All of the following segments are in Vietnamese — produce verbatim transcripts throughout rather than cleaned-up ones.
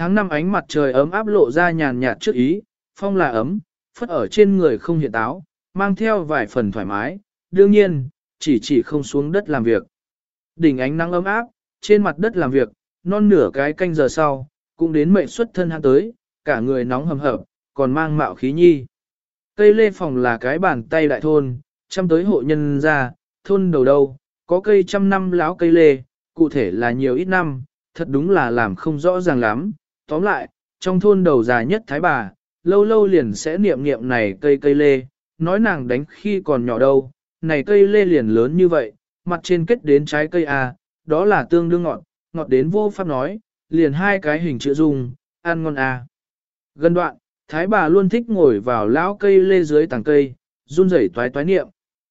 Tháng năm ánh mặt trời ấm áp lộ ra nhàn nhạt trước ý, phong là ấm, phất ở trên người không hiện táo, mang theo vài phần thoải mái, đương nhiên, chỉ chỉ không xuống đất làm việc. Đỉnh ánh nắng ấm áp, trên mặt đất làm việc, non nửa cái canh giờ sau, cũng đến mệnh xuất thân hắn tới, cả người nóng hầm hập, còn mang mạo khí nhi. Cây lê phòng là cái bàn tay đại thôn, chăm tới hộ nhân ra, thôn đầu đâu, có cây trăm năm láo cây lê, cụ thể là nhiều ít năm, thật đúng là làm không rõ ràng lắm. Tóm lại, trong thôn đầu già nhất thái bà, lâu lâu liền sẽ niệm niệm này cây cây lê, nói nàng đánh khi còn nhỏ đâu, này cây lê liền lớn như vậy, mặt trên kết đến trái cây à, đó là tương đương ngọt, ngọt đến vô pháp nói, liền hai cái hình chữ dung, ăn ngon à. Gần đoạn, thái bà luôn thích ngồi vào lão cây lê dưới tàng cây, run rẩy toái toái niệm.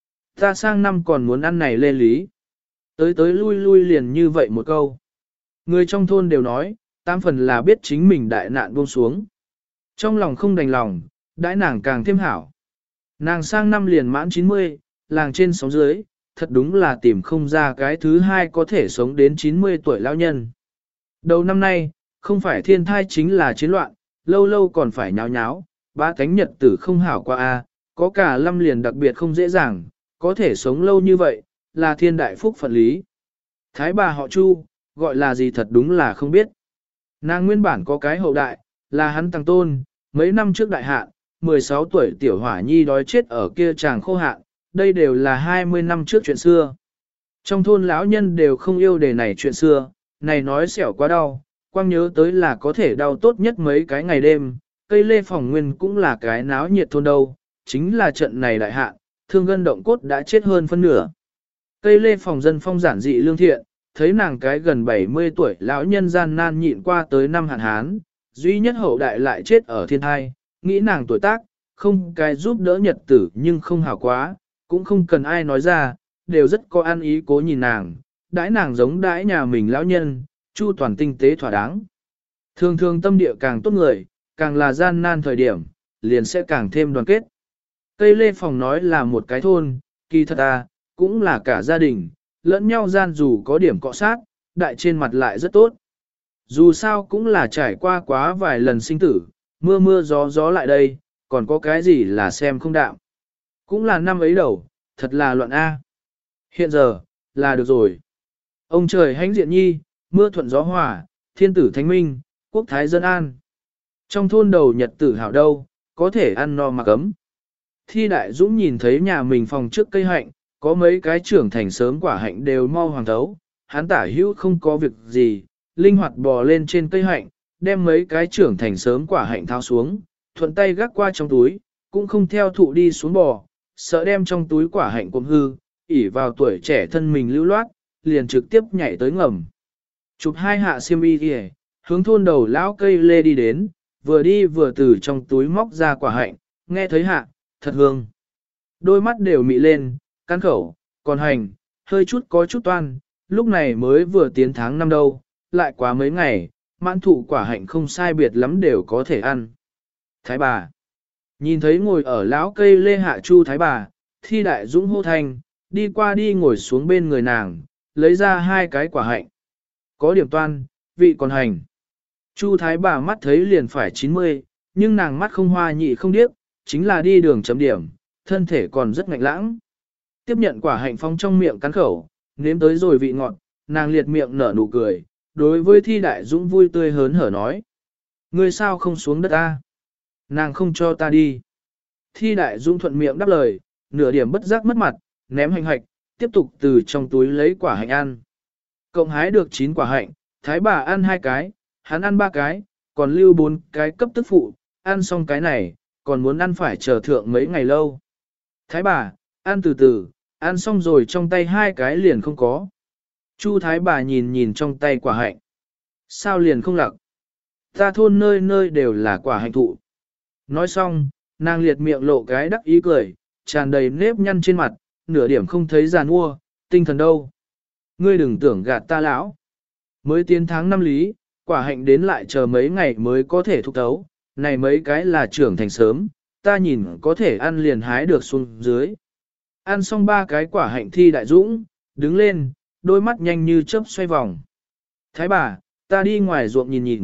Ta sang năm còn muốn ăn này lê lý. Tới tới lui lui liền như vậy một câu. Người trong thôn đều nói, tám phần là biết chính mình đại nạn buông xuống. Trong lòng không đành lòng, đãi nàng càng thêm hảo. Nàng sang năm liền mãn chín mươi, làng trên sóng dưới, thật đúng là tìm không ra cái thứ hai có thể sống đến chín mươi tuổi lão nhân. Đầu năm nay, không phải thiên thai chính là chiến loạn, lâu lâu còn phải nháo nháo, ba cánh nhật tử không hảo qua a, có cả lâm liền đặc biệt không dễ dàng, có thể sống lâu như vậy, là thiên đại phúc phận lý. Thái bà họ Chu, gọi là gì thật đúng là không biết. Nàng nguyên bản có cái hậu đại, là hắn tăng tôn, mấy năm trước đại hạn, mười sáu tuổi tiểu hỏa nhi đói chết ở kia chàng khô hạn, đây đều là hai mươi năm trước chuyện xưa. Trong thôn lão nhân đều không yêu đề này chuyện xưa, này nói xẻo quá đau, quang nhớ tới là có thể đau tốt nhất mấy cái ngày đêm, cây lê phòng nguyên cũng là cái náo nhiệt thôn đâu, chính là trận này đại hạn, thương gân động cốt đã chết hơn phân nửa. Cây lê phòng dân phong giản dị lương thiện, thấy nàng cái gần bảy mươi tuổi lão nhân gian nan nhịn qua tới năm hạn hán, duy nhất hậu đại lại chết ở thiên thai, nghĩ nàng tuổi tác, không cái giúp đỡ nhật tử nhưng không hảo quá, cũng không cần ai nói ra, đều rất có ăn ý cố nhìn nàng, đãi nàng giống đãi nhà mình lão nhân, chu toàn tinh tế thỏa đáng. Thường thường tâm địa càng tốt người, càng là gian nan thời điểm, liền sẽ càng thêm đoàn kết. Cây lê phòng nói là một cái thôn, kỳ thật à, cũng là cả gia đình, lẫn nhau gian dù có điểm cọ sát, đại trên mặt lại rất tốt. Dù sao cũng là trải qua quá vài lần sinh tử, mưa mưa gió gió lại đây, còn có cái gì là xem không đạm. Cũng là năm ấy đầu, thật là loạn A. Hiện giờ, là được rồi. Ông trời hãnh diện nhi, mưa thuận gió hòa, thiên tử thánh minh, quốc thái dân an. Trong thôn đầu nhật tử hảo đâu, có thể ăn no mặc ấm. Thi đại dũng nhìn thấy nhà mình phòng trước cây hạnh, có mấy cái trưởng thành sớm quả hạnh đều mau hoàng thấu, hắn tả hữu không có việc gì, linh hoạt bò lên trên cây hạnh, đem mấy cái trưởng thành sớm quả hạnh tháo xuống, thuận tay gác qua trong túi, cũng không theo thụ đi xuống bò, sợ đem trong túi quả hạnh cụm hư, ỉ vào tuổi trẻ thân mình lưu loát, liền trực tiếp nhảy tới ngầm. Chụp hai hạ xiêm y kìa, hướng thôn đầu lão cây lê đi đến, vừa đi vừa từ trong túi móc ra quả hạnh, nghe thấy hạ, thật hương. Đôi mắt đều mị lên, cắn khẩu, còn hành, hơi chút có chút toan, lúc này mới vừa tiến tháng năm đâu, lại quá mấy ngày, mãn thụ quả hạnh không sai biệt lắm đều có thể ăn. Thái bà, nhìn thấy ngồi ở lão cây lê hạ chu thái bà, thi đại dũng hô thanh, đi qua đi ngồi xuống bên người nàng, lấy ra hai cái quả hạnh. Có điểm toan, vị còn hành. Chu thái bà mắt thấy liền phải chín mươi, nhưng nàng mắt không hoa nhị không điếc, chính là đi đường chấm điểm, thân thể còn rất ngạnh lãng. Tiếp nhận quả hạnh phong trong miệng cắn khẩu, nếm tới rồi vị ngọt, nàng liệt miệng nở nụ cười, đối với thi đại dũng vui tươi hớn hở nói. Ngươi sao không xuống đất ta? Nàng không cho ta đi. Thi đại dũng thuận miệng đáp lời, nửa điểm bất giác mất mặt, ném hành hạch, tiếp tục từ trong túi lấy quả hạnh ăn. Cộng hái được chín quả hạnh, thái bà ăn hai cái, hắn ăn ba cái, còn lưu bốn cái cấp tức phụ, ăn xong cái này, còn muốn ăn phải chờ thượng mấy ngày lâu. Thái bà, ăn từ từ, ăn xong rồi trong tay hai cái liền không có. Chu thái bà nhìn nhìn trong tay quả hạnh. Sao liền không lặc? Ta thôn nơi nơi đều là quả hạnh thụ. Nói xong, nàng liệt miệng lộ cái đắc ý cười, tràn đầy nếp nhăn trên mặt, nửa điểm không thấy già nua, tinh thần đâu. Ngươi đừng tưởng gạt ta lão. Mới tiến tháng năm lý, quả hạnh đến lại chờ mấy ngày mới có thể thúc tấu, này mấy cái là trưởng thành sớm, ta nhìn có thể ăn liền hái được xuống dưới. Ăn xong ba cái quả hạnh thi đại dũng, đứng lên, đôi mắt nhanh như chớp xoay vòng. Thái bà, ta đi ngoài ruộng nhìn nhìn,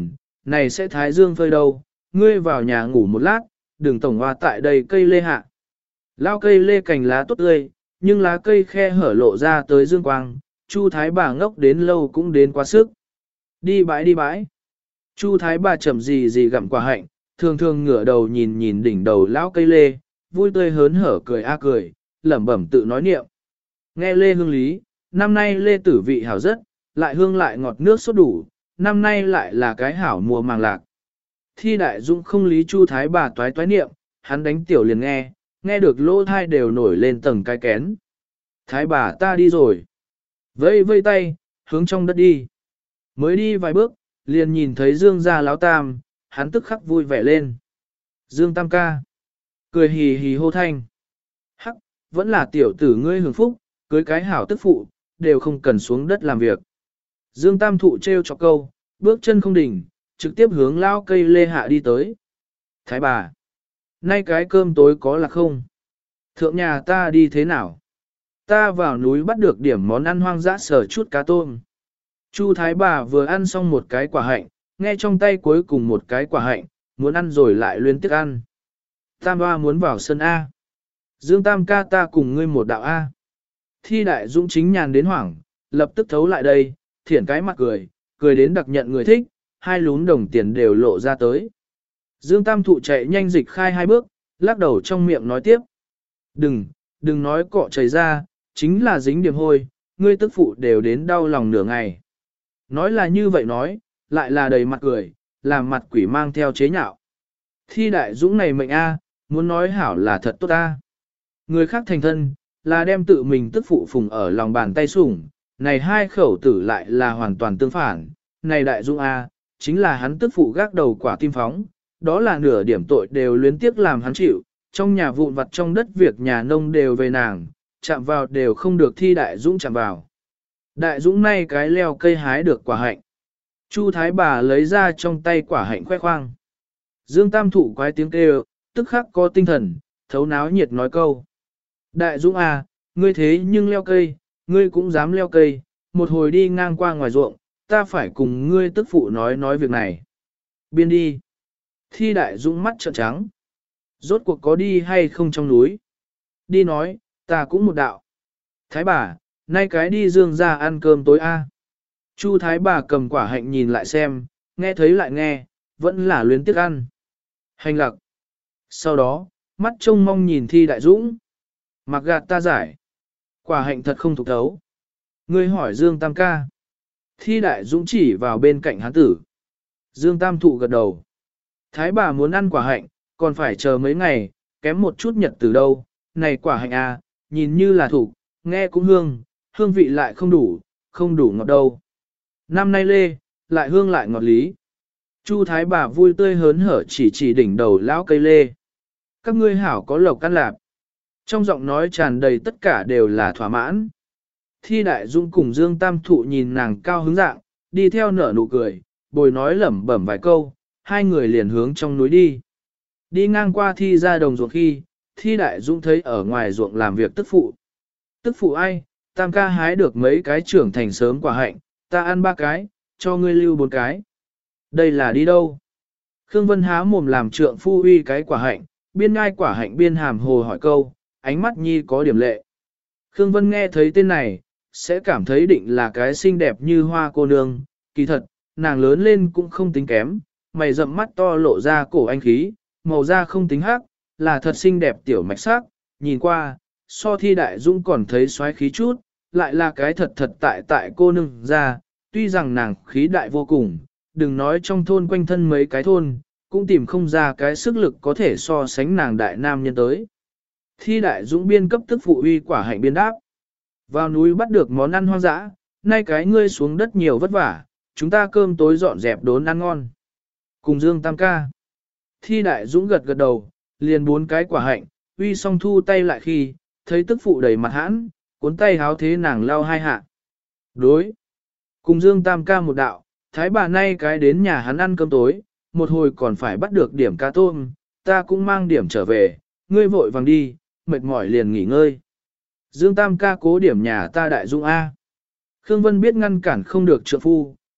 này sẽ thái dương phơi đâu, ngươi vào nhà ngủ một lát, đừng tổng hoa tại đây cây lê hạ. Lao cây lê cành lá tốt tươi, nhưng lá cây khe hở lộ ra tới dương quang, Chu Thái bà ngốc đến lâu cũng đến quá sức. Đi bãi đi bãi. Chu Thái bà chậm gì gì gặm quả hạnh, thường thường ngửa đầu nhìn nhìn đỉnh đầu lão cây lê, vui tươi hớn hở cười a cười, lẩm bẩm tự nói niệm. Nghe lê hương lý, năm nay lê tử vị hảo rất, lại hương lại ngọt nước sốt đủ, năm nay lại là cái hảo mùa màng lạc. Thi đại dũng không lý Chu Thái bà toái toái niệm, hắn đánh tiểu liền nghe, nghe được lỗ thai đều nổi lên tầng cái kén. Thái bà ta đi rồi. Vây vây tay, hướng trong đất đi. Mới đi vài bước, liền nhìn thấy Dương gia láo tam, hắn tức khắc vui vẻ lên. Dương tam ca. Cười hì hì hô thanh. Hắc, vẫn là tiểu tử ngươi hưởng phúc, cưới cái hảo tức phụ, đều không cần xuống đất làm việc. Dương tam thụ treo cho câu, bước chân không đỉnh, trực tiếp hướng lao cây lê hạ đi tới. Thái bà. Nay cái cơm tối có là không? Thượng nhà ta đi thế nào? Ta vào núi bắt được điểm món ăn hoang dã sở chút cá tôm. Chu Thái bà vừa ăn xong một cái quả hạnh, nghe trong tay cuối cùng một cái quả hạnh, muốn ăn rồi lại luyến tiếc ăn. Tam hoa muốn vào sân A. Dương Tam ca ta cùng ngươi một đạo A. Thi đại dũng chính nhàn đến hoảng, lập tức thấu lại đây, thiển cái mặt cười, cười đến đặc nhận người thích, hai lún đồng tiền đều lộ ra tới. Dương Tam thụ chạy nhanh dịch khai hai bước, lắc đầu trong miệng nói tiếp. Đừng, đừng nói cọ chảy ra, chính là dính điểm hôi, ngươi tức phụ đều đến đau lòng nửa ngày. Nói là như vậy nói, lại là đầy mặt cười, làm mặt quỷ mang theo chế nhạo. Thi đại dũng này mệnh A, muốn nói hảo là thật tốt A. Người khác thành thân, là đem tự mình tức phụ phùng ở lòng bàn tay sủng, này hai khẩu tử lại là hoàn toàn tương phản. Này đại dũng A, chính là hắn tức phụ gác đầu quả tim phóng, đó là nửa điểm tội đều luyến tiếc làm hắn chịu, trong nhà vụn vặt trong đất việc nhà nông đều về nàng, chạm vào đều không được thi đại dũng chạm vào. Đại dũng nay cái leo cây hái được quả hạnh. Chu Thái bà lấy ra trong tay quả hạnh khoe khoang. Dương Tam thụ quái tiếng kêu, tức khắc có tinh thần, thấu náo nhiệt nói câu. Đại dũng à, ngươi thế nhưng leo cây, ngươi cũng dám leo cây, một hồi đi ngang qua ngoài ruộng, ta phải cùng ngươi tức phụ nói nói việc này. Biên đi. Thi đại dũng mắt trợn trắng. Rốt cuộc có đi hay không trong núi? Đi nói, ta cũng một đạo. Thái bà, nay cái đi Dương ra ăn cơm tối a. Chu Thái bà cầm quả hạnh nhìn lại xem, nghe thấy lại nghe, vẫn là luyến tiếc ăn. Hành lặc. Sau đó, mắt trông mong nhìn Thi đại dũng. Mặc gạt ta giải. Quả hạnh thật không thuộc thấu. Ngươi hỏi Dương Tam ca. Thi đại dũng chỉ vào bên cạnh hán tử. Dương Tam thụ gật đầu. Thái bà muốn ăn quả hạnh, còn phải chờ mấy ngày, kém một chút nhật từ đâu. Này quả hạnh à, nhìn như là thủ, nghe cũng hương, hương vị lại không đủ, không đủ ngọt đâu. Năm nay lê, lại hương lại ngọt lý. Chu Thái bà vui tươi hớn hở chỉ chỉ đỉnh đầu lão cây lê. Các ngươi hảo có lộc căn lạp. Trong giọng nói tràn đầy tất cả đều là thỏa mãn. Thi đại dũng cùng Dương Tam thụ nhìn nàng cao hứng dạng, đi theo nở nụ cười, bồi nói lẩm bẩm vài câu, hai người liền hướng trong núi đi. Đi ngang qua Thi ra đồng ruộng khi, Thi đại dũng thấy ở ngoài ruộng làm việc tức phụ. Tức phụ ai, Tam ca hái được mấy cái trưởng thành sớm quả hạnh, ta ăn ba cái, cho ngươi lưu bốn cái. Đây là đi đâu? Khương Vân há mồm làm trượng phu uy cái quả hạnh, biên ngai quả hạnh biên hàm hồ hỏi câu, ánh mắt nhi có điểm lệ. Khương Vân nghe thấy tên này, sẽ cảm thấy định là cái xinh đẹp như hoa cô nương, kỳ thật, nàng lớn lên cũng không tính kém, mày rậm mắt to lộ ra cổ anh khí, màu da không tính hắc, là thật xinh đẹp tiểu mạch sắc, nhìn qua, so Thi đại dũng còn thấy xoáy khí chút, lại là cái thật thật tại tại cô nương ra, tuy rằng nàng khí đại vô cùng, đừng nói trong thôn quanh thân mấy cái thôn, cũng tìm không ra cái sức lực có thể so sánh nàng đại nam nhân tới. Thi đại dũng biên cấp tức phụ uy quả hạnh biên đáp. Vào núi bắt được món ăn hoang dã, nay cái ngươi xuống đất nhiều vất vả, chúng ta cơm tối dọn dẹp đốn ăn ngon. Cùng Dương Tam ca. Thi đại dũng gật gật đầu, liền bốn cái quả hạnh, uy xong thu tay lại khi, thấy tức phụ đầy mặt hãn, cuốn tay háo thế nàng lau hai hạ. Đối. Cùng Dương Tam ca một đạo, thái bà nay cái đến nhà hắn ăn cơm tối, một hồi còn phải bắt được điểm cá tôm, ta cũng mang điểm trở về, ngươi vội vàng đi, mệt mỏi liền nghỉ ngơi. Dương Tam ca cố điểm nhà ta đại dũng A. Khương Vân biết ngăn cản không được trượng phu,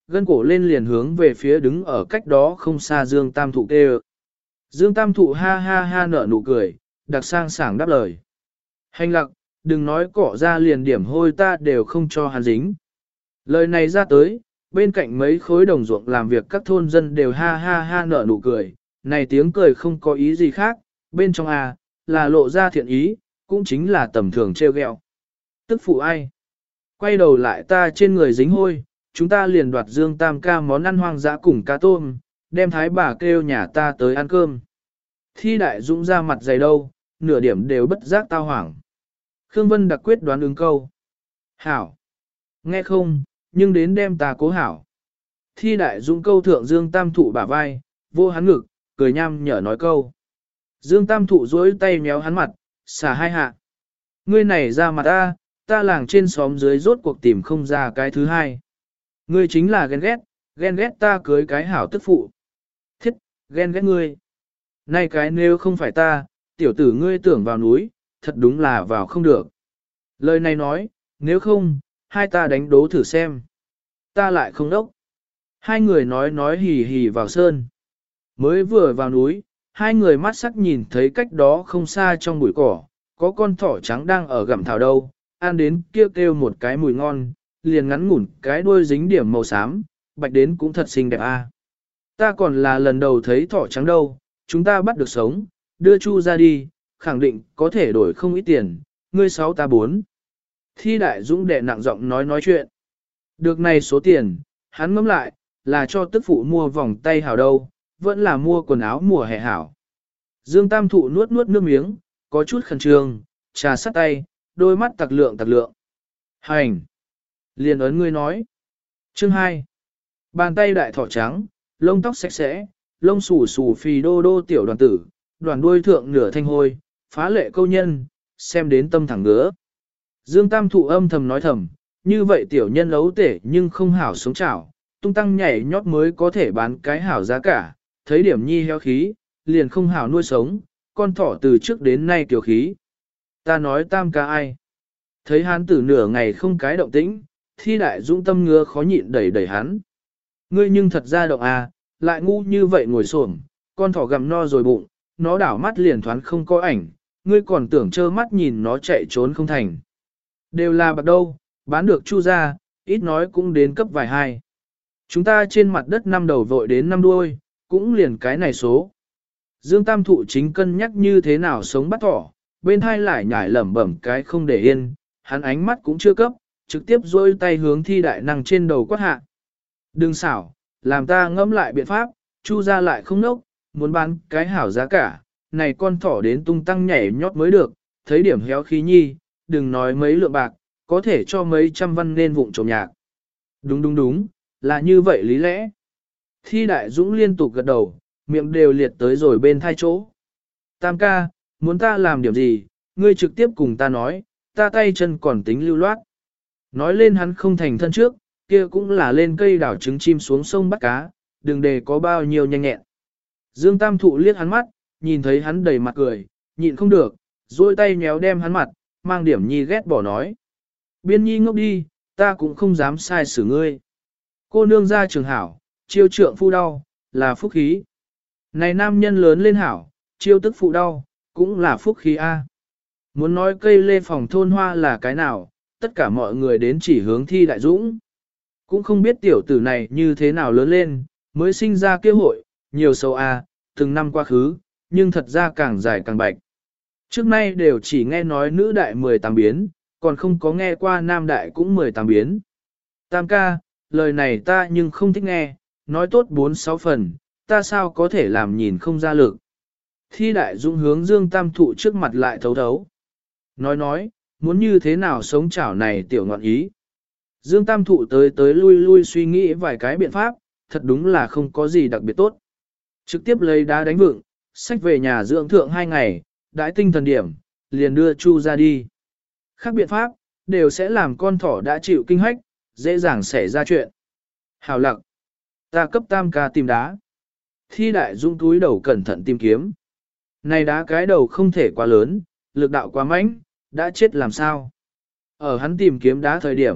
gân cổ lên liền hướng về phía đứng ở cách đó không xa Dương Tam Thụ kêu. Dương Tam Thụ ha ha ha nở nụ cười, đặc sang sảng đáp lời. Hành lặc, đừng nói cỏ ra liền điểm hôi ta đều không cho hắn dính. Lời này ra tới, bên cạnh mấy khối đồng ruộng làm việc các thôn dân đều ha ha ha nở nụ cười, này tiếng cười không có ý gì khác, bên trong à, là lộ ra thiện ý, cũng chính là tầm thường trêu ghẹo. Tức phụ ai? Quay đầu lại ta trên người dính hôi, chúng ta liền đoạt Dương Tam ca món ăn hoang dã cùng cá tôm, đem thái bà kêu nhà ta tới ăn cơm. Thi Đại Dũng ra mặt dày đâu, nửa điểm đều bất giác tao hoảng. Khương Vân đặc quyết đoán ứng câu. Hảo. Nghe không, nhưng đến đem ta cố hảo. Thi Đại Dũng câu thượng Dương Tam Thụ bả vai, vô hắn ngực, cười nham nhở nói câu. Dương Tam Thụ duỗi tay méo hắn mặt, xả hai hạ. Ngươi này ra mặt ta, ta làng trên xóm dưới rốt cuộc tìm không ra cái thứ hai. Ngươi chính là ghen ghét, ghen ghét ta cưới cái hảo tức phụ. Thiết, ghen ghét ngươi. Nay cái nếu không phải ta, tiểu tử ngươi tưởng vào núi, thật đúng là vào không được. Lời này nói, nếu không, hai ta đánh đố thử xem. Ta lại không đốc. Hai người nói nói hì hì vào sơn. Mới vừa vào núi, hai người mắt sắc nhìn thấy cách đó không xa trong bụi cỏ, có con thỏ trắng đang ở gặm thảo đâu, ăn đến kêu kêu một cái mùi ngon, liền ngắn ngủn cái đuôi dính điểm màu xám, bạch đến cũng thật xinh đẹp a. À. Ta còn là lần đầu thấy thỏ trắng đâu, chúng ta bắt được sống, đưa Chu ra đi, khẳng định có thể đổi không ít tiền, ngươi sáu ta bốn. Thi Đại Dũng đệ nặng giọng nói nói chuyện. Được này số tiền, hắn ngẫm lại, là cho tức phụ mua vòng tay hảo đâu, vẫn là mua quần áo mùa hè hảo. Dương Tam Thụ nuốt nuốt nước miếng, có chút khẩn trương, trà sắt tay, đôi mắt tặc lượng tặc lượng. Hành! Liền ấn ngươi nói. Chương hai. Bàn tay đại thỏ trắng, lông tóc sạch sẽ, lông xù xù phì đô đô tiểu đoàn tử, đoàn đuôi thượng nửa thanh hôi, phá lệ câu nhân, xem đến tâm thẳng ngứa. Dương Tam Thụ âm thầm nói thầm, như vậy tiểu nhân ấu tể nhưng không hảo sống chảo, tung tăng nhảy nhót mới có thể bán cái hảo giá cả, thấy điểm nhi heo khí, liền không hảo nuôi sống, con thỏ từ trước đến nay tiểu khí. Ta nói Tam ca ai? Thấy hắn tử nửa ngày không cái động tĩnh, Thi Đại Dũng tâm ngứa khó nhịn đẩy đẩy hắn. Ngươi nhưng thật ra động à, lại ngu như vậy ngồi xổm, con thỏ gặm no rồi bụng, nó đảo mắt liền thoáng không có ảnh, ngươi còn tưởng trơ mắt nhìn nó chạy trốn không thành. Đều là bạc đâu, bán được Chu ra, ít nói cũng đến cấp vài hai. Chúng ta trên mặt đất năm đầu vội đến năm đuôi, cũng liền cái này số. Dương Tam Thụ chính cân nhắc như thế nào sống bắt thỏ, bên hai lại nhảy lẩm bẩm cái không để yên, hắn ánh mắt cũng chưa cấp, trực tiếp dôi tay hướng Thi Đại Năng trên đầu quát hạ. Đừng xảo, làm ta ngẫm lại biện pháp, Chu ra lại không nốc, muốn bán cái hảo giá cả, này con thỏ đến tung tăng nhảy nhót mới được, thấy điểm héo khí nhi, đừng nói mấy lượng bạc, có thể cho mấy trăm văn nên vụng trộm nhạc. Đúng đúng đúng, là như vậy lý lẽ. Thi Đại Dũng liên tục gật đầu, miệng đều liệt tới rồi bên thai chỗ. Tam ca, muốn ta làm điểm gì, ngươi trực tiếp cùng ta nói, ta tay chân còn tính lưu loát. Nói lên hắn không thành thân trước, kia cũng là lên cây đảo trứng chim xuống sông bắt cá, đừng để có bao nhiêu nhanh nhẹn. Dương Tam Thụ liếc hắn mắt, nhìn thấy hắn đầy mặt cười, nhịn không được, duỗi tay nhéo đem hắn mặt, mang điểm nhi ghét bỏ nói. Biên nhi ngốc đi, ta cũng không dám sai xử ngươi. Cô nương ra trường hảo, chiêu trượng phu đau, là phúc khí. Này nam nhân lớn lên hảo, chiêu tức phụ đau, cũng là phúc khí A. Muốn nói cây lê phòng thôn hoa là cái nào, tất cả mọi người đến chỉ hướng Thi Đại Dũng. Cũng không biết tiểu tử này như thế nào lớn lên, mới sinh ra kế hội, nhiều sâu A, từng năm quá khứ, nhưng thật ra càng dài càng bạch. Trước nay đều chỉ nghe nói nữ đại mười tám biến, còn không có nghe qua nam đại cũng mười tám biến. Tam ca, lời này ta nhưng không thích nghe, nói tốt bốn sáu phần, ta sao có thể làm nhìn không ra lực. Thi Đại Dũng hướng Dương Tam Thụ trước mặt lại thấu thấu. Nói nói, muốn như thế nào sống chảo này tiểu ngọn ý. Dương Tam Thụ tới tới lui lui suy nghĩ vài cái biện pháp, thật đúng là không có gì đặc biệt tốt. Trực tiếp lấy đá đánh vựng, xách về nhà dưỡng thượng hai ngày, đãi tinh thần điểm, liền đưa Chu ra đi. Khác biện pháp, đều sẽ làm con thỏ đã chịu kinh hách, dễ dàng xảy ra chuyện. Hào lặng, ta cấp Tam ca tìm đá. Thi Đại Dũng túi đầu cẩn thận tìm kiếm. Này đá cái đầu không thể quá lớn, lực đạo quá mạnh, đã chết làm sao. Ở hắn tìm kiếm đá thời điểm,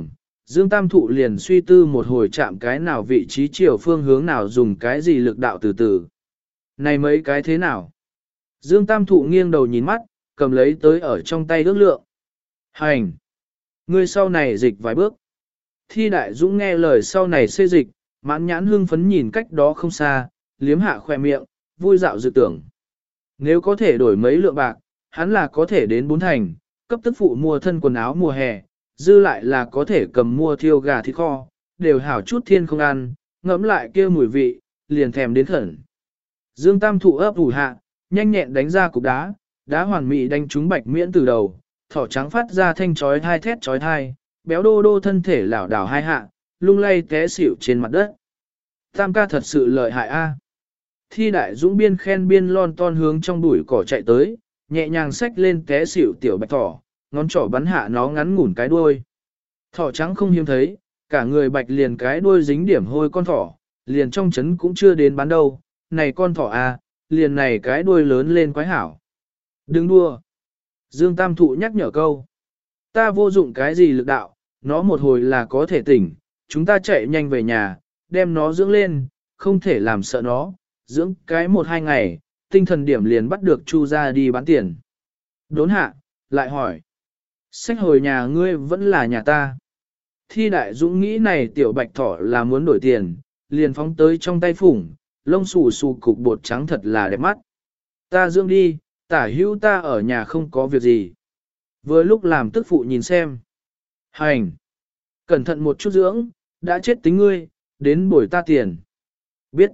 Dương Tam Thụ liền suy tư một hồi chạm cái nào vị trí chiều phương hướng nào dùng cái gì lực đạo từ từ. Này mấy cái thế nào? Dương Tam Thụ nghiêng đầu nhìn mắt, cầm lấy tới ở trong tay ước lượng. Hành! Ngươi sau này dịch vài bước. Thi Đại Dũng nghe lời sau này xê dịch, mãn nhãn hương phấn nhìn cách đó không xa, liếm hạ khoe miệng, vui dạo dự tưởng. Nếu có thể đổi mấy lượng bạc, hắn là có thể đến bốn thành, cấp tức phụ mua thân quần áo mùa hè, dư lại là có thể cầm mua thiêu gà thịt kho, đều hảo chút thiên không ăn, ngẫm lại kia mùi vị, liền thèm đến khẩn. Dương Tam Thụ ấp ủ hạ, nhanh nhẹn đánh ra cục đá, đá hoàn mỹ đánh trúng bạch miễn từ đầu, thỏ trắng phát ra thanh chói hai thét chói thai, béo đô đô thân thể lảo đảo hai hạ, lung lay té xỉu trên mặt đất. Tam ca thật sự lợi hại a. Thi Đại Dũng biên khen biên lon ton hướng trong bụi cỏ chạy tới, nhẹ nhàng xách lên té xỉu tiểu bạch thỏ, ngón trỏ bắn hạ nó ngắn ngủn cái đuôi. Thỏ trắng không hiếm thấy, cả người bạch liền cái đuôi dính điểm hôi con thỏ, liền trong chấn cũng chưa đến bán đâu, này con thỏ a, liền này cái đuôi lớn lên quái hảo. Đừng đua. Dương Tam Thụ nhắc nhở câu. Ta vô dụng cái gì lực đạo, nó một hồi là có thể tỉnh, chúng ta chạy nhanh về nhà, đem nó dưỡng lên, không thể làm sợ nó, dưỡng cái một hai ngày, tinh thần điểm liền bắt được Chu ra đi bán tiền. Đốn hạ, lại hỏi. Sách hồi nhà ngươi vẫn là nhà ta. Thi Đại Dũng nghĩ này tiểu bạch thỏ là muốn đổi tiền, liền phóng tới trong tay phủng, lông xù xù cục bột trắng thật là đẹp mắt. Ta dưỡng đi, tả hữu ta ở nhà không có việc gì. Vừa lúc làm tức phụ nhìn xem. Hành! Cẩn thận một chút dưỡng, đã chết tính ngươi, đến bồi ta tiền. Biết!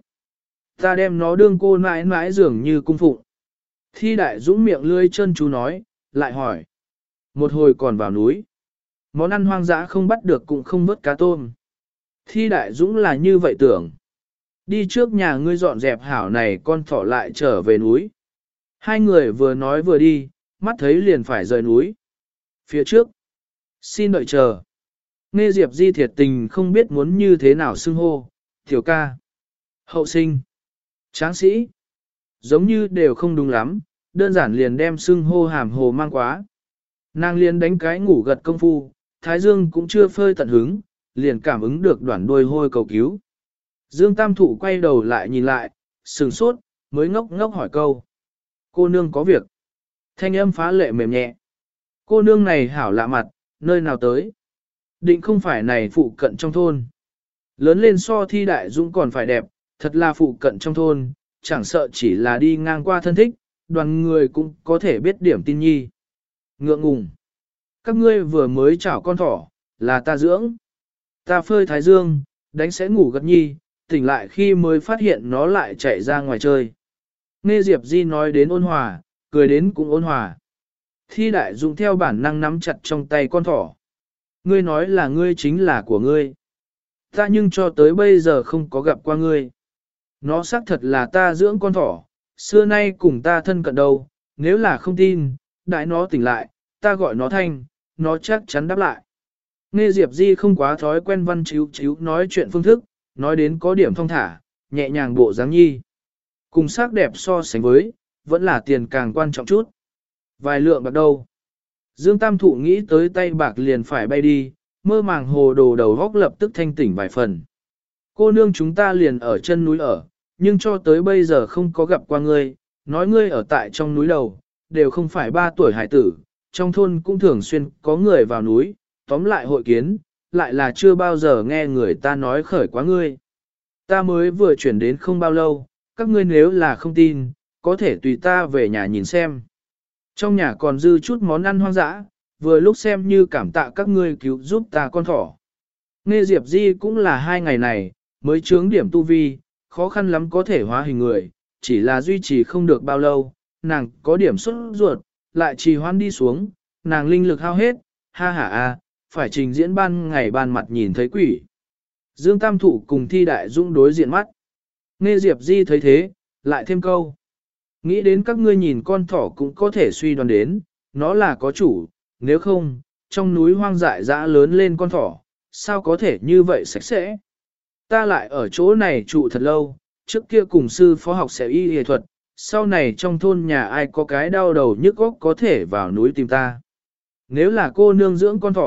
Ta đem nó đương cô mãi mãi dường như cung phụng. Thi Đại Dũng miệng lươi chân chú nói, lại hỏi. Một hồi còn vào núi. Món ăn hoang dã không bắt được cũng không vớt cá tôm. Thi Đại Dũng là như vậy tưởng. Đi trước nhà ngươi dọn dẹp hảo này con thỏ lại trở về núi. Hai người vừa nói vừa đi, mắt thấy liền phải rời núi. Phía trước. Xin đợi chờ. Nghe Diệp Di thiệt tình không biết muốn như thế nào xưng hô. Tiểu ca. Hậu sinh. Tráng sĩ. Giống như đều không đúng lắm, đơn giản liền đem xưng hô hàm hồ mang quá. Nàng liền đánh cái ngủ gật công phu, Thái Dương cũng chưa phơi tận hứng, liền cảm ứng được đoạn đuôi hôi cầu cứu. Dương Tam Thụ quay đầu lại nhìn lại, sừng sốt, mới ngốc ngốc hỏi câu. Cô nương có việc. Thanh âm phá lệ mềm nhẹ. Cô nương này hảo lạ mặt, nơi nào tới? Định không phải này phụ cận trong thôn. Lớn lên so Thi Đại Dũng còn phải đẹp, thật là phụ cận trong thôn, chẳng sợ chỉ là đi ngang qua thân thích, đoàn người cũng có thể biết điểm tin nhi. Ngượng ngùng. Các ngươi vừa mới chảo con thỏ, là ta dưỡng. Ta phơi thái dương, đánh sẽ ngủ gật nhi, tỉnh lại khi mới phát hiện nó lại chạy ra ngoài chơi. Nghe Diệp Di nói đến ôn hòa, cười đến cũng ôn hòa. Thi Đại Dũng theo bản năng nắm chặt trong tay con thỏ. Ngươi nói là ngươi chính là của ngươi. Ta nhưng cho tới bây giờ không có gặp qua ngươi. Nó xác thật là ta dưỡng con thỏ, xưa nay cùng ta thân cận đâu, nếu là không tin, đại nó tỉnh lại, ta gọi nó thanh, nó chắc chắn đáp lại. Nghe Diệp Di không quá thói quen văn chíu chíu nói chuyện phương thức, nói đến có điểm thong thả, nhẹ nhàng bộ dáng nhi. Cùng sắc đẹp so sánh với, vẫn là tiền càng quan trọng chút. Vài lượng bạc đâu. Dương Tam Thụ nghĩ tới tay bạc liền phải bay đi, mơ màng hồ đồ đầu góc lập tức thanh tỉnh vài phần. Cô nương chúng ta liền ở chân núi ở, nhưng cho tới bây giờ không có gặp qua ngươi, nói ngươi ở tại trong núi đầu, đều không phải ba tuổi hải tử, trong thôn cũng thường xuyên có người vào núi, tóm lại hội kiến, lại là chưa bao giờ nghe người ta nói khởi quá ngươi. Ta mới vừa chuyển đến không bao lâu, các ngươi nếu là không tin, có thể tùy ta về nhà nhìn xem. Trong nhà còn dư chút món ăn hoang dã, vừa lúc xem như cảm tạ các ngươi cứu giúp ta con thỏ. Nghe Diệp Di cũng là hai ngày này, mới chướng điểm tu vi, khó khăn lắm có thể hóa hình người, chỉ là duy trì không được bao lâu, nàng có điểm xuất ruột, lại trì hoãn đi xuống, nàng linh lực hao hết, ha ha a, phải trình diễn ban ngày ban mặt nhìn thấy quỷ. Dương Tam Thụ cùng Thi Đại Dũng đối diện mắt. Nghe Diệp Di thấy thế, lại thêm câu. Nghĩ đến các ngươi nhìn con thỏ cũng có thể suy đoán đến, nó là có chủ, nếu không, trong núi hoang dại dã lớn lên con thỏ, sao có thể như vậy sạch sẽ. Ta lại ở chỗ này trụ thật lâu, trước kia cùng sư phó học sẽ y y thuật, sau này trong thôn nhà ai có cái đau đầu nhức óc có thể vào núi tìm ta. Nếu là cô nương dưỡng con thỏ,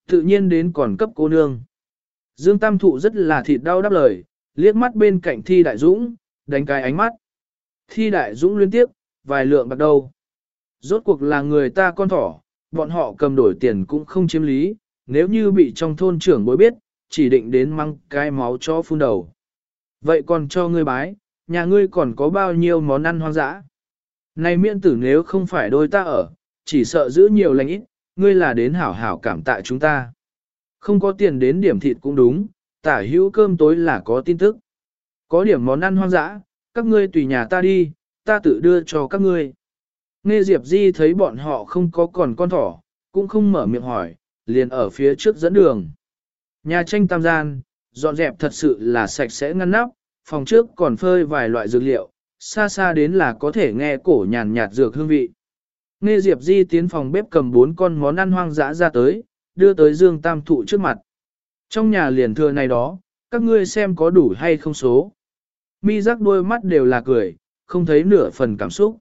Tự nhiên đến còn cấp cô nương. Dương Tam Thụ rất là thịt đau đáp lời, liếc mắt bên cạnh Thi Đại Dũng, đánh cái ánh mắt. Thi Đại Dũng liên tiếp, vài lượng bạc đầu. Rốt cuộc là người ta con thỏ, bọn họ cầm đổi tiền cũng không chiếm lý, nếu như bị trong thôn trưởng bối biết, chỉ định đến mang cái máu cho phun đầu. Vậy còn cho ngươi bái, nhà ngươi còn có bao nhiêu món ăn hoang dã? Này miễn tử nếu không phải đôi ta ở, chỉ sợ giữ nhiều lành ít, ngươi là đến hảo hảo cảm tạ chúng ta. Không có tiền đến điểm thịt cũng đúng, tả hữu cơm tối là có tin tức. Có điểm món ăn hoang dã, các ngươi tùy nhà ta đi, ta tự đưa cho các ngươi. Nghe Diệp Di thấy bọn họ không có còn con thỏ, cũng không mở miệng hỏi, liền ở phía trước dẫn đường. Nhà tranh tam gian, dọn dẹp thật sự là sạch sẽ ngăn nắp, phòng trước còn phơi vài loại dược liệu, xa xa đến là có thể nghe cổ nhàn nhạt dược hương vị. Nghe Diệp Di tiến phòng bếp cầm bốn con món ăn hoang dã ra tới, đưa tới Dương Tam Thụ trước mặt. Trong nhà liền thừa này đó, các ngươi xem có đủ hay không số. Mi rắc đôi mắt đều là cười, không thấy nửa phần cảm xúc.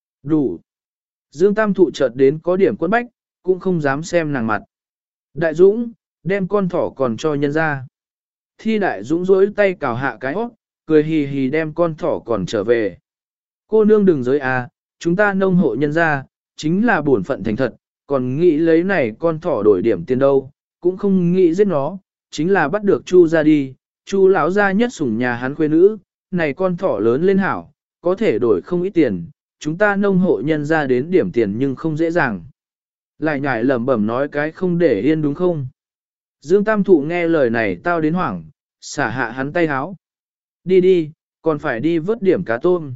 Đủ. Dương Tam Thụ chợt đến có điểm quẫn bách, cũng không dám xem nàng mặt. Đại Dũng, đem con thỏ còn cho nhân ra. Thi Đại Dũng rỗi tay cào hạ cái hót, cười hì hì đem con thỏ còn trở về. Cô nương đừng giới à, chúng ta nông hộ nhân ra, chính là bổn phận thành thật, còn nghĩ lấy này con thỏ đổi điểm tiền đâu, cũng không nghĩ giết nó, chính là bắt được Chu ra đi, Chu lão gia nhất sủng nhà hắn khuê nữ, này con thỏ lớn lên hảo, có thể đổi không ít tiền, chúng ta nông hộ nhân ra đến điểm tiền nhưng không dễ dàng. Lại nhải lẩm bẩm nói cái không để yên đúng không? Dương Tam Thụ nghe lời này tao đến hoảng, xả hạ hắn tay háo. Đi đi, còn phải đi vớt điểm cá tôm.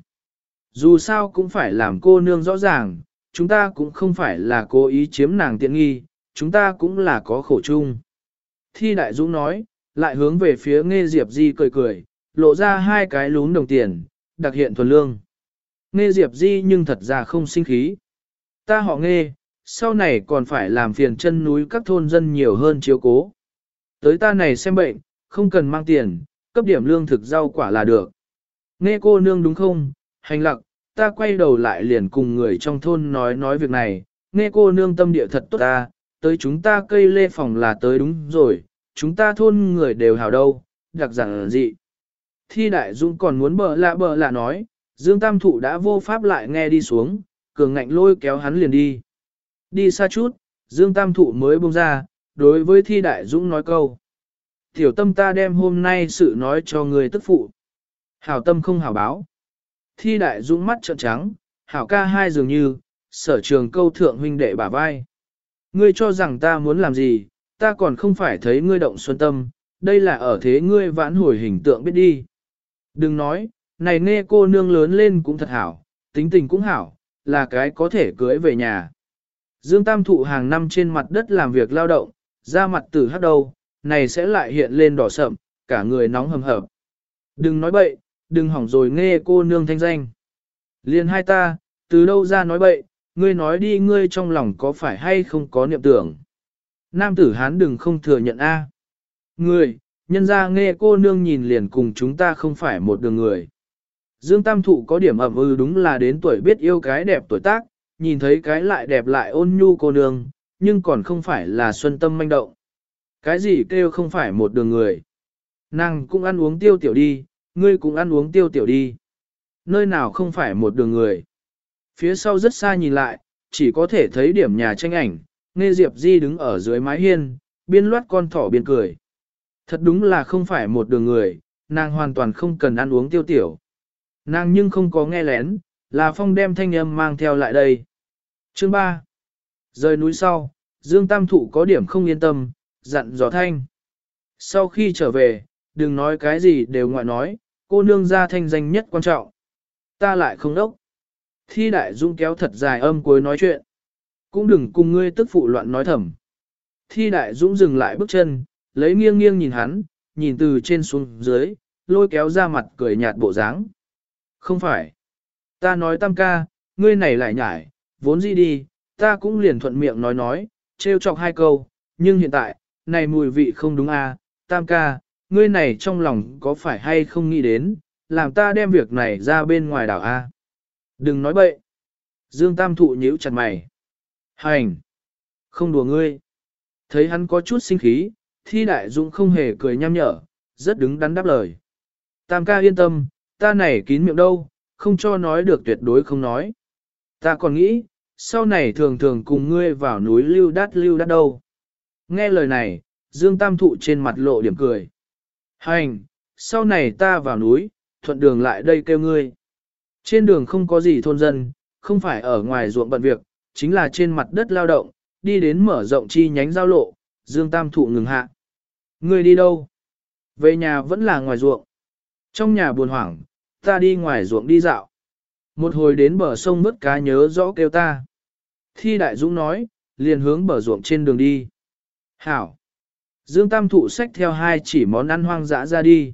Dù sao cũng phải làm cô nương rõ ràng, chúng ta cũng không phải là cố ý chiếm nàng tiện nghi, chúng ta cũng là có khổ chung. Thi Đại Dũng nói, lại hướng về phía Nghe Diệp Di cười cười, lộ ra hai cái lún đồng tiền, đặc hiện thuần lương. Nghe Diệp Di nhưng thật ra không sinh khí. Ta họ Nghe, sau này còn phải làm phiền chân núi các thôn dân nhiều hơn chiếu cố. Tới ta này xem bệnh, không cần mang tiền, cấp điểm lương thực rau quả là được. Nghe cô nương đúng không? Hành lặc, ta quay đầu lại liền cùng người trong thôn nói nói việc này, nghe cô nương tâm địa thật tốt ta, tới chúng ta cây lê phòng là tới đúng rồi, chúng ta thôn người đều hào đâu, đặc giản dị. Thi Đại Dũng còn muốn bờ lạ bờ lạ nói, Dương Tam Thụ đã vô pháp lại nghe đi xuống, cường ngạnh lôi kéo hắn liền đi. Đi xa chút, Dương Tam Thụ mới buông ra, đối với Thi Đại Dũng nói câu. Tiểu tâm ta đem hôm nay sự nói cho người tức phụ. Hảo tâm không hảo báo. Thi Đại Dũng mắt trợn trắng, hảo ca hai dường như, sở trường câu thượng huynh đệ bả vai. Ngươi cho rằng ta muốn làm gì, ta còn không phải thấy ngươi động xuân tâm, đây là ở thế ngươi vãn hồi hình tượng biết đi. Đừng nói, này nghe cô nương lớn lên cũng thật hảo, tính tình cũng hảo, là cái có thể cưới về nhà. Dương Tam Thụ hàng năm trên mặt đất làm việc lao động, da mặt tử hắt đầu, này sẽ lại hiện lên đỏ sậm, cả người nóng hầm hập. Đừng nói bậy, đừng hỏng rồi nghe cô nương thanh danh. Liền hai ta, từ đâu ra nói bậy, ngươi nói đi ngươi trong lòng có phải hay không có niệm tưởng. Nam tử hán đừng không thừa nhận a. Ngươi, nhân ra nghe cô nương nhìn liền cùng chúng ta không phải một đường người. Dương Tam Thụ có điểm ẩm ư đúng là đến tuổi biết yêu cái đẹp tuổi tác, nhìn thấy cái lại đẹp lại ôn nhu cô nương, nhưng còn không phải là xuân tâm manh động. Cái gì kêu không phải một đường người. Nàng cũng ăn uống tiêu tiểu đi, ngươi cũng ăn uống tiêu tiểu đi. Nơi nào không phải một đường người. Phía sau rất xa nhìn lại, chỉ có thể thấy điểm nhà tranh ảnh, Nghe Diệp Di đứng ở dưới mái hiên, biên loát con thỏ biên cười. Thật đúng là không phải một đường người, nàng hoàn toàn không cần ăn uống tiêu tiểu. Nàng nhưng không có nghe lén, là Phong đem thanh âm mang theo lại đây. Chương ba. Rời núi sau, Dương Tam Thụ có điểm không yên tâm, dặn dò thanh. Sau khi trở về, đừng nói cái gì đều ngoại nói, cô nương ra thanh danh nhất quan trọng. Ta lại không đốc. Thi Đại Dũng kéo thật dài âm cuối nói chuyện. Cũng đừng cùng ngươi tức phụ loạn nói thầm. Thi Đại Dũng dừng lại bước chân, lấy nghiêng nghiêng nhìn hắn, nhìn từ trên xuống dưới, lôi kéo ra mặt cười nhạt bộ dáng. Không phải. Ta nói Tam ca, ngươi này lại nhải, vốn gì đi, ta cũng liền thuận miệng nói nói, trêu chọc hai câu, nhưng hiện tại, này mùi vị không đúng à, Tam ca, ngươi này trong lòng có phải hay không nghĩ đến, làm ta đem việc này ra bên ngoài đảo a. Đừng nói bậy. Dương Tam Thụ nhíu chặt mày. Hành. Không đùa ngươi. Thấy hắn có chút sinh khí, Thi Đại Dũng không hề cười nham nhở, rất đứng đắn đáp lời. Tam ca yên tâm, ta này kín miệng đâu, không cho nói được tuyệt đối không nói. Ta còn nghĩ, sau này thường thường cùng ngươi vào núi lưu đát lưu đát đâu. Nghe lời này, Dương Tam Thụ trên mặt lộ điểm cười. Hành, sau này ta vào núi, thuận đường lại đây kêu ngươi. Trên đường không có gì thôn dân, không phải ở ngoài ruộng bận việc, chính là trên mặt đất lao động, đi đến mở rộng chi nhánh giao lộ, Dương Tam Thụ ngừng hạ. Ngươi đi đâu? Về nhà vẫn là ngoài ruộng. Trong nhà buồn hoảng, ta đi ngoài ruộng đi dạo. Một hồi đến bờ sông vớt cá nhớ rõ kêu ta. Thi Đại Dũng nói, liền hướng bờ ruộng trên đường đi. Hảo! Dương Tam Thụ xách theo hai chỉ món ăn hoang dã ra đi.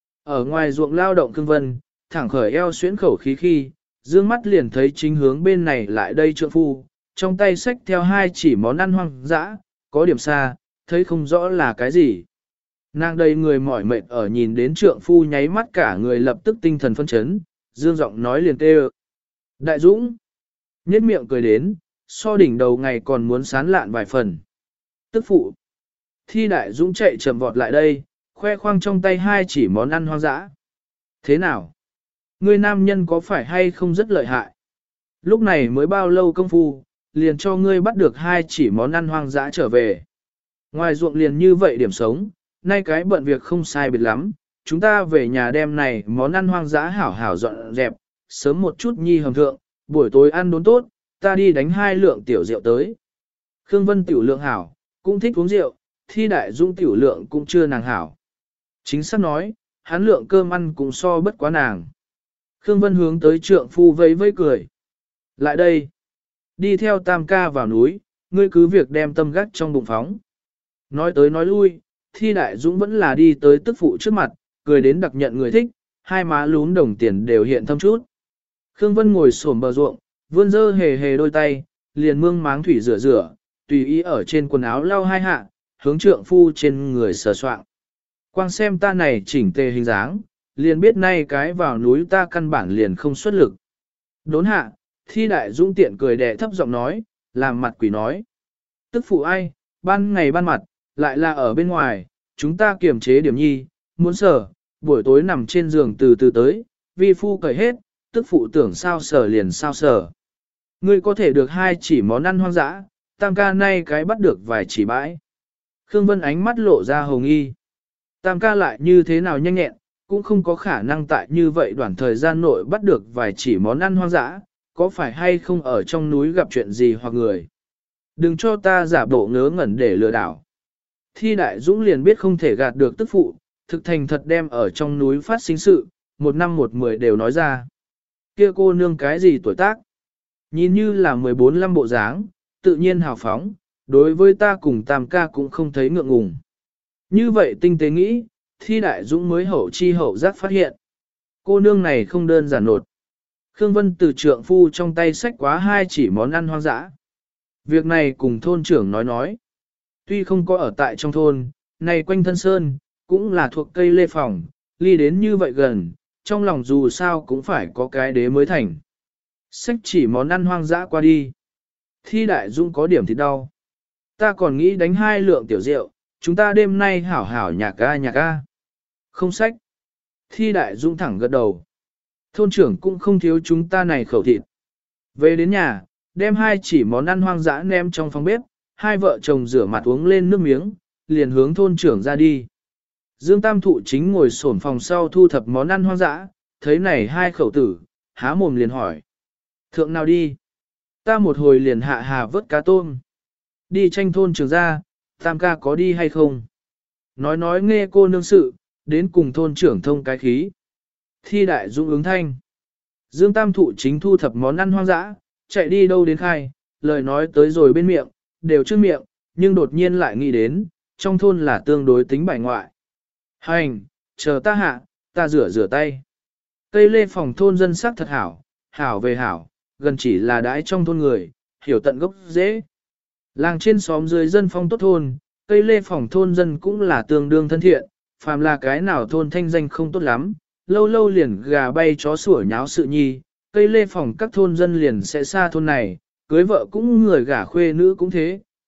Ở ngoài ruộng lao động cương vân, thẳng khởi eo xuyến khẩu khí khi, dương mắt liền thấy chính hướng bên này lại đây trượng phu, trong tay xách theo hai chỉ món ăn hoang dã, có điểm xa, thấy không rõ là cái gì. Nàng đây người mỏi mệt ở nhìn đến trượng phu nháy mắt cả người lập tức tinh thần phân chấn, dương giọng nói liền kêu. Đại Dũng! Nhết miệng cười đến, so đỉnh đầu ngày còn muốn sán lạn vài phần. Tức phụ! Thi Đại Dũng chạy chậm vọt lại đây, khoe khoang trong tay hai chỉ món ăn hoang dã. Thế nào? Ngươi nam nhân có phải hay không rất lợi hại? Lúc này mới bao lâu công phu, liền cho ngươi bắt được hai chỉ món ăn hoang dã trở về. Ngoài ruộng liền như vậy điểm sống, nay cái bận việc không sai biệt lắm, chúng ta về nhà đem này món ăn hoang dã hảo hảo dọn dẹp, sớm một chút nhi hầm thượng, buổi tối ăn đốn tốt, ta đi đánh hai lượng tiểu rượu tới. Khương Vân tiểu lượng hảo, cũng thích uống rượu, Thi Đại Dũng tiểu lượng cũng chưa nàng hảo. Chính xác nói, hắn lượng cơm ăn cũng so bất quá nàng. Khương Vân hướng tới trượng phu vẫy vẫy cười. Lại đây, đi theo Tam ca vào núi, ngươi cứ việc đem tâm gắt trong bụng phóng. Nói tới nói lui, Thi Đại Dũng vẫn là đi tới tức phụ trước mặt, cười đến đặc nhận người thích, hai má lún đồng tiền đều hiện thâm chút. Khương Vân ngồi xổm bờ ruộng, vươn dơ hề hề đôi tay, liền mương máng thủy rửa rửa, tùy ý ở trên quần áo lau hai hạ, hướng trượng phu trên người sờ soạng. Quang xem ta này chỉnh tề hình dáng, liền biết nay cái vào núi ta căn bản liền không xuất lực. Đốn hạ, Thi Đại Dũng tiện cười đẻ thấp giọng nói, làm mặt quỷ nói. Tức phụ ai, ban ngày ban mặt, lại là ở bên ngoài, chúng ta kiềm chế điểm nhi, muốn sở, buổi tối nằm trên giường từ từ tới, vi phu cởi hết, tức phụ tưởng sao sở liền sao sở. Ngươi có thể được hai chỉ món ăn hoang dã, Tam ca nay cái bắt được vài chỉ bãi. Khương Vân ánh mắt lộ ra hồng y. Tam ca lại như thế nào nhanh nhẹn, cũng không có khả năng tại như vậy đoạn thời gian nội bắt được vài chỉ món ăn hoang dã, có phải hay không ở trong núi gặp chuyện gì hoặc người. Đừng cho ta giả bộ ngớ ngẩn để lừa đảo. Thi Đại Dũng liền biết không thể gạt được tức phụ, thực thành thật đem ở trong núi phát sinh sự, một năm một mười đều nói ra. Kia cô nương cái gì tuổi tác? Nhìn như là mười bốn lăm bộ dáng, tự nhiên hào phóng, đối với ta cùng Tam ca cũng không thấy ngượng ngùng. Như vậy tinh tế nghĩ, Thi Đại Dũng mới hậu chi hậu giác phát hiện. Cô nương này không đơn giản nột. Khương Vân từ trượng phu trong tay xách quá hai chỉ món ăn hoang dã. Việc này cùng thôn trưởng nói nói. Tuy không có ở tại trong thôn, này quanh thân sơn, cũng là thuộc cây lê phòng, ly đến như vậy gần, trong lòng dù sao cũng phải có cái đế mới thành. Xách chỉ món ăn hoang dã qua đi. Thi Đại Dũng có điểm thì đau. Ta còn nghĩ đánh hai lượng tiểu rượu, chúng ta đêm nay hảo hảo nhạc ca nhạc ca. Không sách. Thi Đại Dũng thẳng gật đầu. Thôn trưởng cũng không thiếu chúng ta này khẩu thịt. Về đến nhà, đem hai chỉ món ăn hoang dã ném trong phòng bếp, hai vợ chồng rửa mặt uống lên nước miếng, liền hướng thôn trưởng ra đi. Dương Tam Thụ chính ngồi xổm phòng sau thu thập món ăn hoang dã, thấy này hai khẩu tử, há mồm liền hỏi. Thượng nào đi? Ta một hồi liền hạ hà vớt cá tôm. Đi tranh thôn trưởng ra, Tam ca có đi hay không? Nói nói nghe cô nương sự, đến cùng thôn trưởng thông cái khí. Thi Đại Dũng ứng thanh. Dương Tam Thụ chính thu thập món ăn hoang dã, chạy đi đâu đến khai, lời nói tới rồi bên miệng, đều trước miệng, nhưng đột nhiên lại nghĩ đến, trong thôn là tương đối tính bài ngoại. Hành, chờ ta hạ, ta rửa rửa tay. Cây lê phòng thôn dân sắc thật hảo, hảo về hảo, gần chỉ là đãi trong thôn người, hiểu tận gốc dễ. Làng trên xóm dưới dân phong tốt thôn, cây lê phòng thôn dân cũng là tương đương thân thiện, phàm là cái nào thôn thanh danh không tốt lắm, lâu lâu liền gà bay chó sủa nháo sự nhi, cây lê phòng các thôn dân liền sẽ xa thôn này, cưới vợ cũng người gả khuê nữ cũng thế,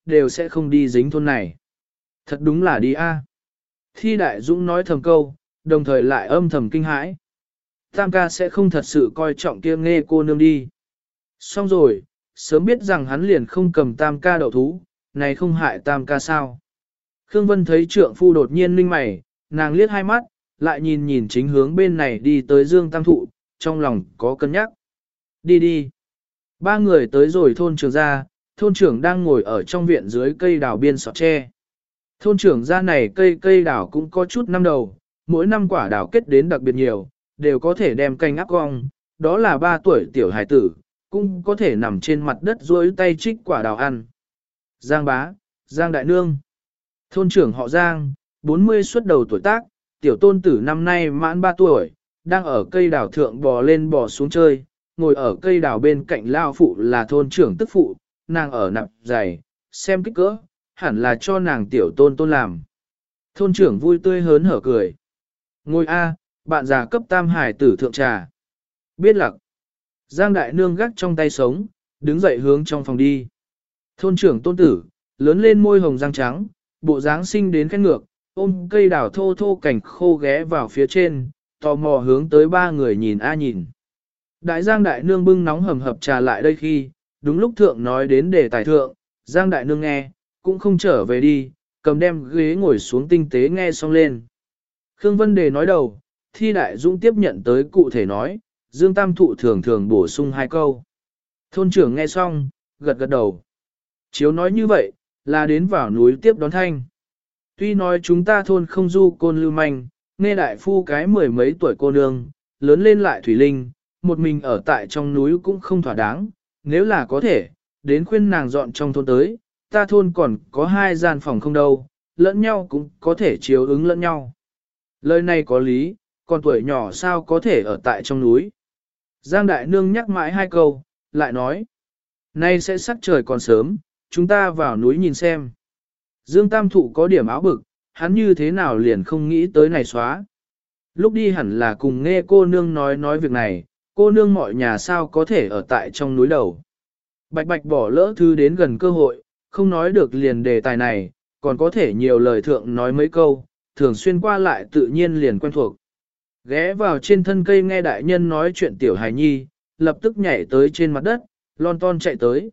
đều sẽ không đi dính thôn này. Thật đúng là đi a. Thi Đại Dũng nói thầm câu, đồng thời lại âm thầm kinh hãi. Tam ca sẽ không thật sự coi trọng kia nghe cô nương đi. Xong rồi, sớm biết rằng hắn liền không cầm tam ca đậu thú, này không hại tam ca sao. Khương Vân thấy trượng phu đột nhiên ninh mày, nàng liếc hai mắt, lại nhìn nhìn chính hướng bên này đi tới Dương Tam Thụ, trong lòng có cân nhắc. Đi đi. Ba người tới rồi thôn trưởng gia, thôn trưởng đang ngồi ở trong viện dưới cây đào biên sọt tre. Thôn trưởng gia này cây cây đào cũng có chút năm đầu, mỗi năm quả đào kết đến đặc biệt nhiều, đều có thể đem canh áp cong, đó là ba tuổi tiểu hải tử, cũng có thể nằm trên mặt đất duỗi tay trích quả đào ăn. Giang bá, Giang đại nương. Thôn trưởng họ Giang, bốn mươi xuất đầu tuổi tác, tiểu tôn tử năm nay mãn ba tuổi, đang ở cây đào thượng bò lên bò xuống chơi, ngồi ở cây đào bên cạnh lao phụ là thôn trưởng tức phụ, nàng ở nạp dày, xem kích cỡ, hẳn là cho nàng tiểu tôn tôn làm. Thôn trưởng vui tươi hớn hở cười. Ngồi A, bạn già cấp tam hải tử thượng trà. Biết lặc. Giang đại nương gắt trong tay sống, đứng dậy hướng trong phòng đi. Thôn trưởng tôn tử, lớn lên môi hồng răng trắng, bộ dáng sinh đến khen ngược, ôm cây đào thô thô cảnh khô ghé vào phía trên, tò mò hướng tới ba người nhìn A nhìn. Đại Giang đại nương bưng nóng hầm hập trà lại đây khi, đúng lúc thượng nói đến đề tài thượng, Giang đại nương nghe, cũng không trở về đi, cầm đem ghế ngồi xuống tinh tế nghe xong lên. Khương Vân Đề nói đầu, Thi Đại Dũng tiếp nhận tới cụ thể nói, Dương Tam Thụ thường thường bổ sung hai câu. Thôn trưởng nghe xong, gật gật đầu. Chiếu nói như vậy, là đến vào núi tiếp đón thanh. Tuy nói chúng ta thôn không du côn lưu manh, nghe đại phu cái mười mấy tuổi cô nương, lớn lên lại thủy linh, một mình ở tại trong núi cũng không thỏa đáng, nếu là có thể, đến khuyên nàng dọn trong thôn tới, ta thôn còn có hai gian phòng không đâu, lẫn nhau cũng có thể chiếu ứng lẫn nhau. Lời này có lý, còn tuổi nhỏ sao có thể ở tại trong núi. Giang Đại Nương nhắc mãi hai câu, lại nói, nay sẽ sắc trời còn sớm, chúng ta vào núi nhìn xem. Dương Tam Thụ có điểm áo bực, hắn như thế nào liền không nghĩ tới này xóa. Lúc đi hẳn là cùng nghe cô nương nói nói việc này, cô nương mọi nhà sao có thể ở tại trong núi đầu. Bạch bạch bỏ lỡ thư đến gần cơ hội, không nói được liền đề tài này, còn có thể nhiều lời thượng nói mấy câu, thường xuyên qua lại tự nhiên liền quen thuộc. Ghé vào trên thân cây nghe đại nhân nói chuyện tiểu hài nhi, lập tức nhảy tới trên mặt đất, lon ton chạy tới.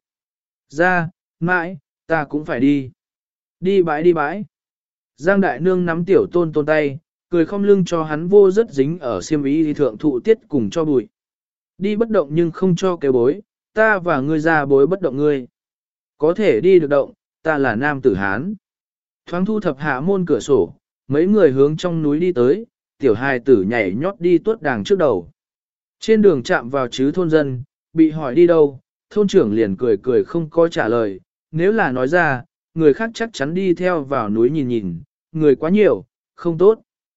Ra, mãi, ta cũng phải đi. Đi bãi đi bãi. Giang đại nương nắm tiểu tôn tôn tay, cười không lưng cho hắn vô rất dính ở xiêm ý thì thượng thụ tiết cùng cho bụi. Đi bất động nhưng không cho kêu bối, ta và ngươi ra bối bất động ngươi. Có thể đi được động, ta là nam tử Hán. Thoáng thu thập hạ môn cửa sổ, mấy người hướng trong núi đi tới, tiểu hài tử nhảy nhót đi tuốt đàng trước đầu. Trên đường chạm vào chứ thôn dân, bị hỏi đi đâu, thôn trưởng liền cười cười không có trả lời, nếu là nói ra, người khác chắc chắn đi theo vào núi nhìn nhìn, người quá nhiều, không tốt.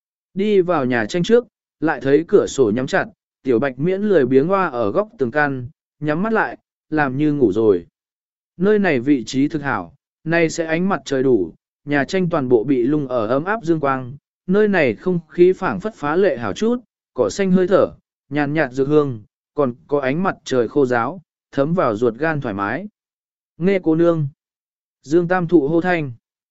Đi vào nhà tranh trước, lại thấy cửa sổ nhắm chặt, tiểu bạch miễn lười biếng hoa ở góc tường căn, nhắm mắt lại, làm như ngủ rồi. Nơi này vị trí thực hảo, nay sẽ ánh mặt trời đủ, nhà tranh toàn bộ bị lung ở ấm áp dương quang, nơi này không khí phảng phất phá lệ hảo chút, cỏ xanh hơi thở, nhàn nhạt dược hương, còn có ánh mặt trời khô ráo, thấm vào ruột gan thoải mái. Nghe cô nương. Dương Tam Thụ hô thanh.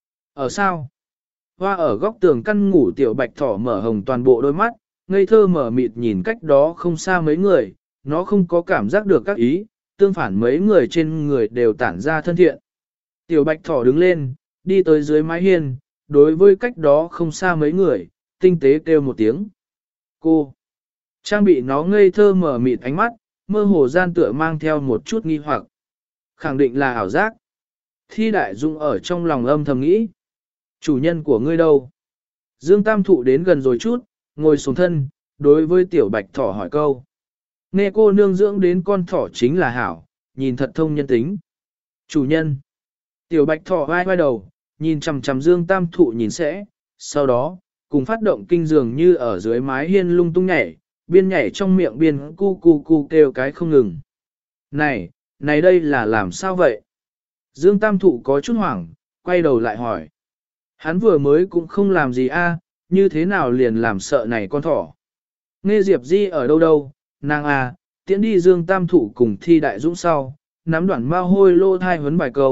Ở sao? Hoa ở góc tường căn ngủ tiểu bạch thỏ mở hồng toàn bộ đôi mắt, ngây thơ mở mịt nhìn cách đó không xa mấy người, nó không có cảm giác được các ý, tương phản mấy người trên người đều tản ra thân thiện. Tiểu bạch thỏ đứng lên, đi tới dưới mái hiên, đối với cách đó không xa mấy người, tinh tế kêu một tiếng. Cô! Trang bị nó ngây thơ mở mịt ánh mắt, mơ hồ gian tựa mang theo một chút nghi hoặc. Khẳng định là ảo giác. Thi Đại Dung ở trong lòng âm thầm nghĩ. Chủ nhân của ngươi đâu? Dương Tam Thụ đến gần rồi chút, ngồi xuống thân, đối với tiểu bạch thỏ hỏi câu. Nghe cô nương dưỡng đến con thỏ chính là hảo, nhìn thật thông nhân tính. Chủ nhân. Tiểu bạch thỏ vai vai đầu, nhìn chằm chằm Dương Tam Thụ nhìn sẽ, sau đó, cùng phát động kinh dường như ở dưới mái hiên lung tung nhảy, biên nhảy trong miệng biên cu cu cu kêu cái không ngừng. Này, này đây là làm sao vậy? Dương Tam Thụ có chút hoảng, quay đầu lại hỏi. Hắn vừa mới cũng không làm gì a, như thế nào liền làm sợ này con thỏ. Nghe Diệp Di ở đâu đâu, nàng à, tiễn đi Dương Tam Thụ cùng Thi Đại Dũng sau, nắm đoạn mao hôi lô thai huấn bài câu,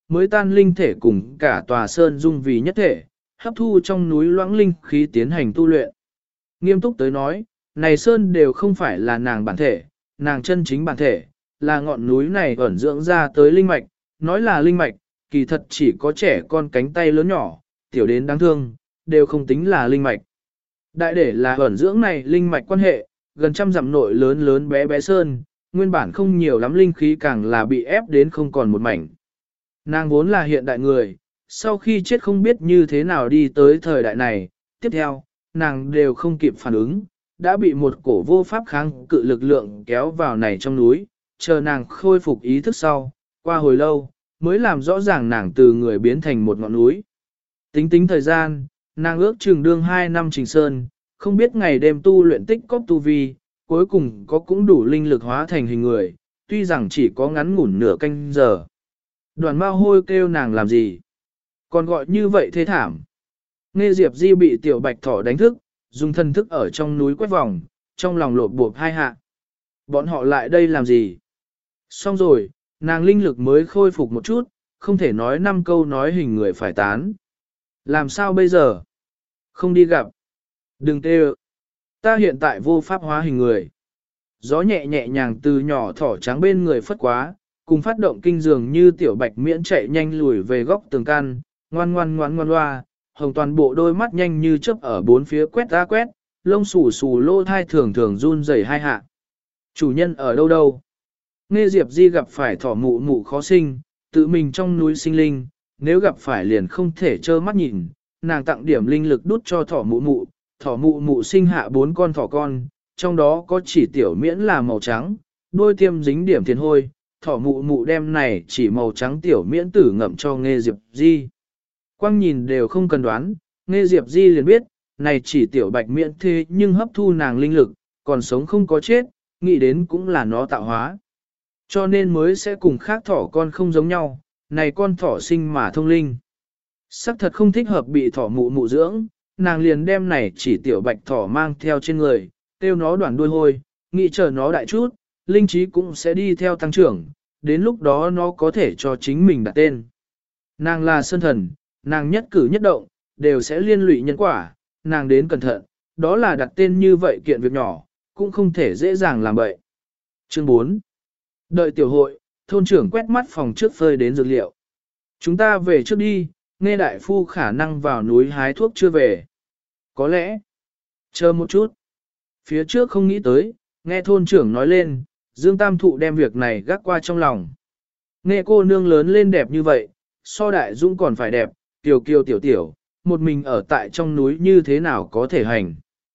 mới tan linh thể cùng cả tòa sơn dung vì nhất thể, hấp thu trong núi loãng linh khí tiến hành tu luyện. Nghiêm túc tới nói, này sơn đều không phải là nàng bản thể, nàng chân chính bản thể, là ngọn núi này ẩn dưỡng ra tới linh mạch, nói là linh mạch, kỳ thật chỉ có trẻ con cánh tay lớn nhỏ, tiểu đến đáng thương, đều không tính là linh mạch. Đại để là ẩn dưỡng này linh mạch quan hệ, gần trăm dặm nội lớn lớn bé bé sơn, nguyên bản không nhiều lắm linh khí càng là bị ép đến không còn một mảnh. Nàng vốn là hiện đại người, sau khi chết không biết như thế nào đi tới thời đại này, tiếp theo, nàng đều không kịp phản ứng, đã bị một cổ vô pháp kháng cự lực lượng kéo vào này trong núi, chờ nàng khôi phục ý thức sau, qua hồi lâu, mới làm rõ ràng nàng từ người biến thành một ngọn núi. Tính tính thời gian, nàng ước chừng đương hai năm trình sơn, không biết ngày đêm tu luyện tích cóp tu vi, cuối cùng có cũng đủ linh lực hóa thành hình người, tuy rằng chỉ có ngắn ngủn nửa canh giờ. Đoàn mao hôi kêu nàng làm gì? Còn gọi như vậy thế thảm. Nghe Diệp Di bị tiểu bạch thỏ đánh thức, dùng thân thức ở trong núi quét vòng, trong lòng lột bộp hai hạ. Bọn họ lại đây làm gì? Xong rồi, nàng linh lực mới khôi phục một chút, không thể nói năm câu nói hình người phải tán. Làm sao bây giờ? Không đi gặp. Đừng tê ơ. Ta hiện tại vô pháp hóa hình người. Gió nhẹ nhẹ nhàng từ nhỏ thỏ trắng bên người phất quá, cùng phát động kinh dường như tiểu bạch miễn chạy nhanh lùi về góc tường căn, ngoan ngoan ngoan ngoan loa, hồng toàn bộ đôi mắt nhanh như chớp ở bốn phía quét ra quét, lông xù xù lô thai thường thường run rẩy hai hạ. Chủ nhân ở đâu đâu? Nghe Diệp Di gặp phải thỏ mụ mụ khó sinh, tự mình trong núi sinh linh, nếu gặp phải liền không thể trơ mắt nhìn, nàng tặng điểm linh lực đút cho thỏ mụ mụ, thỏ mụ mụ sinh hạ bốn con thỏ con, trong đó có chỉ tiểu miễn là màu trắng, đôi tiêm dính điểm tiền hôi, thỏ mụ mụ đem này chỉ màu trắng tiểu miễn tử ngậm cho Nghe Diệp Di. Quang nhìn đều không cần đoán, Nghe Diệp Di liền biết, này chỉ tiểu bạch miễn thế nhưng hấp thu nàng linh lực, còn sống không có chết, nghĩ đến cũng là nó tạo hóa. Cho nên mới sẽ cùng khác thỏ con không giống nhau, này con thỏ sinh mà thông linh. Sắc thật không thích hợp bị thỏ mụ mụ dưỡng, nàng liền đem này chỉ tiểu bạch thỏ mang theo trên người, tiêu nó đoạn đuôi hôi, nghĩ chờ nó đại chút, linh trí cũng sẽ đi theo tăng trưởng, đến lúc đó nó có thể cho chính mình đặt tên. Nàng là sơn thần, nàng nhất cử nhất động, đều sẽ liên lụy nhân quả, nàng đến cẩn thận, đó là đặt tên như vậy kiện việc nhỏ, cũng không thể dễ dàng làm vậy. Chương bốn. Đợi tiểu hội, thôn trưởng quét mắt phòng trước phơi đến dược liệu. Chúng ta về trước đi, Nghe đại phu khả năng vào núi hái thuốc chưa về. Có lẽ, chờ một chút. Phía trước không nghĩ tới, nghe thôn trưởng nói lên, Dương Tam Thụ đem việc này gác qua trong lòng. Nghe cô nương lớn lên đẹp như vậy, so đại dũng còn phải đẹp, tiểu kiều tiểu tiểu, một mình ở tại trong núi như thế nào có thể hành.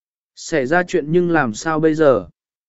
Xảy ra chuyện nhưng làm sao bây giờ?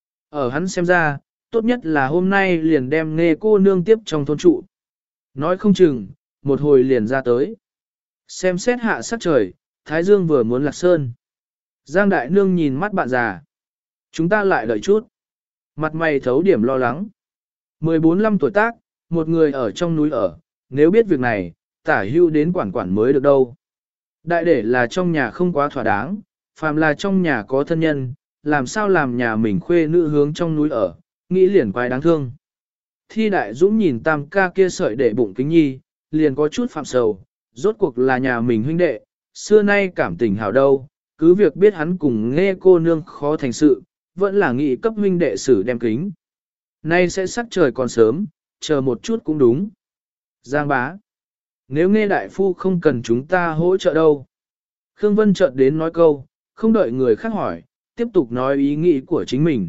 Ở hắn xem ra, tốt nhất là hôm nay liền đem nghe cô nương tiếp trong thôn trụ. Nói không chừng, một hồi liền ra tới. Xem xét hạ sắc trời, Thái Dương vừa muốn lạc sơn. Giang Đại Nương nhìn mắt bạn già. Chúng ta lại đợi chút. Mặt mày thấu điểm lo lắng. mười bốn lăm tuổi tác, một người ở trong núi ở, nếu biết việc này, tả hưu đến quản quản mới được đâu. Đại để là trong nhà không quá thỏa đáng, phàm là trong nhà có thân nhân, làm sao làm nhà mình khuê nữ hướng trong núi ở, nghĩ liền quái đáng thương. Thi Đại Dũng nhìn tam ca kia sợi để bụng kính nhi, liền có chút phạm sầu, rốt cuộc là nhà mình huynh đệ, xưa nay cảm tình hảo đâu, cứ việc biết hắn cùng nghe cô nương khó thành sự, vẫn là nghĩ cấp huynh đệ xử đem kính. Nay sẽ sắc trời còn sớm, chờ một chút cũng đúng. Giang bá, nếu nghe đại phu không cần chúng ta hỗ trợ đâu. Khương Vân chợt đến nói câu, không đợi người khác hỏi, tiếp tục nói ý nghĩ của chính mình.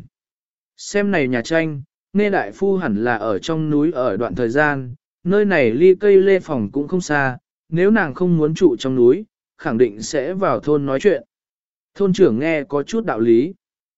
Xem này nhà tranh, nghe đại phu hẳn là ở trong núi ở đoạn thời gian, nơi này ly cây lê phòng cũng không xa, nếu nàng không muốn trụ trong núi, khẳng định sẽ vào thôn nói chuyện. Thôn trưởng nghe có chút đạo lý.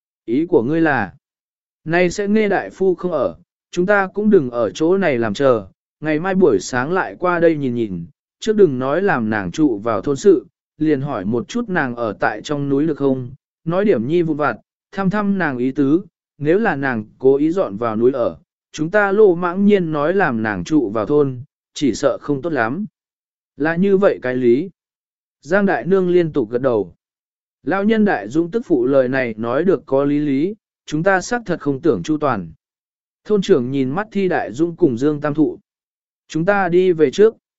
Ý của ngươi là, nay sẽ nghe đại phu không ở, chúng ta cũng đừng ở chỗ này làm chờ, ngày mai buổi sáng lại qua đây nhìn nhìn, trước đừng nói làm nàng trụ vào thôn sự, liền hỏi một chút nàng ở tại trong núi được không, nói điểm nhi vụn vặt, thăm thăm nàng ý tứ, nếu là nàng cố ý dọn vào núi ở, chúng ta lô mãng nhiên nói làm nàng trụ vào thôn, chỉ sợ không tốt lắm. Là như vậy cái lý. Giang Đại Nương liên tục gật đầu. Lão nhân Đại Dũng tức phụ lời này nói được có lý lý, chúng ta xác thật không tưởng chu toàn. Thôn trưởng nhìn mắt Thi Đại Dũng cùng Dương Tam Thụ. Chúng ta đi về trước.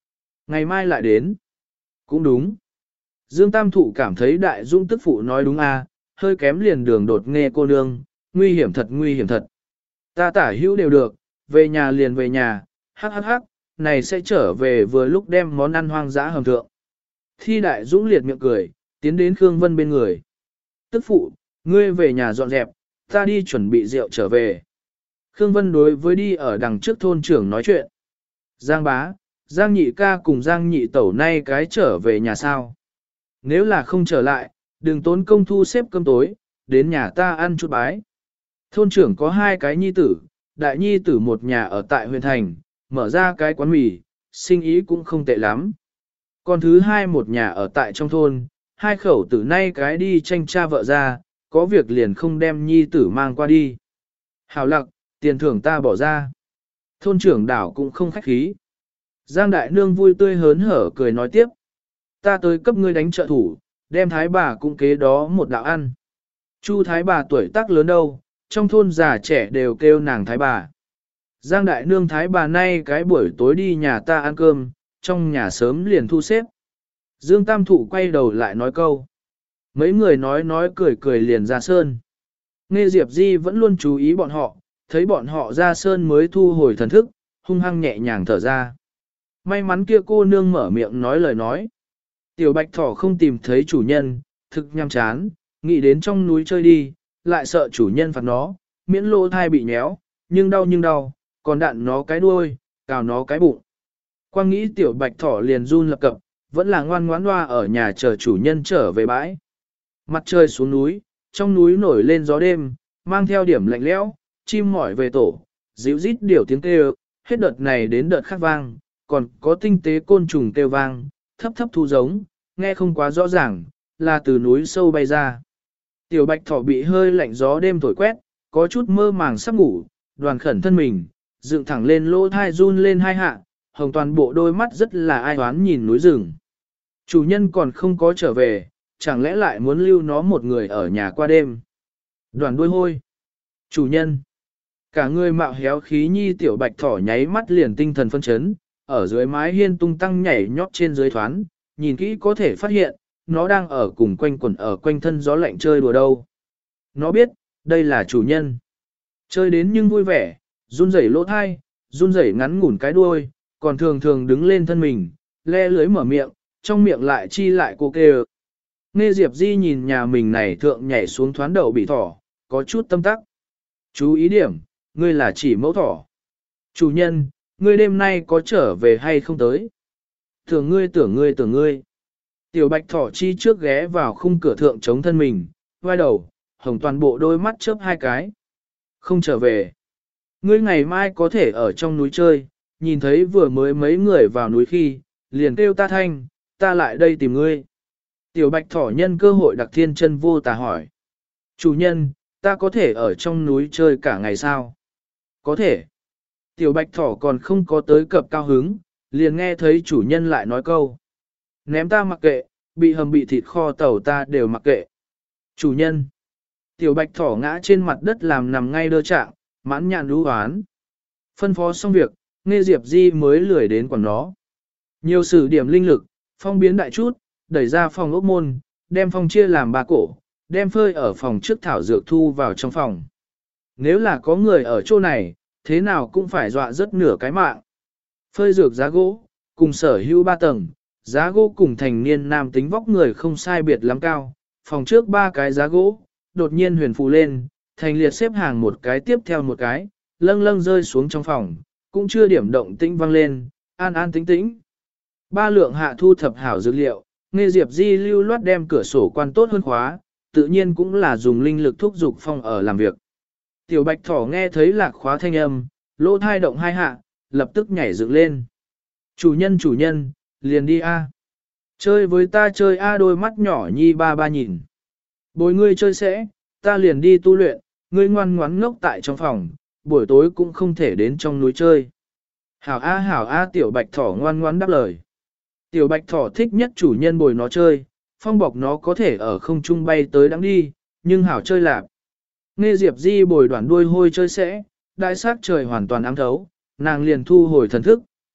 Ngày mai lại đến. Cũng đúng. Dương Tam Thụ cảm thấy đại dũng tức phụ nói đúng a, hơi kém liền đường đột nghe cô nương, nguy hiểm thật nguy hiểm thật. Ta tả hữu đều được, về nhà liền về nhà, hắc hắc hắc, này sẽ trở về vừa lúc đem món ăn hoang dã hầm thượng. Thi đại dũng liệt miệng cười, tiến đến Khương Vân bên người. Tức phụ, ngươi về nhà dọn dẹp, ta đi chuẩn bị rượu trở về. Khương Vân đối với đi ở đằng trước thôn trưởng nói chuyện. Giang bá, Giang nhị ca cùng Giang nhị tẩu nay cái trở về nhà sao. Nếu là không trở lại, đừng tốn công thu xếp cơm tối, đến nhà ta ăn chút bái. Thôn trưởng có hai cái nhi tử, đại nhi tử một nhà ở tại huyện thành, mở ra cái quán mì, sinh ý cũng không tệ lắm. Còn thứ hai một nhà ở tại trong thôn, hai khẩu tử nay cái đi tranh cha vợ ra, có việc liền không đem nhi tử mang qua đi. Hảo lặc, tiền thưởng ta bỏ ra. Thôn trưởng đảo cũng không khách khí. Giang đại nương vui tươi hớn hở cười nói tiếp. Ta tới cấp ngươi đánh trợ thủ, đem thái bà cũng kế đó một đạo ăn. Chu thái bà tuổi tác lớn đâu, trong thôn già trẻ đều kêu nàng thái bà. Giang đại nương thái bà nay cái buổi tối đi nhà ta ăn cơm, trong nhà sớm liền thu xếp. Dương Tam Thụ quay đầu lại nói câu. Mấy người nói nói cười cười liền ra sơn. Nghe Diệp Di vẫn luôn chú ý bọn họ, thấy bọn họ ra sơn mới thu hồi thần thức, hung hăng nhẹ nhàng thở ra. May mắn kia cô nương mở miệng nói lời nói. Tiểu bạch thỏ không tìm thấy chủ nhân, thực nhăm chán, nghĩ đến trong núi chơi đi, lại sợ chủ nhân phạt nó, miễn lỗ thai bị nhéo, nhưng đau nhưng đau, còn đạn nó cái đuôi, cào nó cái bụng. Quang nghĩ tiểu bạch thỏ liền run lập cập, vẫn là ngoan ngoãn loa ở nhà chờ chủ nhân trở về bãi. Mặt trời xuống núi, trong núi nổi lên gió đêm, mang theo điểm lạnh lẽo, chim mỏi về tổ, dịu rít điều tiếng kêu, hết đợt này đến đợt khác vang, còn có tinh tế côn trùng kêu vang, thấp thấp thu giống, nghe không quá rõ ràng, là từ núi sâu bay ra. Tiểu bạch thỏ bị hơi lạnh gió đêm thổi quét, có chút mơ màng sắp ngủ, đoàn khẩn thân mình, dựng thẳng lên lỗ thai run lên hai hạ, hồng toàn bộ đôi mắt rất là ai oán nhìn núi rừng. Chủ nhân còn không có trở về, chẳng lẽ lại muốn lưu nó một người ở nhà qua đêm. Đoàn đuôi hôi. Chủ nhân. Cả người mạo héo khí nhi tiểu bạch thỏ nháy mắt liền tinh thần phân chấn, ở dưới mái hiên tung tăng nhảy nhót trên dưới thoán, nhìn kỹ có thể phát hiện, nó đang ở cùng quanh quẩn ở quanh thân gió lạnh chơi đùa đâu. Nó biết, đây là chủ nhân. Chơi đến nhưng vui vẻ, run rẩy lỗ thai, run rẩy ngắn ngủn cái đuôi, còn thường thường đứng lên thân mình, le lưới mở miệng, trong miệng lại chi lại cô kêu. Nghe Diệp Di nhìn nhà mình này thượng nhảy xuống thoán đầu bị thỏ, có chút tâm tắc. Chú ý điểm, ngươi là chỉ mẫu thỏ. Chủ nhân, ngươi đêm nay có trở về hay không tới? Tưởng ngươi tưởng ngươi tưởng ngươi. Tiểu bạch thỏ chi trước ghé vào khung cửa thượng chống thân mình, vai đầu, hồng toàn bộ đôi mắt chớp hai cái. Không trở về. Ngươi ngày mai có thể ở trong núi chơi, nhìn thấy vừa mới mấy người vào núi khi, liền kêu ta thanh, ta lại đây tìm ngươi. Tiểu bạch thỏ nhân cơ hội đặc thiên chân vô tà hỏi. Chủ nhân, ta có thể ở trong núi chơi cả ngày sao? Có thể. Tiểu bạch thỏ còn không có tới cập cao hứng, liền nghe thấy chủ nhân lại nói câu. Ném ta mặc kệ, bị hầm bị thịt kho tàu ta đều mặc kệ. Chủ nhân. Tiểu bạch thỏ ngã trên mặt đất làm nằm ngay đơ trạng, mãn nhạn lũ hoán. Phân phó xong việc, nghe Diệp Di mới lười đến quản nó. Nhiều sử điểm linh lực, phong biến đại chút, đẩy ra phòng ốc môn, đem phòng chia làm ba cổ, đem phơi ở phòng trước thảo dược thu vào trong phòng. Nếu là có người ở chỗ này, thế nào cũng phải dọa rất nửa cái mạng. Phơi dược giá gỗ, cùng sở hữu ba tầng, giá gỗ cùng thành niên nam tính vóc người không sai biệt lắm cao, phòng trước ba cái giá gỗ, đột nhiên huyền phù lên, thành liệt xếp hàng một cái tiếp theo một cái, lâng lâng rơi xuống trong phòng, cũng chưa điểm động tĩnh vang lên, an an tĩnh tĩnh. Ba lượng hạ thu thập hảo dược liệu, nghe Diệp Di lưu loát đem cửa sổ quan tốt hơn khóa, tự nhiên cũng là dùng linh lực thúc dục phong ở làm việc. Tiểu bạch thỏ nghe thấy lạc khóa thanh âm, lỗ thai động hai hạ, lập tức nhảy dựng lên. Chủ nhân chủ nhân, liền đi a. Chơi với ta chơi a đôi mắt nhỏ nhi ba ba nhìn. Bồi ngươi chơi sẽ, ta liền đi tu luyện, ngươi ngoan ngoãn ngốc tại trong phòng, buổi tối cũng không thể đến trong núi chơi. Hảo a hảo a tiểu bạch thỏ ngoan ngoãn đáp lời. Tiểu bạch thỏ thích nhất chủ nhân bồi nó chơi, phong bọc nó có thể ở không trung bay tới đắng đi, nhưng hảo chơi lạp. Nghe Diệp Di bồi đoạn đuôi hôi chơi sẽ, đại sát trời hoàn toàn ám thấu, nàng liền thu hồi thần thức,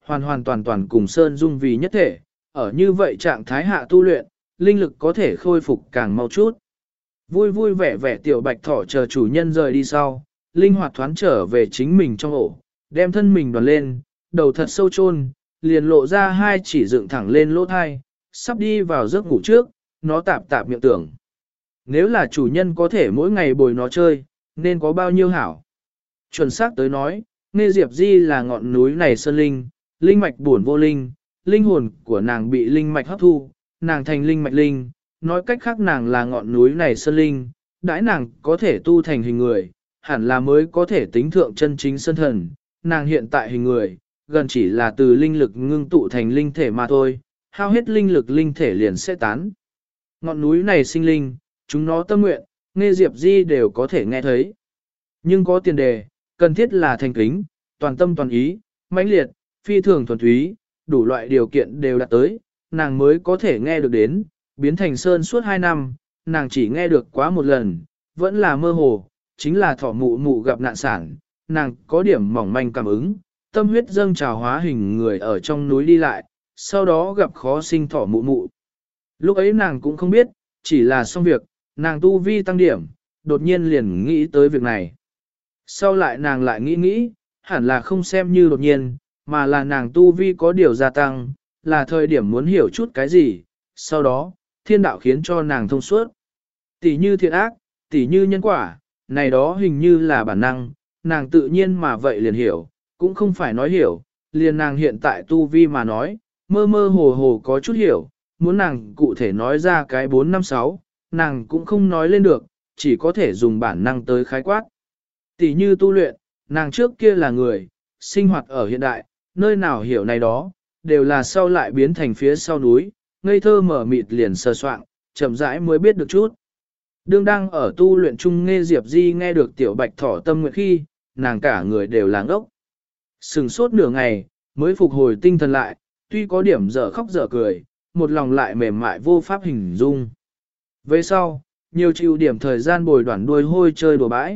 hoàn hoàn toàn toàn cùng Sơn Dung vì nhất thể, ở như vậy trạng thái hạ tu luyện, linh lực có thể khôi phục càng mau chút. Vui vui vẻ vẻ tiểu bạch thỏ chờ chủ nhân rời đi sau, linh hoạt thoáng trở về chính mình trong ổ, đem thân mình đoàn lên, đầu thật sâu chôn, liền lộ ra hai chỉ dựng thẳng lên lỗ thai, sắp đi vào giấc ngủ trước, nó tạp tạp miệng tưởng. Nếu là chủ nhân có thể mỗi ngày bồi nó chơi, nên có bao nhiêu hảo. Chuẩn xác tới nói, Nghe Diệp Di là ngọn núi này sơn linh, linh mạch buồn vô linh, linh hồn của nàng bị linh mạch hấp thu, nàng thành linh mạch linh, nói cách khác nàng là ngọn núi này sơn linh, đãi nàng có thể tu thành hình người, hẳn là mới có thể tính thượng chân chính sơn thần, nàng hiện tại hình người, gần chỉ là từ linh lực ngưng tụ thành linh thể mà thôi, hao hết linh lực linh thể liền sẽ tán. Ngọn núi này sinh linh, chúng nó tâm nguyện, Nghe Diệp Di đều có thể nghe thấy. Nhưng có tiền đề, cần thiết là thành kính, toàn tâm toàn ý, mãnh liệt, phi thường thuần túy, đủ loại điều kiện đều đạt tới, nàng mới có thể nghe được đến, biến thành sơn suốt hai năm, nàng chỉ nghe được quá một lần, vẫn là mơ hồ, chính là thỏ mụ mụ gặp nạn sản, nàng có điểm mỏng manh cảm ứng, tâm huyết dâng trào hóa hình người ở trong núi đi lại, sau đó gặp khó sinh thỏ mụ mụ. Lúc ấy nàng cũng không biết, chỉ là xong việc, nàng tu vi tăng điểm, đột nhiên liền nghĩ tới việc này. Sau lại nàng lại nghĩ nghĩ, hẳn là không xem như đột nhiên, mà là nàng tu vi có điều gia tăng, là thời điểm muốn hiểu chút cái gì, sau đó, thiên đạo khiến cho nàng thông suốt. Tỷ như thiện ác, tỷ như nhân quả, này đó hình như là bản năng, nàng tự nhiên mà vậy liền hiểu, cũng không phải nói hiểu, liền nàng hiện tại tu vi mà nói, mơ mơ hồ hồ có chút hiểu, muốn nàng cụ thể nói ra cái bốn năm sáu, nàng cũng không nói lên được, chỉ có thể dùng bản năng tới khái quát. Tỷ như tu luyện, nàng trước kia là người, sinh hoạt ở hiện đại, nơi nào hiểu này đó, đều là sau lại biến thành phía sau núi, ngây thơ mở mịt liền sờ soạng, chậm rãi mới biết được chút. Đương đang ở tu luyện chung Nghe Diệp Di nghe được tiểu bạch thỏ tâm nguyện khi, nàng cả người đều làng ốc. Sừng sốt nửa ngày, mới phục hồi tinh thần lại, tuy có điểm dở khóc dở cười, một lòng lại mềm mại vô pháp hình dung. Về sau, nhiều chịu điểm thời gian bồi đoạn đuôi hôi chơi đùa bãi.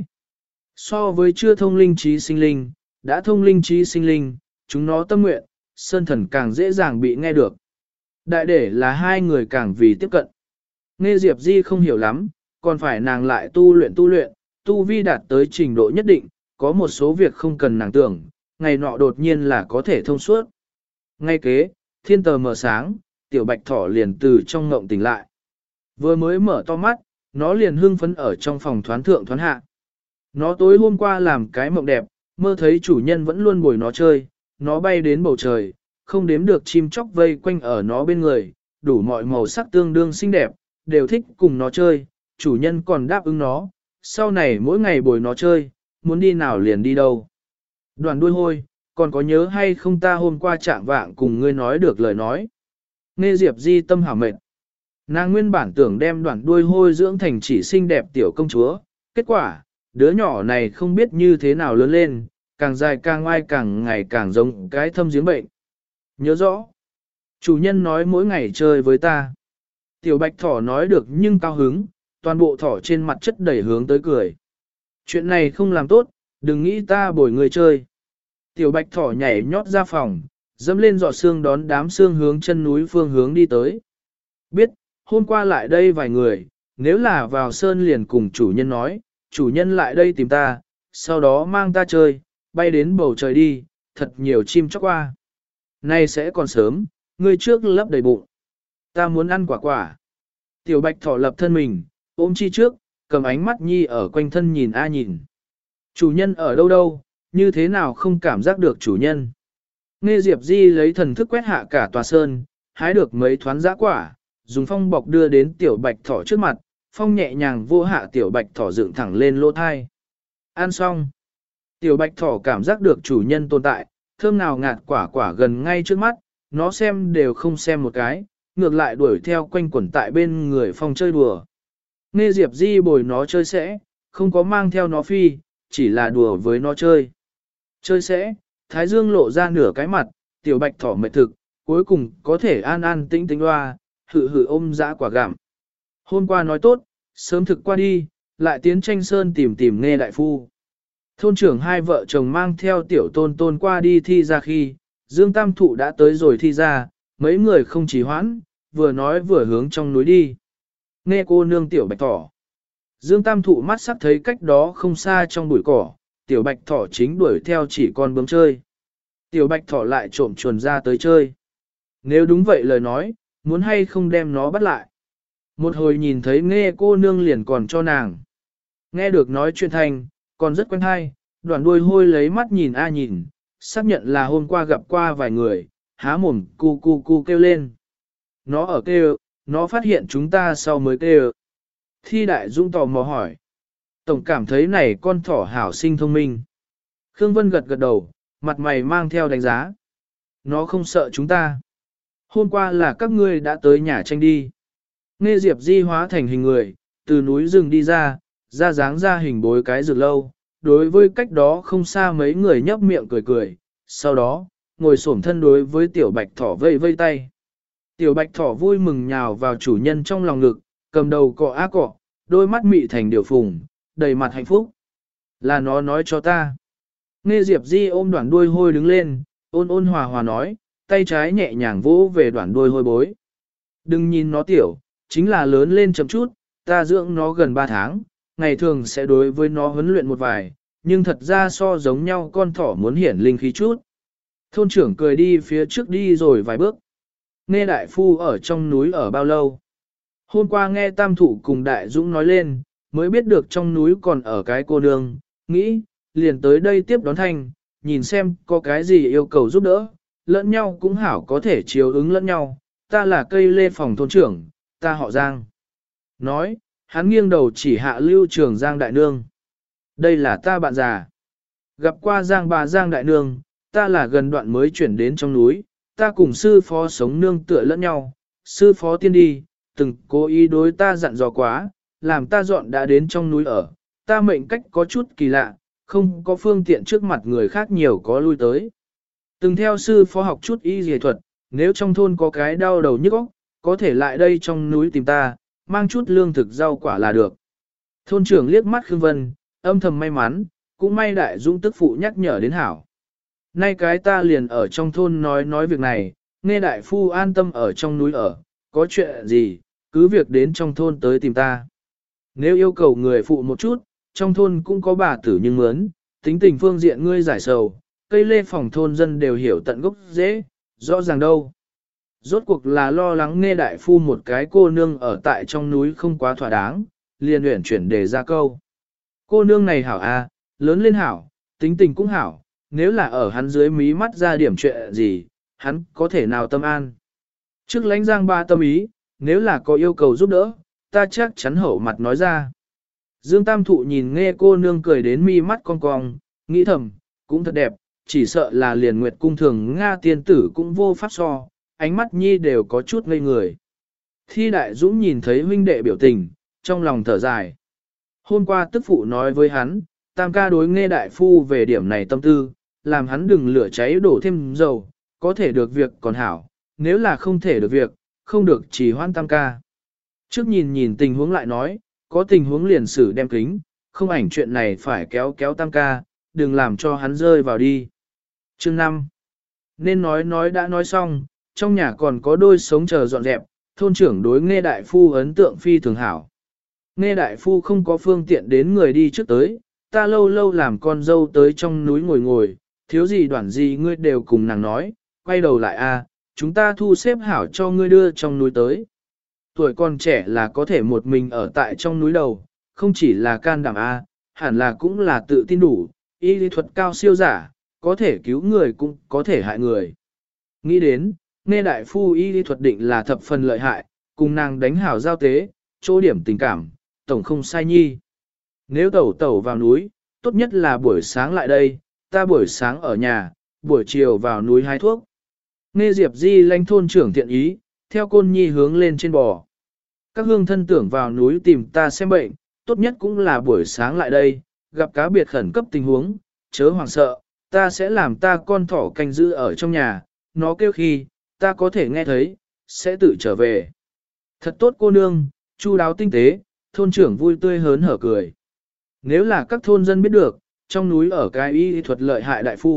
So với chưa thông linh trí sinh linh, đã thông linh trí sinh linh, chúng nó tâm nguyện, sơn thần càng dễ dàng bị nghe được. Đại để là hai người càng vì tiếp cận. Nghe Diệp Di không hiểu lắm, còn phải nàng lại tu luyện tu luyện, tu vi đạt tới trình độ nhất định, có một số việc không cần nàng tưởng, ngày nọ đột nhiên là có thể thông suốt. Ngay kế, thiên tờ mở sáng, tiểu bạch thỏ liền từ trong ngộng tỉnh lại. Vừa mới mở to mắt, nó liền hưng phấn ở trong phòng thoán thượng thoán hạ. Nó tối hôm qua làm cái mộng đẹp, mơ thấy chủ nhân vẫn luôn bồi nó chơi, nó bay đến bầu trời, không đếm được chim chóc vây quanh ở nó bên người, đủ mọi màu sắc tương đương xinh đẹp, đều thích cùng nó chơi, chủ nhân còn đáp ứng nó, sau này mỗi ngày bồi nó chơi, muốn đi nào liền đi đâu. Đoàn đuôi hôi, còn có nhớ hay không ta hôm qua chạm vạng cùng ngươi nói được lời nói. Nghe Diệp Di tâm hảo mệt. Nàng nguyên bản tưởng đem đoàn đuôi hôi dưỡng thành chỉ xinh đẹp tiểu công chúa, kết quả, đứa nhỏ này không biết như thế nào lớn lên, càng dài càng oai càng ngày càng giống cái thâm giếng bệnh. Nhớ rõ, chủ nhân nói mỗi ngày chơi với ta. Tiểu bạch thỏ nói được nhưng cao hứng, toàn bộ thỏ trên mặt chất đầy hướng tới cười. Chuyện này không làm tốt, đừng nghĩ ta bồi người chơi. Tiểu bạch thỏ nhảy nhót ra phòng, dẫm lên giọt xương đón đám xương hướng chân núi phương hướng đi tới. Biết, hôm qua lại đây vài người, nếu là vào sơn liền cùng chủ nhân nói, chủ nhân lại đây tìm ta, sau đó mang ta chơi, bay đến bầu trời đi, thật nhiều chim chóc qua. Nay sẽ còn sớm, ngươi trước lấp đầy bụng. Ta muốn ăn quả quả. Tiểu bạch thỏ lập thân mình, ôm chi trước, cầm ánh mắt nhi ở quanh thân nhìn a nhìn. Chủ nhân ở đâu đâu, như thế nào không cảm giác được chủ nhân. Nghe Diệp Di lấy thần thức quét hạ cả tòa sơn, hái được mấy thoán giã quả, dùng phong bọc đưa đến tiểu bạch thỏ trước mặt, phong nhẹ nhàng vô hạ tiểu bạch thỏ dựng thẳng lên lỗ thai. Ăn xong. Tiểu bạch thỏ cảm giác được chủ nhân tồn tại, thơm nào ngạt quả quả gần ngay trước mắt, nó xem đều không xem một cái, ngược lại đuổi theo quanh quẩn tại bên người phong chơi đùa. Nghe Diệp Di bồi nó chơi sẽ, không có mang theo nó phi, chỉ là đùa với nó chơi. Chơi sẽ, thái dương lộ ra nửa cái mặt, tiểu bạch thỏ mệt thực, cuối cùng có thể an an tĩnh tĩnh loa, hự hự ôm dã quả gặm. Hôm qua nói tốt, sớm thực qua đi, lại tiến tranh sơn tìm tìm Nghe đại phu. Thôn trưởng hai vợ chồng mang theo tiểu tôn tôn qua đi thi ra khi, Dương Tam Thụ đã tới rồi thi ra, mấy người không trì hoãn, vừa nói vừa hướng trong núi đi. Nghe cô nương tiểu bạch thỏ. Dương Tam Thụ mắt sắc thấy cách đó không xa trong bụi cỏ, tiểu bạch thỏ chính đuổi theo chỉ con bướm chơi. Tiểu bạch thỏ lại trộm chuồn ra tới chơi. Nếu đúng vậy lời nói, muốn hay không đem nó bắt lại. Một hồi nhìn thấy nghe cô nương liền còn cho nàng. Nghe được nói chuyện thành, còn rất quen hay, đoạn đuôi hôi lấy mắt nhìn a nhìn, xác nhận là hôm qua gặp qua vài người, há mồm cu cu cu kêu lên. Nó ở kêu, nó phát hiện chúng ta sau mới kêu. Thi Đại Dũng tò mò hỏi. Tổng cảm thấy này con thỏ hảo sinh thông minh. Khương Vân gật gật đầu, mặt mày mang theo đánh giá. Nó không sợ chúng ta. Hôm qua là các ngươi đã tới nhà tranh đi. Nghe Diệp Di hóa thành hình người, từ núi rừng đi ra, ra dáng ra hình bối cái rực lâu. Đối với cách đó không xa mấy người nhấp miệng cười cười. Sau đó, ngồi xổm thân đối với tiểu bạch thỏ vây vây tay. Tiểu bạch thỏ vui mừng nhào vào chủ nhân trong lòng ngực, cầm đầu cọ á cọ, đôi mắt mị thành điều phùng, đầy mặt hạnh phúc. Là nó nói cho ta. Nghe Diệp Di ôm đoạn đuôi hôi đứng lên, ôn ôn hòa hòa nói, tay trái nhẹ nhàng vỗ về đoạn đuôi hôi bối. Đừng nhìn nó tiểu, chính là lớn lên chậm chút, ta dưỡng nó gần ba tháng, ngày thường sẽ đối với nó huấn luyện một vài, nhưng thật ra so giống nhau con thỏ muốn hiển linh khí chút. Thôn trưởng cười đi phía trước đi rồi vài bước. Nghe đại phu ở trong núi ở bao lâu? Hôm qua nghe Tam Thủ cùng Đại Dũng nói lên, mới biết được trong núi còn ở cái cô nương, nghĩ, liền tới đây tiếp đón thanh, nhìn xem có cái gì yêu cầu giúp đỡ, lẫn nhau cũng hảo có thể chiếu ứng lẫn nhau, ta là cây lê phòng thôn trưởng, ta họ Giang. Nói, hắn nghiêng đầu chỉ hạ Lưu Trường Giang Đại Nương. Đây là ta bạn già. Gặp qua Giang bà Giang Đại Nương, ta là gần đoạn mới chuyển đến trong núi, ta cùng sư phó sống nương tựa lẫn nhau, sư phó tiên đi, từng cố ý đối ta dặn dò quá, làm ta dọn đã đến trong núi ở, ta mệnh cách có chút kỳ lạ, không có phương tiện trước mặt người khác nhiều có lui tới. Từng theo sư phó học chút y dề thuật, nếu trong thôn có cái đau đầu nhức óc, có thể lại đây trong núi tìm ta, mang chút lương thực rau quả là được. Thôn trưởng liếc mắt Khương Vân, âm thầm may mắn, cũng may Đại Dũng tức phụ nhắc nhở đến hảo. Nay cái ta liền ở trong thôn nói nói việc này, nghe đại phu an tâm ở trong núi ở, có chuyện gì, cứ việc đến trong thôn tới tìm ta. Nếu yêu cầu người phụ một chút, trong thôn cũng có bà tử nhưng mướn, tính tình phương diện ngươi giải sầu, cây lê phòng thôn dân đều hiểu tận gốc dễ, rõ ràng đâu. Rốt cuộc là lo lắng nghe đại phu một cái cô nương ở tại trong núi không quá thỏa đáng, liền luyện chuyển đề ra câu. Cô nương này hảo à, lớn lên hảo, tính tình cũng hảo, nếu là ở hắn dưới mí mắt ra điểm chuyện gì, hắn có thể nào tâm an. Trước lãnh Giang ba tâm ý, nếu là có yêu cầu giúp đỡ, ta chắc chắn hậu mặt nói ra. Dương Tam Thụ nhìn nghe cô nương cười đến mi mắt cong cong, nghĩ thầm, cũng thật đẹp, chỉ sợ là liền nguyệt cung thường Nga tiên tử cũng vô pháp so, ánh mắt nhi đều có chút ngây người. Thi Đại Dũng nhìn thấy huynh đệ biểu tình, trong lòng thở dài. Hôm qua tức phụ nói với hắn, tam ca đối nghe đại phu về điểm này tâm tư, làm hắn đừng lửa cháy đổ thêm dầu, có thể được việc còn hảo, nếu là không thể được việc, không được chỉ hoan tam ca. Trước nhìn nhìn tình huống lại nói, có tình huống liền xử đem kính, không ảnh chuyện này phải kéo kéo tam ca, đừng làm cho hắn rơi vào đi. Chương năm. Nên nói nói đã nói xong, trong nhà còn có đôi sống chờ dọn dẹp, thôn trưởng đối nghe đại phu ấn tượng phi thường hảo. Nghe đại phu không có phương tiện đến người đi trước tới, ta lâu lâu làm con dâu tới trong núi ngồi ngồi, thiếu gì đoạn gì ngươi đều cùng nàng nói, quay đầu lại a, chúng ta thu xếp hảo cho ngươi đưa trong núi tới. Tuổi còn trẻ là có thể một mình ở tại trong núi đầu, không chỉ là can đảm a, hẳn là cũng là tự tin đủ, y lý thuật cao siêu giả, có thể cứu người cũng có thể hại người. Nghĩ đến, nghe đại phu y lý thuật định là thập phần lợi hại, cùng nàng đánh hảo giao tế, chỗ điểm tình cảm, tổng không sai nhi. Nếu tẩu tẩu vào núi, tốt nhất là buổi sáng lại đây, ta buổi sáng ở nhà, buổi chiều vào núi hái thuốc. Nghe Diệp Di lãnh thôn trưởng thiện ý, theo côn nhi hướng lên trên bò. Các hương thân tưởng vào núi tìm ta xem bệnh, tốt nhất cũng là buổi sáng lại đây, gặp cá biệt khẩn cấp tình huống, chớ hoảng sợ, ta sẽ làm ta con thỏ canh giữ ở trong nhà, nó kêu khi, ta có thể nghe thấy, sẽ tự trở về. Thật tốt cô nương, chu đáo tinh tế, thôn trưởng vui tươi hớn hở cười. Nếu là các thôn dân biết được, trong núi ở cái y thuật lợi hại đại phu,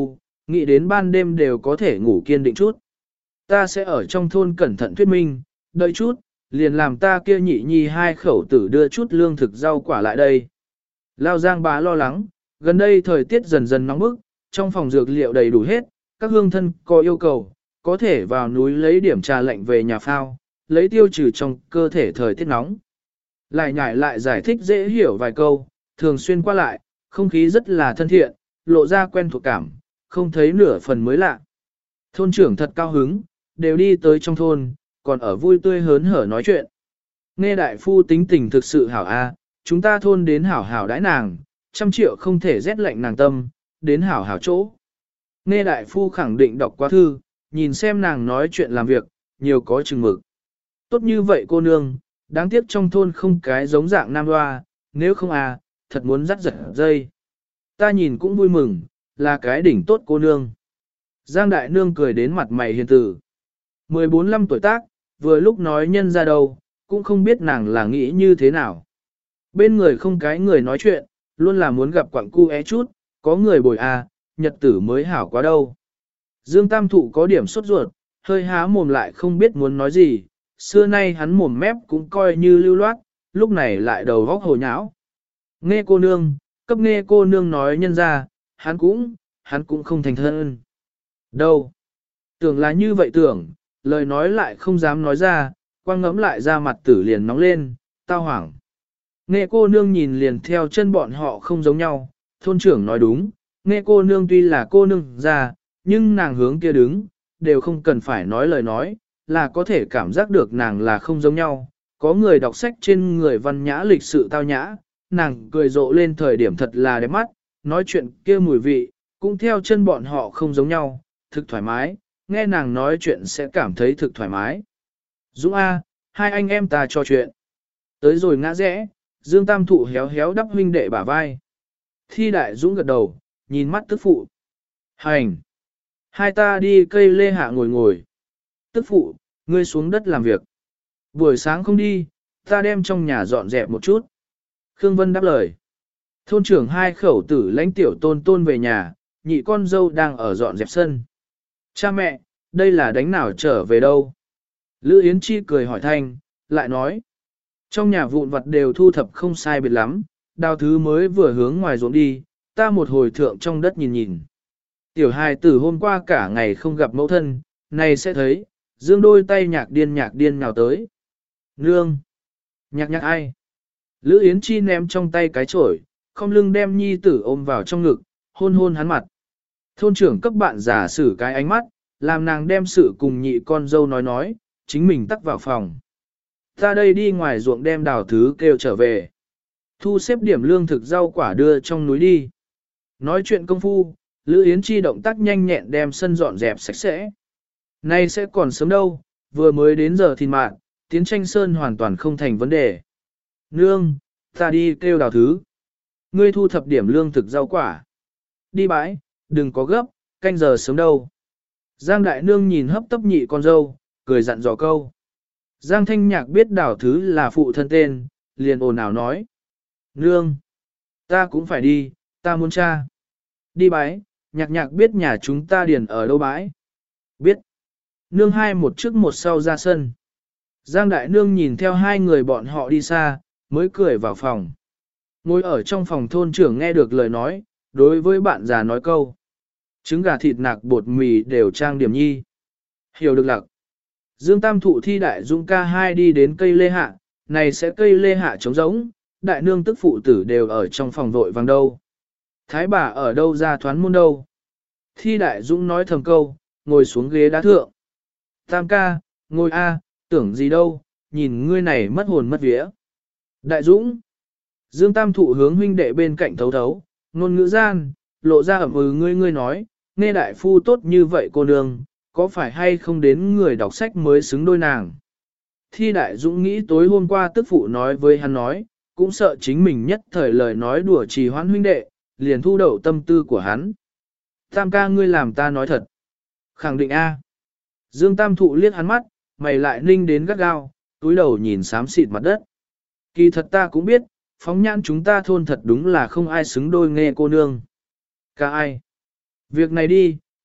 Nghĩ đến ban đêm đều có thể ngủ kiên định chút. Ta sẽ ở trong thôn cẩn thận thuyết minh, đợi chút, liền làm ta kia nhị nhi hai khẩu tử đưa chút lương thực rau quả lại đây. Lao Giang bá lo lắng, gần đây thời tiết dần dần nóng bức, trong phòng dược liệu đầy đủ hết, các hương thân có yêu cầu, có thể vào núi lấy điểm trà lạnh về nhà phao, lấy tiêu trừ trong cơ thể thời tiết nóng. Lại nhải lại giải thích dễ hiểu vài câu, thường xuyên qua lại, không khí rất là thân thiện, lộ ra quen thuộc cảm, không thấy nửa phần mới lạ. Thôn trưởng thật cao hứng, đều đi tới trong thôn, còn ở vui tươi hớn hở nói chuyện. Nghe đại phu tính tình thực sự hảo a, chúng ta thôn đến hảo hảo đãi nàng, trăm triệu không thể rét lạnh nàng tâm, đến hảo hảo chỗ. Nghe đại phu khẳng định đọc qua thư, nhìn xem nàng nói chuyện làm việc, nhiều có chừng mực. Tốt như vậy cô nương, đáng tiếc trong thôn không cái giống dạng nam hoa, nếu không à, thật muốn dắt giật dây. Ta nhìn cũng vui mừng, là cái đỉnh tốt cô nương. Giang đại nương cười đến mặt mày hiền tử. mười bốn lăm tuổi tác, vừa lúc nói nhân ra đâu, cũng không biết nàng là nghĩ như thế nào. Bên người không cái người nói chuyện, luôn là muốn gặp quặng cu é chút, có người bồi à, nhật tử mới hảo quá đâu. Dương Tam Thụ có điểm sốt ruột, hơi há mồm lại không biết muốn nói gì, xưa nay hắn mồm mép cũng coi như lưu loát, lúc này lại đầu góc hồ nháo. Nghe cô nương, cấp nghe cô nương nói nhân ra, hắn cũng, hắn cũng không thành thân. Đâu? Tưởng là như vậy tưởng, lời nói lại không dám nói ra, quang ngẫm lại ra mặt tử liền nóng lên, tao hoảng. Nghe cô nương nhìn liền theo chân bọn họ không giống nhau, thôn trưởng nói đúng, nghe cô nương tuy là cô nương ra, nhưng nàng hướng kia đứng, đều không cần phải nói lời nói, là có thể cảm giác được nàng là không giống nhau. Có người đọc sách trên người văn nhã lịch sự tao nhã, nàng cười rộ lên thời điểm thật là đẹp mắt, nói chuyện kia mùi vị, cũng theo chân bọn họ không giống nhau, thực thoải mái, nghe nàng nói chuyện sẽ cảm thấy thực thoải mái. Dũng A, hai anh em ta trò chuyện. Tới rồi ngã rẽ, Dương Tam Thụ héo héo đắp huynh đệ bả vai. Thi Đại Dũng gật đầu, nhìn mắt tức phụ. Hành! Hai ta đi cây lê hạ ngồi ngồi. Tức phụ, ngươi xuống đất làm việc. Buổi sáng không đi, ta đem trong nhà dọn dẹp một chút. Khương Vân đáp lời. Thôn trưởng hai khẩu tử lãnh tiểu tôn tôn về nhà, nhị con dâu đang ở dọn dẹp sân. Cha mẹ, đây là đánh nào trở về đâu? Lữ Yến Chi cười hỏi thanh, lại nói. Trong nhà vụn vặt đều thu thập không sai biệt lắm, đào thứ mới vừa hướng ngoài ruộng đi, ta một hồi thượng trong đất nhìn nhìn. Tiểu hài tử hôm qua cả ngày không gặp mẫu thân, này sẽ thấy, dương đôi tay nhạc điên nhạc điên nhào tới. Nương! Nhạc nhạc ai? Lữ Yến Chi ném trong tay cái chổi, không lưng đem nhi tử ôm vào trong ngực, hôn hôn hắn mặt. Thôn trưởng cấp bạn giả sử cái ánh mắt, làm nàng đem sự cùng nhị con dâu nói nói, chính mình tắt vào phòng. Ta đây đi ngoài ruộng đem đào thứ kêu trở về. Thu xếp điểm lương thực rau quả đưa trong núi đi. Nói chuyện công phu, Lữ Yến Chi động tác nhanh nhẹn đem sân dọn dẹp sạch sẽ. Nay sẽ còn sớm đâu, vừa mới đến giờ thìn mạng, tiến tranh sơn hoàn toàn không thành vấn đề. Nương, ta đi kêu đào thứ. Ngươi thu thập điểm lương thực rau quả. Đi bãi, đừng có gấp, canh giờ sớm đâu. Giang Đại Nương nhìn hấp tấp nhị con dâu, cười dặn dò câu. Giang Thanh Nhạc biết đào thứ là phụ thân tên, liền ồn ào nói. Nương, ta cũng phải đi, ta muốn cha. Đi bái, nhạc nhạc biết nhà chúng ta điền ở đâu bãi. Biết. Nương hai một trước một sau ra sân. Giang Đại Nương nhìn theo hai người bọn họ đi xa, mới cười vào phòng. Ngồi ở trong phòng thôn trưởng nghe được lời nói, đối với bạn già nói câu. Trứng gà thịt nạc bột mì đều trang điểm nhi. Hiểu được lặc. Dương Tam Thụ Thi Đại Dũng ca hai đi đến cây lê hạ, này sẽ cây lê hạ trống rỗng, đại nương tức phụ tử đều ở trong phòng vội vàng đâu. Thái bà ở đâu ra thoán môn đâu. Thi Đại Dũng nói thầm câu, ngồi xuống ghế đá thượng. Tam ca, ngồi a, tưởng gì đâu, nhìn ngươi này mất hồn mất vía. Đại Dũng. Dương Tam Thụ hướng huynh đệ bên cạnh thấu thấu, ngôn ngữ gian, lộ ra ẩm ừ ngươi ngươi nói, nghe đại phu tốt như vậy cô nương, có phải hay không đến người đọc sách mới xứng đôi nàng. Thi Đại Dũng nghĩ tối hôm qua tức phụ nói với hắn nói, cũng sợ chính mình nhất thời lời nói đùa trì hoãn huynh đệ, liền thu đậu tâm tư của hắn. Tam ca ngươi làm ta nói thật. Khẳng định A. Dương Tam Thụ liếc hắn mắt, mày lại ninh đến gắt gao, túi đầu nhìn xám xịt mặt đất. Kỳ thật ta cũng biết, phóng nhãn chúng ta thôn thật đúng là không ai xứng đôi nghe cô nương. Ca ai? Việc này đi,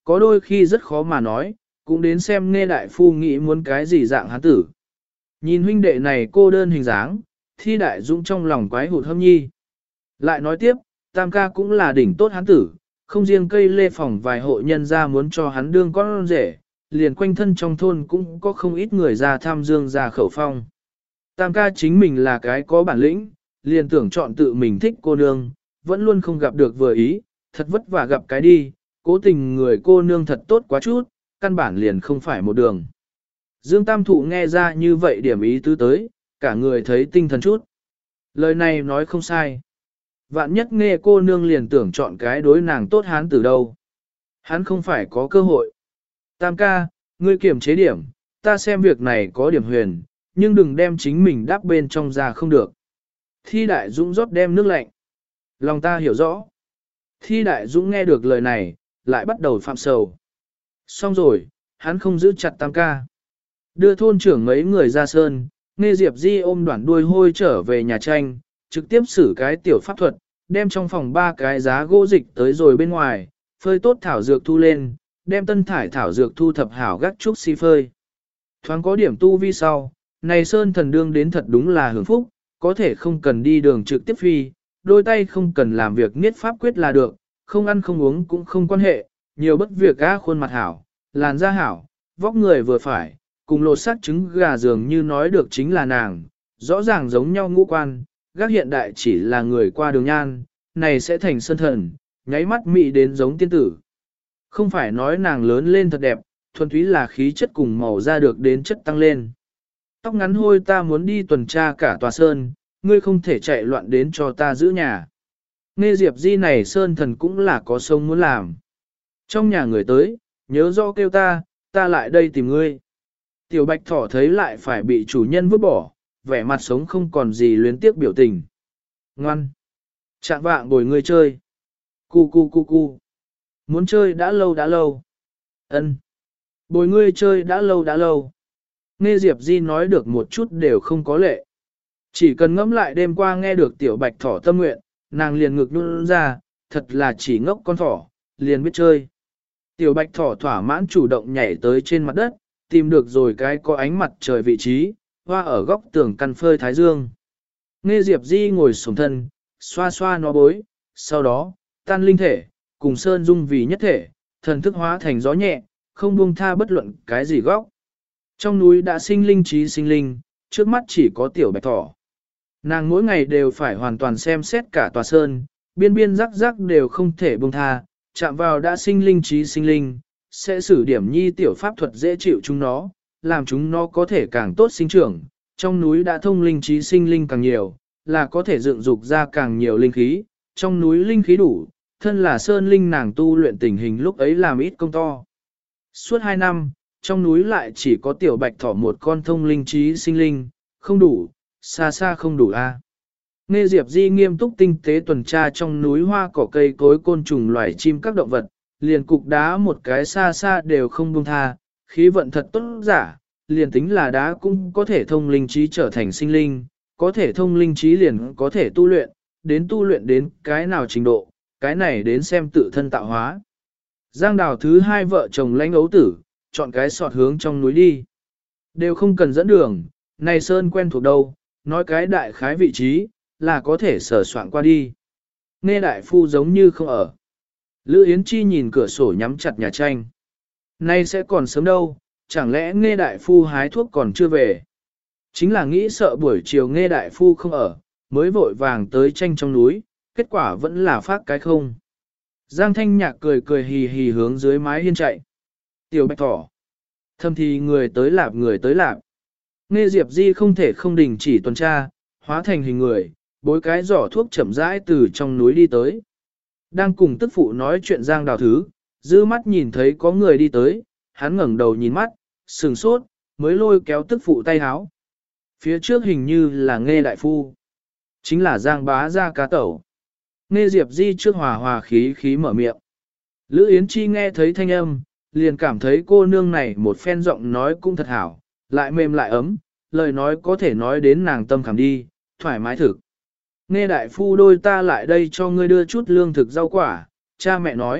có đôi khi rất khó mà nói, cũng đến xem nghe đại phu nghĩ muốn cái gì dạng hán tử. Nhìn huynh đệ này cô đơn hình dáng, Thi Đại Dũng trong lòng quái hụt hâm nhi. Lại nói tiếp, Tam ca cũng là đỉnh tốt hán tử, không riêng cây lê phòng vài hộ nhân ra muốn cho hắn đương con rể, liền quanh thân trong thôn cũng có không ít người ra tham dương ra khẩu phong. Tam ca chính mình là cái có bản lĩnh, liền tưởng chọn tự mình thích cô nương, vẫn luôn không gặp được vừa ý, thật vất vả gặp cái đi, cố tình người cô nương thật tốt quá chút, căn bản liền không phải một đường. Dương Tam Thụ nghe ra như vậy điểm ý tứ tới, cả người thấy tinh thần chút. Lời này nói không sai. Vạn nhất nghe cô nương liền tưởng chọn cái đối nàng tốt hán từ đâu. Hắn không phải có cơ hội. Tam ca, ngươi kiểm chế điểm, ta xem việc này có điểm huyền, nhưng đừng đem chính mình đáp bên trong ra không được. Thi Đại Dũng rót đem nước lạnh. Lòng ta hiểu rõ. Thi Đại Dũng nghe được lời này, lại bắt đầu phạm sầu. Xong rồi, hắn không giữ chặt Tam ca. Đưa thôn trưởng mấy người ra sơn, nghe Diệp Di ôm đoạn đuôi hôi trở về nhà tranh, trực tiếp xử cái tiểu pháp thuật, đem trong phòng ba cái giá gỗ dịch tới rồi bên ngoài, phơi tốt thảo dược thu lên, đem tân thải thảo dược thu thập hảo gác trúc xi phơi. Thoáng có điểm tu vi sau, này sơn thần đương đến thật đúng là hưởng phúc, có thể không cần đi đường trực tiếp phi, đôi tay không cần làm việc niết pháp quyết là được, không ăn không uống cũng không quan hệ, nhiều bất việc á khuôn mặt hảo, làn da hảo, vóc người vừa phải, cùng lột xác trứng gà dường như nói được chính là nàng, rõ ràng giống nhau ngũ quan, gác hiện đại chỉ là người qua đường nhan, này sẽ thành sơn thần, nháy mắt mị đến giống tiên tử. Không phải nói nàng lớn lên thật đẹp, thuần túy là khí chất cùng màu da được đến chất tăng lên. Tóc ngắn hôi ta muốn đi tuần tra cả tòa sơn, ngươi không thể chạy loạn đến cho ta giữ nhà. Nghe Diệp Di này sơn thần cũng là có sông muốn làm. Trong nhà người tới, nhớ rõ kêu ta, ta lại đây tìm ngươi. Tiểu Bạch Thỏ thấy lại phải bị chủ nhân vứt bỏ, vẻ mặt sống không còn gì luyến tiếc biểu tình. Ngoan! Chạm vạng bồi ngươi chơi. Cu cu cu cu. Muốn chơi đã lâu đã lâu. Ân. Bồi ngươi chơi đã lâu đã lâu. Nghe Diệp Di nói được một chút đều không có lệ. Chỉ cần ngẫm lại đêm qua nghe được Tiểu Bạch Thỏ tâm nguyện, nàng liền ngực nhún ra, thật là chỉ ngốc con thỏ, liền biết chơi. Tiểu Bạch Thỏ thỏa mãn chủ động nhảy tới trên mặt đất, tìm được rồi cái có ánh mặt trời vị trí, hoa ở góc tường căn phơi thái dương. Nghe Diệp Di ngồi xổm thân, xoa xoa nó bối, sau đó, tan linh thể, cùng Sơn Dung vì nhất thể, thần thức hóa thành gió nhẹ, không buông tha bất luận cái gì góc. Trong núi đã sinh linh trí sinh linh, trước mắt chỉ có Tiểu Bạch Thỏ. Nàng mỗi ngày đều phải hoàn toàn xem xét cả tòa sơn, biên biên rắc rắc đều không thể buông tha, chạm vào đã sinh linh trí sinh linh, sẽ xử điểm nhi tiểu pháp thuật dễ chịu chúng nó, làm chúng nó có thể càng tốt sinh trưởng. Trong núi đã thông linh trí sinh linh càng nhiều, là có thể dựng dục ra càng nhiều linh khí, trong núi linh khí đủ, thân là sơn linh nàng tu luyện tình hình lúc ấy làm ít công to. Suốt hai năm, trong núi lại chỉ có Tiểu Bạch Thỏ một con thông linh trí sinh linh, không đủ, xa xa không đủ a. Nghe Diệp Di nghiêm túc tinh tế tuần tra trong núi hoa cỏ cây cối côn trùng loài chim các động vật, liền cục đá một cái xa xa đều không buông tha, khí vận thật tốt giả, liền tính là đá cũng có thể thông linh trí trở thành sinh linh, có thể thông linh trí liền có thể tu luyện, đến tu luyện đến cái nào trình độ, cái này đến xem tự thân tạo hóa. Giang Đào thứ hai vợ chồng lãnh ấu tử, chọn cái sọt hướng trong núi đi. Đều không cần dẫn đường, này sơn quen thuộc đâu, nói cái đại khái vị trí, là có thể sở soạn qua đi. Nghe đại phu giống như không ở. Lữ Yến Chi nhìn cửa sổ nhắm chặt nhà tranh. Nay sẽ còn sớm đâu, chẳng lẽ nghe đại phu hái thuốc còn chưa về. Chính là nghĩ sợ buổi chiều nghe đại phu không ở, mới vội vàng tới tranh trong núi, kết quả vẫn là phát cái không. Giang Thanh Nhạc cười cười hì hì hướng dưới mái hiên chạy. Tiểu Bạch Thỏ. Thâm thì người tới lạp người tới lạp. Nghe Diệp Di không thể không đình chỉ tuần tra, hóa thành hình người, bối cái giỏ thuốc chậm rãi từ trong núi đi tới. Đang cùng tức phụ nói chuyện Giang Đào Thứ, dư mắt nhìn thấy có người đi tới, hắn ngẩng đầu nhìn mắt, sừng sốt, mới lôi kéo tức phụ tay háo. Phía trước hình như là Nghe đại phu. Chính là Giang bá ra cá tẩu. Nghe Diệp Di trước hòa hòa khí khí mở miệng. Lữ Yến Chi nghe thấy thanh âm, liền cảm thấy cô nương này một phen giọng nói cũng thật hảo, lại mềm lại ấm, lời nói có thể nói đến nàng tâm khảm đi, thoải mái thực. Nghe đại phu đôi ta lại đây cho ngươi đưa chút lương thực rau quả, cha mẹ nói,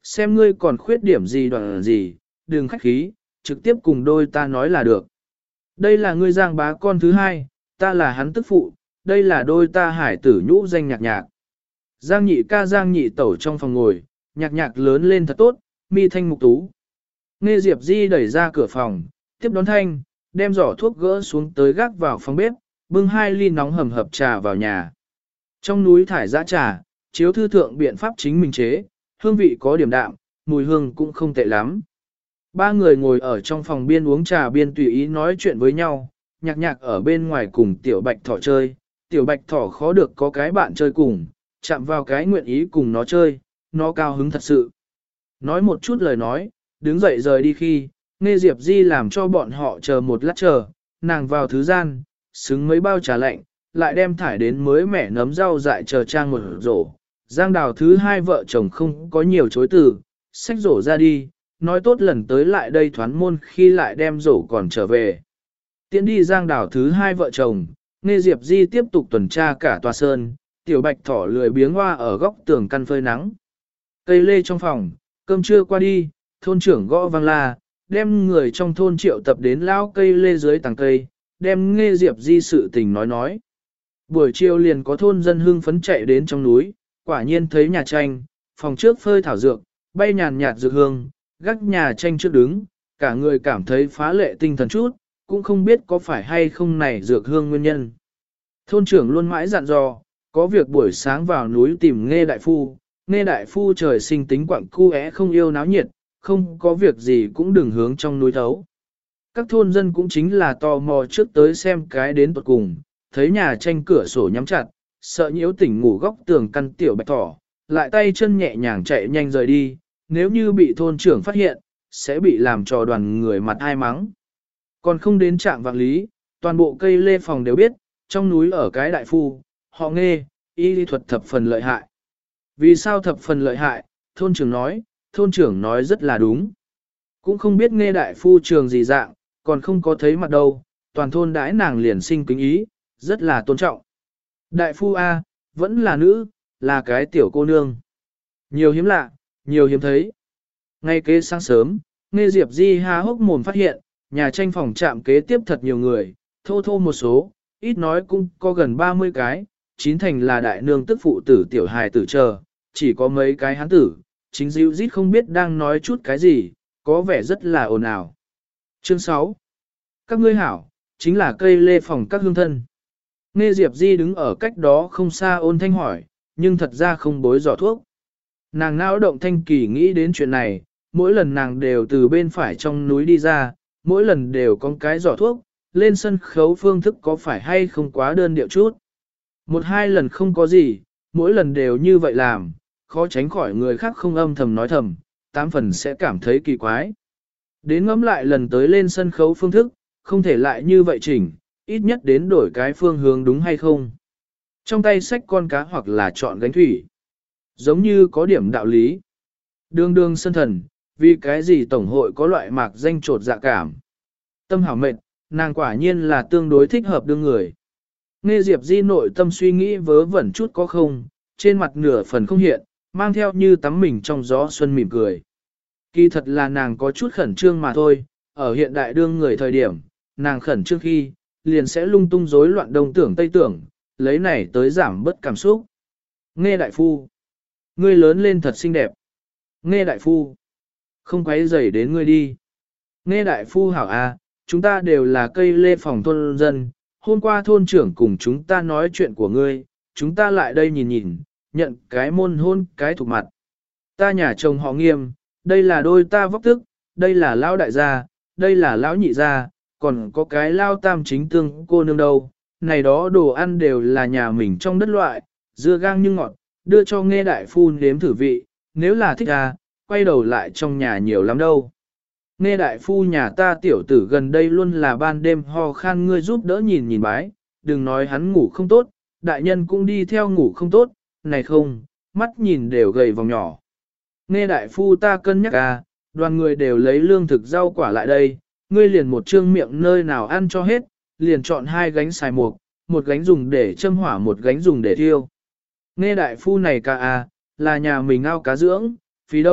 Xem ngươi còn khuyết điểm gì đoạn gì, đừng khách khí, trực tiếp cùng đôi ta nói là được. Đây là ngươi Giang bá con thứ hai, ta là hắn tức phụ, đây là đôi ta hải tử nhũ danh nhạc nhạc. Giang nhị ca Giang nhị tẩu trong phòng ngồi, nhạc nhạc lớn lên thật tốt, mi thanh mục tú. Nghe Diệp Di đẩy ra cửa phòng, tiếp đón thanh, đem giỏ thuốc gỡ xuống tới gác vào phòng bếp, bưng hai ly nóng hầm hập trà vào nhà. Trong núi thải giã trà, chiếu thư thượng biện pháp chính mình chế, hương vị có điểm đạm, mùi hương cũng không tệ lắm. Ba người ngồi ở trong phòng biên uống trà biên tùy ý nói chuyện với nhau, nhạc nhạc ở bên ngoài cùng tiểu bạch thỏ chơi, tiểu bạch thỏ khó được có cái bạn chơi cùng, chạm vào cái nguyện ý cùng nó chơi, nó cao hứng thật sự. Nói một chút lời nói, đứng dậy rời đi khi, nghe Diệp Di làm cho bọn họ chờ một lát chờ, nàng vào thứ gian, xứng mấy bao trà lạnh, lại đem thải đến mới mẻ nấm rau dại chờ trang một rổ. Giang Đào thứ hai vợ chồng không có nhiều chối từ, xách rổ ra đi, nói tốt lần tới lại đây thoán môn khi lại đem rổ còn trở về. Tiến đi Giang Đào thứ hai vợ chồng, nghe Diệp Di tiếp tục tuần tra cả tòa sơn, tiểu bạch thỏ lười biếng hoa ở góc tường căn phơi nắng. Cây lê trong phòng, cơm trưa qua đi, thôn trưởng gõ vang la, đem người trong thôn triệu tập đến lao cây lê dưới tàng cây, đem nghe Diệp Di sự tình nói nói. Buổi chiều liền có thôn dân hưng phấn chạy đến trong núi, quả nhiên thấy nhà tranh, phòng trước phơi thảo dược, bay nhàn nhạt dược hương, gác nhà tranh trước đứng, cả người cảm thấy phá lệ tinh thần chút, cũng không biết có phải hay không này dược hương nguyên nhân. Thôn trưởng luôn mãi dặn dò, có việc buổi sáng vào núi tìm nghe đại phu, nghe đại phu trời sinh tính quặng cu é không yêu náo nhiệt, không có việc gì cũng đừng hướng trong núi thấu. Các thôn dân cũng chính là tò mò trước tới xem cái đến tuột cùng, thấy nhà tranh cửa sổ nhắm chặt, sợ nhiễu tỉnh ngủ góc tường căn tiểu bạch thỏ, lại tay chân nhẹ nhàng chạy nhanh rời đi, nếu như bị thôn trưởng phát hiện, sẽ bị làm trò đoàn người mặt ai mắng. Còn không đến trạng vạn lý, toàn bộ cây lê phòng đều biết, trong núi ở cái đại phu, họ nghe, y lý thuật thập phần lợi hại. Vì sao thập phần lợi hại, thôn trưởng nói, thôn trưởng nói rất là đúng. Cũng không biết nghe đại phu trường gì dạng, còn không có thấy mặt đâu, toàn thôn đãi nàng liền sinh kính ý, rất là tôn trọng. Đại phu A, vẫn là nữ, là cái tiểu cô nương. Nhiều hiếm lạ, nhiều hiếm thấy. Ngay kế sáng sớm, nghe Diệp Di há hốc mồm phát hiện, nhà tranh phòng trạm kế tiếp thật nhiều người, thô thô một số, ít nói cũng có gần ba mươi cái, chín thành là đại nương tức phụ tử tiểu hài tử chờ, chỉ có mấy cái hán tử, chính dịu rít không biết đang nói chút cái gì, có vẻ rất là ồn ào. Chương sáu. Các ngươi hảo, chính là cây lê phòng các hương thân. Nghe Diệp Di đứng ở cách đó không xa ôn thanh hỏi, nhưng thật ra không bối giỏ thuốc. Nàng não động thanh kỳ nghĩ đến chuyện này, mỗi lần nàng đều từ bên phải trong núi đi ra, mỗi lần đều có cái giỏ thuốc, lên sân khấu phương thức có phải hay không quá đơn điệu chút. Một hai lần không có gì, mỗi lần đều như vậy làm, khó tránh khỏi người khác không âm thầm nói thầm, tám phần sẽ cảm thấy kỳ quái. Đến ngẫm lại lần tới lên sân khấu phương thức, không thể lại như vậy chỉnh, ít nhất đến đổi cái phương hướng đúng hay không. Trong tay xách con cá hoặc là chọn gánh thủy. Giống như có điểm đạo lý. Đương đương sân thần, vì cái gì tổng hội có loại mạc danh trột dạ cảm. Tâm hảo mệt, nàng quả nhiên là tương đối thích hợp đương người. Nghe Diệp Di nội tâm suy nghĩ vớ vẩn chút có không, trên mặt nửa phần không hiện, mang theo như tắm mình trong gió xuân mỉm cười. Kỳ thật là nàng có chút khẩn trương mà thôi, ở hiện đại đương người thời điểm, nàng khẩn trương khi, liền sẽ lung tung rối loạn đông tưởng tây tưởng, lấy này tới giảm bớt cảm xúc. Nghe đại phu, ngươi lớn lên thật xinh đẹp. Nghe đại phu, không quấy rầy đến ngươi đi. Nghe đại phu hảo à, chúng ta đều là cây lê phòng thôn dân, hôm qua thôn trưởng cùng chúng ta nói chuyện của ngươi, chúng ta lại đây nhìn nhìn, nhận cái môn hôn cái thuộc mặt. Ta nhà chồng họ Nghiêm, đây là đôi ta vóc tức, đây là lão đại gia, đây là lão nhị gia, còn có cái lao tam chính tương cô nương đâu. Này đó đồ ăn đều là nhà mình trong đất loại, dưa gang nhưng ngọt, đưa cho nghe đại phu nếm thử vị, nếu là thích à, quay đầu lại trong nhà nhiều lắm đâu. Nghe đại phu nhà ta tiểu tử gần đây luôn là ban đêm ho khan, ngươi giúp đỡ nhìn nhìn bái, đừng nói hắn ngủ không tốt, đại nhân cũng đi theo ngủ không tốt, này không, mắt nhìn đều gầy vòng nhỏ. Nghe đại phu ta cân nhắc à, đoàn người đều lấy lương thực rau quả lại đây, ngươi liền một trương miệng nơi nào ăn cho hết, liền chọn hai gánh xài mục, một gánh dùng để châm hỏa, một gánh dùng để thiêu. Nghe đại phu này ca à, là nhà mình ao cá dưỡng, phí đâu,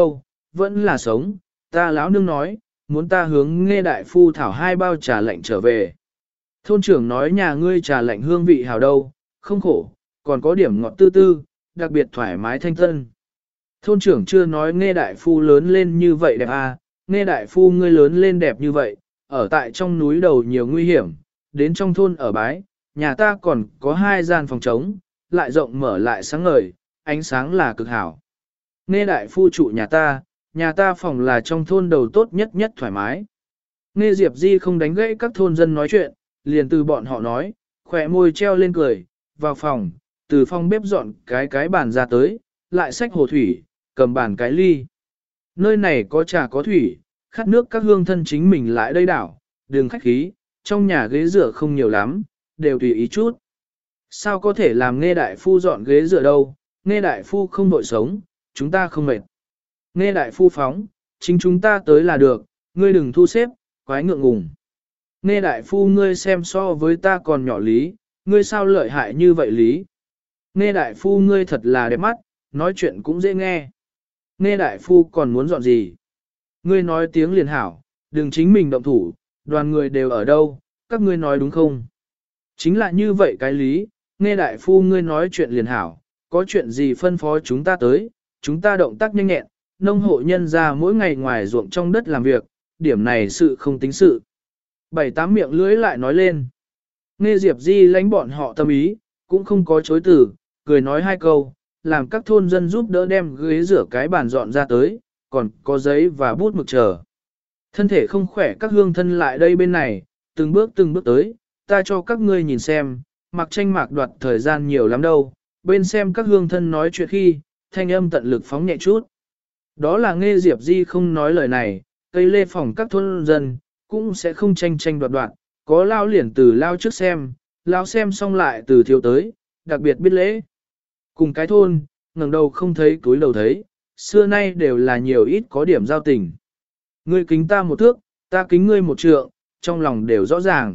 vẫn là sống, ta lão nương nói, muốn ta hướng nghe đại phu thảo hai bao trà lạnh trở về. Thôn trưởng nói nhà ngươi trà lạnh hương vị hào đâu, không khổ, còn có điểm ngọt tư tư, đặc biệt thoải mái thanh tân. Thôn trưởng chưa nói nghe đại phu lớn lên như vậy đẹp à, nghe đại phu ngươi lớn lên đẹp như vậy, ở tại trong núi đầu nhiều nguy hiểm, đến trong thôn ở bái, nhà ta còn có hai gian phòng trống, lại rộng mở lại sáng ngời, ánh sáng là cực hảo. Nghe đại phu trụ nhà ta, nhà ta phòng là trong thôn đầu tốt nhất nhất thoải mái. Nghe Diệp Di không đánh gãy các thôn dân nói chuyện, liền từ bọn họ nói, khỏe môi treo lên cười, vào phòng, từ phòng bếp dọn cái cái bàn ra tới, lại xách hồ thủy, cầm bàn cái ly. Nơi này có trà có thủy, khát nước các hương thân chính mình lại đây đảo, đừng khách khí, trong nhà ghế dựa không nhiều lắm, đều tùy ý chút. Sao có thể làm nghe đại phu dọn ghế dựa đâu, nghe đại phu không đội sống, chúng ta không mệt. Nghe đại phu phóng, chính chúng ta tới là được, ngươi đừng thu xếp, quái ngượng ngùng. Nghe đại phu ngươi xem so với ta còn nhỏ lý, ngươi sao lợi hại như vậy lý. Nghe đại phu ngươi thật là đẹp mắt, nói chuyện cũng dễ nghe. Nghe đại phu còn muốn dọn gì? Ngươi nói tiếng liền hảo, đừng chính mình động thủ, đoàn người đều ở đâu, các ngươi nói đúng không? Chính là như vậy cái lý, nghe đại phu ngươi nói chuyện liền hảo, có chuyện gì phân phó chúng ta tới, chúng ta động tác nhanh nhẹn, nông hộ nhân ra mỗi ngày ngoài ruộng trong đất làm việc, điểm này sự không tính sự. Bảy tám miệng lưới lại nói lên. Nghe Diệp Di lánh bọn họ tâm ý, cũng không có chối từ, cười nói hai câu, làm các thôn dân giúp đỡ đem ghế rửa cái bàn dọn ra tới, còn có giấy và bút mực chờ. Thân thể không khỏe các hương thân lại đây bên này, từng bước từng bước tới, ta cho các ngươi nhìn xem, mặc tranh mạc đoạt thời gian nhiều lắm đâu, bên xem các hương thân nói chuyện khi, thanh âm tận lực phóng nhẹ chút. Đó là nghe Diệp Di không nói lời này, cây lê phòng các thôn dân, cũng sẽ không tranh tranh đoạt đoạt, có lao liền từ lao trước xem, lao xem xong lại từ thiếu tới, đặc biệt biết lễ. Cùng cái thôn, ngẩng đầu không thấy túi đầu thấy, xưa nay đều là nhiều ít có điểm giao tình. Ngươi kính ta một thước, ta kính ngươi một trượng, trong lòng đều rõ ràng.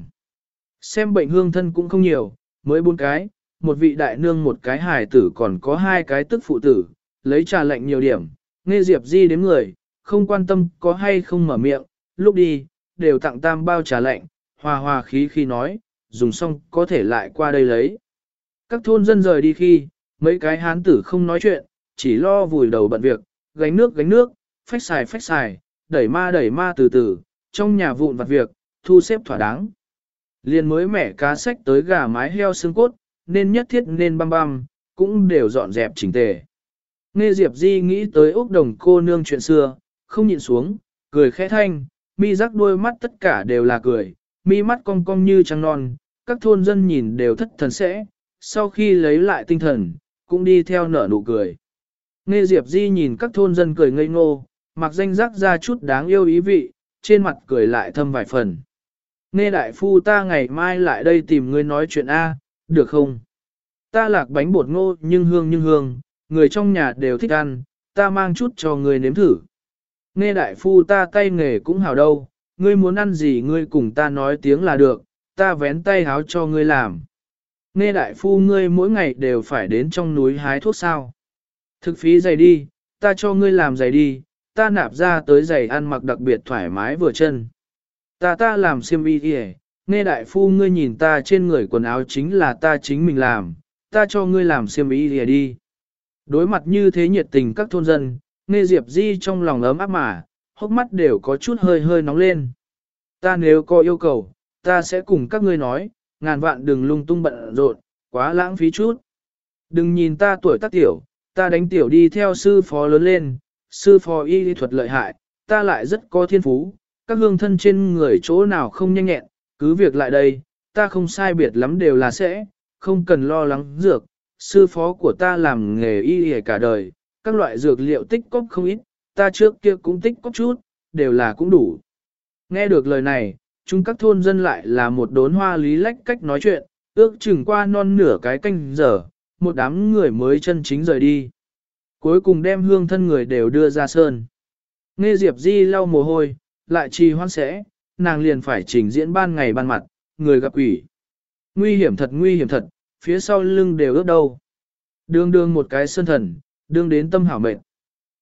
Xem bệnh hương thân cũng không nhiều, mới bốn cái, một vị đại nương một cái hài tử còn có hai cái tức phụ tử, lấy trà lệnh nhiều điểm, nghe Diệp Di đếm người, không quan tâm có hay không mở miệng, lúc đi, đều tặng tam bao trà lệnh, hòa hòa khí khi nói, dùng xong có thể lại qua đây lấy. Các thôn dân rời đi khi, mấy cái hán tử không nói chuyện, chỉ lo vùi đầu bận việc, gánh nước gánh nước, phách xài phách xài, đẩy ma đẩy ma từ từ, trong nhà vụn vặt việc, thu xếp thỏa đáng. Liền mới mẻ cá sách tới gà mái heo xương cốt, nên nhất thiết nên băm băm, cũng đều dọn dẹp chỉnh tề. Nghe Diệp Di nghĩ tới Úc Đồng cô nương chuyện xưa, không nhịn xuống, cười khẽ thanh, mi rắc đôi mắt tất cả đều là cười, mi mắt cong cong như trăng non, các thôn dân nhìn đều thất thần sẽ, sau khi lấy lại tinh thần, cũng đi theo nở nụ cười. Nghe Diệp Di nhìn các thôn dân cười ngây ngô, mặc danh rắc ra chút đáng yêu ý vị, trên mặt cười lại thâm vài phần. Nghe đại phu ta ngày mai lại đây tìm ngươi nói chuyện A, được không? Ta lạc bánh bột ngô nhưng hương nhưng hương, người trong nhà đều thích ăn, ta mang chút cho ngươi nếm thử. Nghe đại phu ta tay nghề cũng hào đâu, ngươi muốn ăn gì ngươi cùng ta nói tiếng là được, ta vén tay háo cho ngươi làm. Nghe đại phu ngươi mỗi ngày đều phải đến trong núi hái thuốc sao. Thực phí giày đi, ta cho ngươi làm giày đi, ta nạp ra tới giày ăn mặc đặc biệt thoải mái vừa chân. Ta ta làm xiêm y kìa, nghe đại phu ngươi nhìn ta trên người quần áo chính là ta chính mình làm, ta cho ngươi làm xiêm y kìa đi. Đối mặt như thế nhiệt tình các thôn dân, nghe Diệp Di trong lòng ấm áp mà, hốc mắt đều có chút hơi hơi nóng lên. Ta nếu có yêu cầu, ta sẽ cùng các ngươi nói, ngàn vạn đừng lung tung bận rộn, quá lãng phí chút. Đừng nhìn ta tuổi tác tiểu, ta đánh tiểu đi theo sư phó lớn lên, sư phó y lý thuật lợi hại, ta lại rất có thiên phú, các hương thân trên người chỗ nào không nhanh nhẹn, cứ việc lại đây, ta không sai biệt lắm đều là sẽ, không cần lo lắng dược, sư phó của ta làm nghề y lý cả đời, các loại dược liệu tích cóp không ít, ta trước kia cũng tích cóp chút, đều là cũng đủ. Nghe được lời này, chúng các thôn dân lại là một đốn hoa lý lách cách nói chuyện, ước chừng qua non nửa cái canh giờ, một đám người mới chân chính rời đi. Cuối cùng đem hương thân người đều đưa ra sơn. Nghe Diệp Di lau mồ hôi, lại trì hoãn sẽ, nàng liền phải trình diễn ban ngày ban mặt, người gặp quỷ. Nguy hiểm thật nguy hiểm thật, phía sau lưng đều ướt đâu. Đương đương một cái sơn thần, đương đến tâm hảo mệt.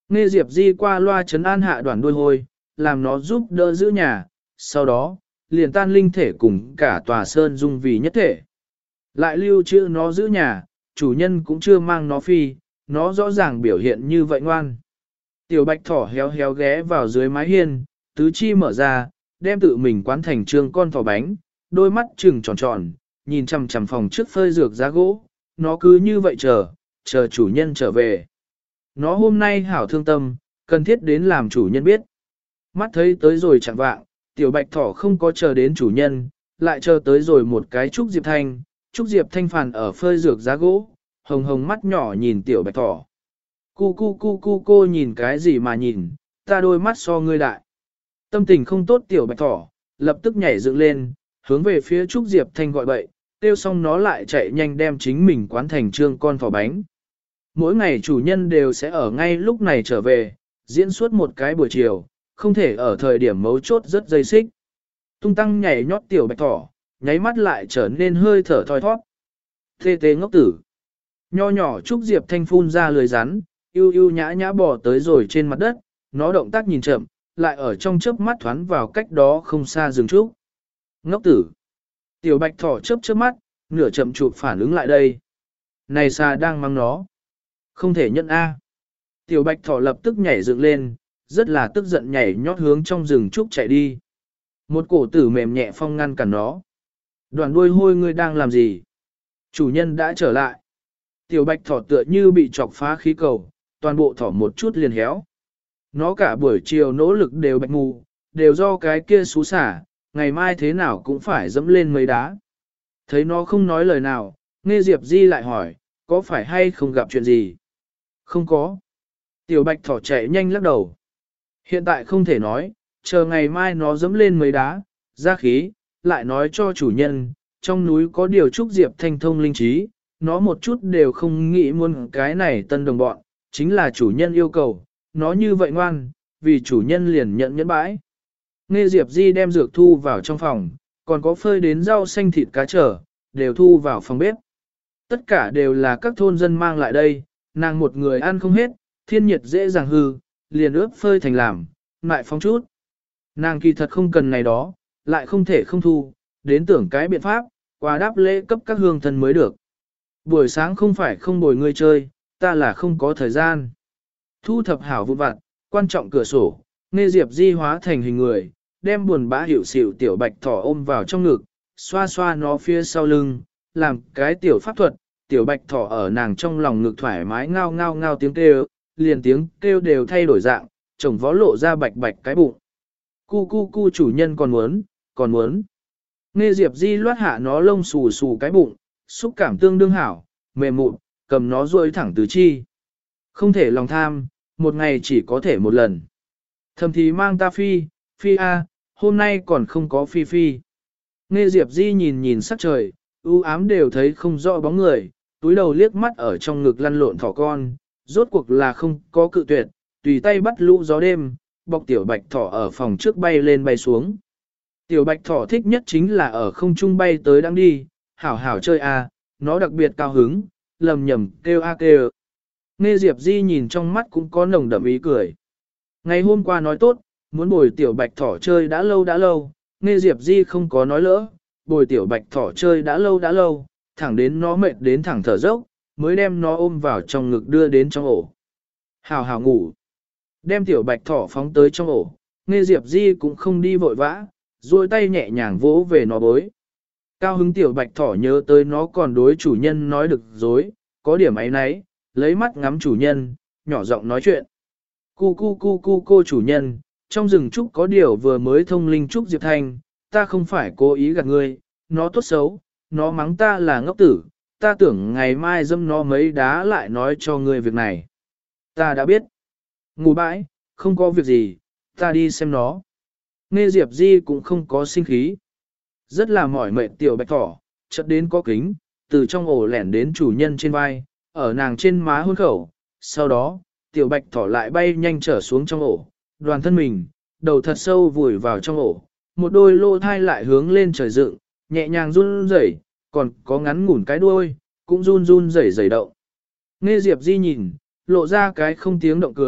Nghe Diệp Di qua loa trấn an hạ đoàn đuôi hôi, làm nó giúp đỡ giữ nhà, sau đó, liền tan linh thể cùng cả tòa sơn dung vì nhất thể. Lại lưu trữ nó giữ nhà, chủ nhân cũng chưa mang nó phi, nó rõ ràng biểu hiện như vậy ngoan. Tiểu bạch thỏ héo héo ghé vào dưới mái hiên, tứ chi mở ra, đem tự mình quán thành trương con thỏ bánh, đôi mắt trừng tròn tròn, nhìn chằm chằm phòng trước phơi dược giá gỗ, nó cứ như vậy chờ, chờ chủ nhân trở về. Nó hôm nay hảo thương tâm, cần thiết đến làm chủ nhân biết. Mắt thấy tới rồi chẳng vạng, tiểu bạch thỏ không có chờ đến chủ nhân, lại chờ tới rồi một cái trúc diệp thanh, trúc diệp thanh phàn ở phơi dược giá gỗ, hồng hồng mắt nhỏ nhìn tiểu bạch thỏ. Cu cu cu cu cô nhìn cái gì mà nhìn, ta đôi mắt so ngươi đại. Tâm tình không tốt tiểu bạch thỏ, lập tức nhảy dựng lên, hướng về phía trúc diệp thanh gọi bậy, tiêu xong nó lại chạy nhanh đem chính mình quán thành trương con thỏ bánh. Mỗi ngày chủ nhân đều sẽ ở ngay lúc này trở về, diễn suốt một cái buổi chiều, không thể ở thời điểm mấu chốt rất dây xích. Tung tăng nhảy nhót tiểu bạch thỏ, nháy mắt lại trở nên hơi thở thoi thoát. Tê tê ngốc tử. Nho nhỏ Trúc Diệp Thanh phun ra lưới rắn, yêu yêu nhã nhã bò tới rồi trên mặt đất, nó động tác nhìn chậm, lại ở trong chớp mắt thoáng vào cách đó không xa rừng trúc. Ngốc tử. Tiểu bạch thỏ chớp chớp mắt, nửa chậm chụp phản ứng lại đây. Này xa đang mang nó. Không thể nhận A. Tiểu bạch thỏ lập tức nhảy dựng lên, rất là tức giận nhảy nhót hướng trong rừng trúc chạy đi. Một cổ tử mềm nhẹ phong ngăn cản nó. Đoàn đuôi hôi ngươi đang làm gì? Chủ nhân đã trở lại. Tiểu bạch thỏ tựa như bị chọc phá khí cầu, toàn bộ thỏ một chút liền héo. Nó cả buổi chiều nỗ lực đều bạch mù, đều do cái kia xú xả, ngày mai thế nào cũng phải dẫm lên mấy đá. Thấy nó không nói lời nào, nghe Diệp Di lại hỏi, có phải hay không gặp chuyện gì? Không có. Tiểu bạch thỏ chạy nhanh lắc đầu. Hiện tại không thể nói, chờ ngày mai nó dẫm lên mấy đá, ra khí, lại nói cho chủ nhân, trong núi có điều trúc diệp thanh thông linh trí, nó một chút đều không nghĩ muốn cái này tân đồng bọn, chính là chủ nhân yêu cầu, nó như vậy ngoan, vì chủ nhân liền nhận nhẫn bãi. Nghe Diệp Di đem dược thu vào trong phòng, còn có phơi đến rau xanh thịt cá trở, đều thu vào phòng bếp. Tất cả đều là các thôn dân mang lại đây, nàng một người ăn không hết, thiên nhiệt dễ dàng hư, liền ướp phơi thành làm, lại phóng chút. Nàng kỳ thật không cần này đó, lại không thể không thu, đến tưởng cái biện pháp, qua đáp lễ cấp các hương thân mới được. Buổi sáng không phải không bồi ngươi chơi, ta là không có thời gian. Thu thập hảo vụn vặt, quan trọng cửa sổ, nghe Diệp Di hóa thành hình người, đem buồn bã hiểu xỉu tiểu bạch thỏ ôm vào trong ngực, xoa xoa nó phía sau lưng, làm cái tiểu pháp thuật, tiểu bạch thỏ ở nàng trong lòng ngực thoải mái ngao ngao ngao tiếng kêu, liền tiếng kêu đều thay đổi dạng, chồng vó lộ ra bạch bạch cái bụng. Cu cu cu chủ nhân còn muốn, còn muốn. Nghe Diệp Di loát hạ nó lông xù xù cái bụng, xúc cảm tương đương hảo, mềm mụn, cầm nó duỗi thẳng tứ chi. Không thể lòng tham, một ngày chỉ có thể một lần. Thầm thì mang ta phi, phi a, hôm nay còn không có phi phi. Nghe Diệp Di nhìn nhìn sắc trời, u ám đều thấy không rõ bóng người, túi đầu liếc mắt ở trong ngực lăn lộn thỏ con, rốt cuộc là không có cự tuyệt, tùy tay bắt lũ gió đêm, bọc tiểu bạch thỏ ở phòng trước bay lên bay xuống. Tiểu bạch thỏ thích nhất chính là ở không trung bay tới đang đi, hảo hảo chơi a, nó đặc biệt cao hứng, lầm nhầm kêu a kêu. Nghe Diệp Di nhìn trong mắt cũng có nồng đậm ý cười. Ngày hôm qua nói tốt, muốn bồi tiểu bạch thỏ chơi đã lâu đã lâu, nghe Diệp Di không có nói lỡ, bồi tiểu bạch thỏ chơi đã lâu đã lâu, thẳng đến nó mệt đến thẳng thở dốc, mới đem nó ôm vào trong ngực đưa đến trong ổ. Hào hào ngủ. Đem tiểu bạch thỏ phóng tới trong ổ, nghe Diệp Di cũng không đi vội vã, duỗi tay nhẹ nhàng vỗ về nó bối. Cao hứng tiểu bạch thỏ nhớ tới nó còn đối chủ nhân nói được dối, có điểm ấy nấy, lấy mắt ngắm chủ nhân, nhỏ giọng nói chuyện. Cu cu cu cu cô chủ nhân, trong rừng trúc có điều vừa mới thông linh trúc Diệp Thanh, ta không phải cố ý gạt ngươi, nó tốt xấu, nó mắng ta là ngốc tử, ta tưởng ngày mai dâm nó mấy đá lại nói cho ngươi việc này. Ta đã biết. Ngủ bãi, không có việc gì, ta đi xem nó. Nghe Diệp Di cũng không có sinh khí. Rất là mỏi mệt tiểu bạch thỏ, chợt đến có kính, từ trong ổ lẻn đến chủ nhân trên vai, ở nàng trên má hôn khẩu. Sau đó, tiểu bạch thỏ lại bay nhanh trở xuống trong ổ, đoàn thân mình, đầu thật sâu vùi vào trong ổ, một đôi lô thai lại hướng lên trời dựng, nhẹ nhàng run rẩy, còn có ngắn ngủn cái đuôi, cũng run run rẩy rẩy động. Nghe Diệp Di nhìn, lộ ra cái không tiếng động cười,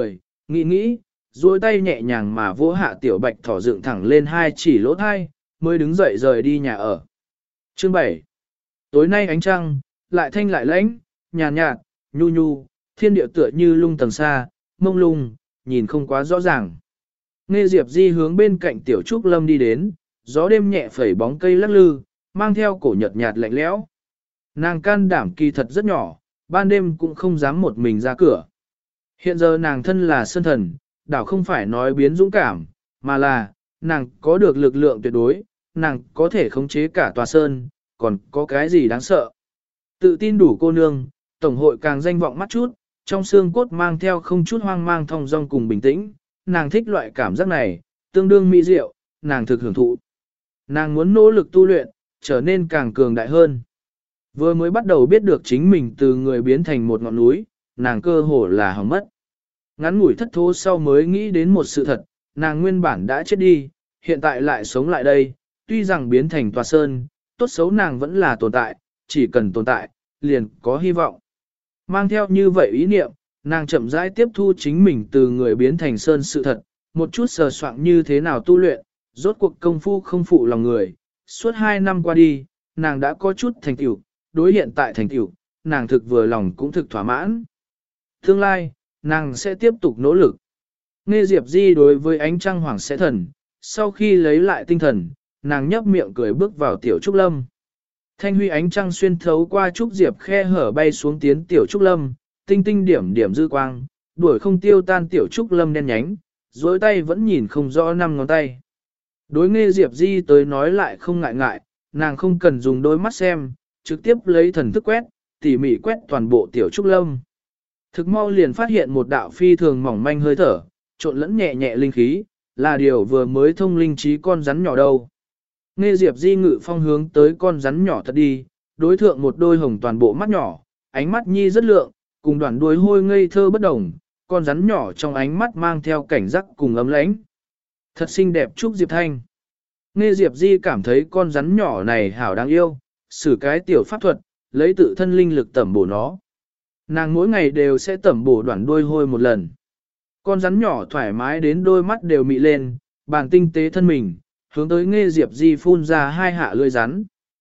Nghĩ nghĩ, duỗi tay nhẹ nhàng mà vỗ hạ tiểu bạch thỏ dựng thẳng lên hai chỉ lỗ thai, mới đứng dậy rời đi nhà ở. Chương bảy. Tối nay ánh trăng, lại thanh lại lãnh, nhàn nhạt, nhu nhu, thiên địa tựa như lung tầng xa, mông lung, nhìn không quá rõ ràng. Nghe Diệp Di hướng bên cạnh tiểu trúc lâm đi đến, gió đêm nhẹ phẩy bóng cây lắc lư, mang theo cổ nhợt nhạt lạnh lẽo. Nàng can đảm kỳ thật rất nhỏ, ban đêm cũng không dám một mình ra cửa. Hiện giờ nàng thân là sơn thần, đảo không phải nói biến dũng cảm, mà là, nàng có được lực lượng tuyệt đối, nàng có thể khống chế cả tòa sơn, còn có cái gì đáng sợ. Tự tin đủ cô nương, tổng hội càng danh vọng mắt chút, trong xương cốt mang theo không chút hoang mang thong dong cùng bình tĩnh, nàng thích loại cảm giác này, tương đương mỹ diệu, nàng thực hưởng thụ. Nàng muốn nỗ lực tu luyện, trở nên càng cường đại hơn. Vừa mới bắt đầu biết được chính mình từ người biến thành một ngọn núi, nàng cơ hồ là hỏng mất. Ngắn ngủi thất thố sau mới nghĩ đến một sự thật, nàng nguyên bản đã chết đi, hiện tại lại sống lại đây, tuy rằng biến thành tòa sơn, tốt xấu nàng vẫn là tồn tại, chỉ cần tồn tại, liền có hy vọng. Mang theo như vậy ý niệm, nàng chậm rãi tiếp thu chính mình từ người biến thành sơn sự thật, một chút sờ soạn như thế nào tu luyện, rốt cuộc công phu không phụ lòng người. Suốt hai năm qua đi, nàng đã có chút thành tựu, đối hiện tại thành tựu, nàng thực vừa lòng cũng thực thỏa mãn. Tương lai, nàng sẽ tiếp tục nỗ lực. Nghe Diệp Di đối với ánh trăng hoàng sẽ thần, sau khi lấy lại tinh thần, nàng nhấp miệng cười bước vào tiểu trúc lâm. Thanh huy ánh trăng xuyên thấu qua trúc diệp khe hở bay xuống tiến tiểu trúc lâm, tinh tinh điểm điểm dư quang, đuổi không tiêu tan tiểu trúc lâm đen nhánh, dối tay vẫn nhìn không rõ năm ngón tay. Đối nghe Diệp Di tới nói lại không ngại ngại, nàng không cần dùng đôi mắt xem, trực tiếp lấy thần thức quét, tỉ mỉ quét toàn bộ tiểu trúc lâm. Thực mau liền phát hiện một đạo phi thường mỏng manh hơi thở, trộn lẫn nhẹ nhẹ linh khí, là điều vừa mới thông linh trí con rắn nhỏ đâu. Nghe Diệp Di ngự phong hướng tới con rắn nhỏ thật đi, đối thượng một đôi hồng toàn bộ mắt nhỏ, ánh mắt nhi rất lượng, cùng đoạn đuôi hôi ngây thơ bất đồng, con rắn nhỏ trong ánh mắt mang theo cảnh giác cùng ấm lãnh. Thật xinh đẹp Trúc Diệp Thanh. Nghe Diệp Di cảm thấy con rắn nhỏ này hảo đáng yêu, sử cái tiểu pháp thuật, lấy tự thân linh lực tẩm bổ nó. Nàng mỗi ngày đều sẽ tẩm bổ đoạn đuôi hôi một lần. Con rắn nhỏ thoải mái đến đôi mắt đều mị lên, bàn tinh tế thân mình, hướng tới Nghe Diệp Di phun ra hai hạ lưỡi rắn.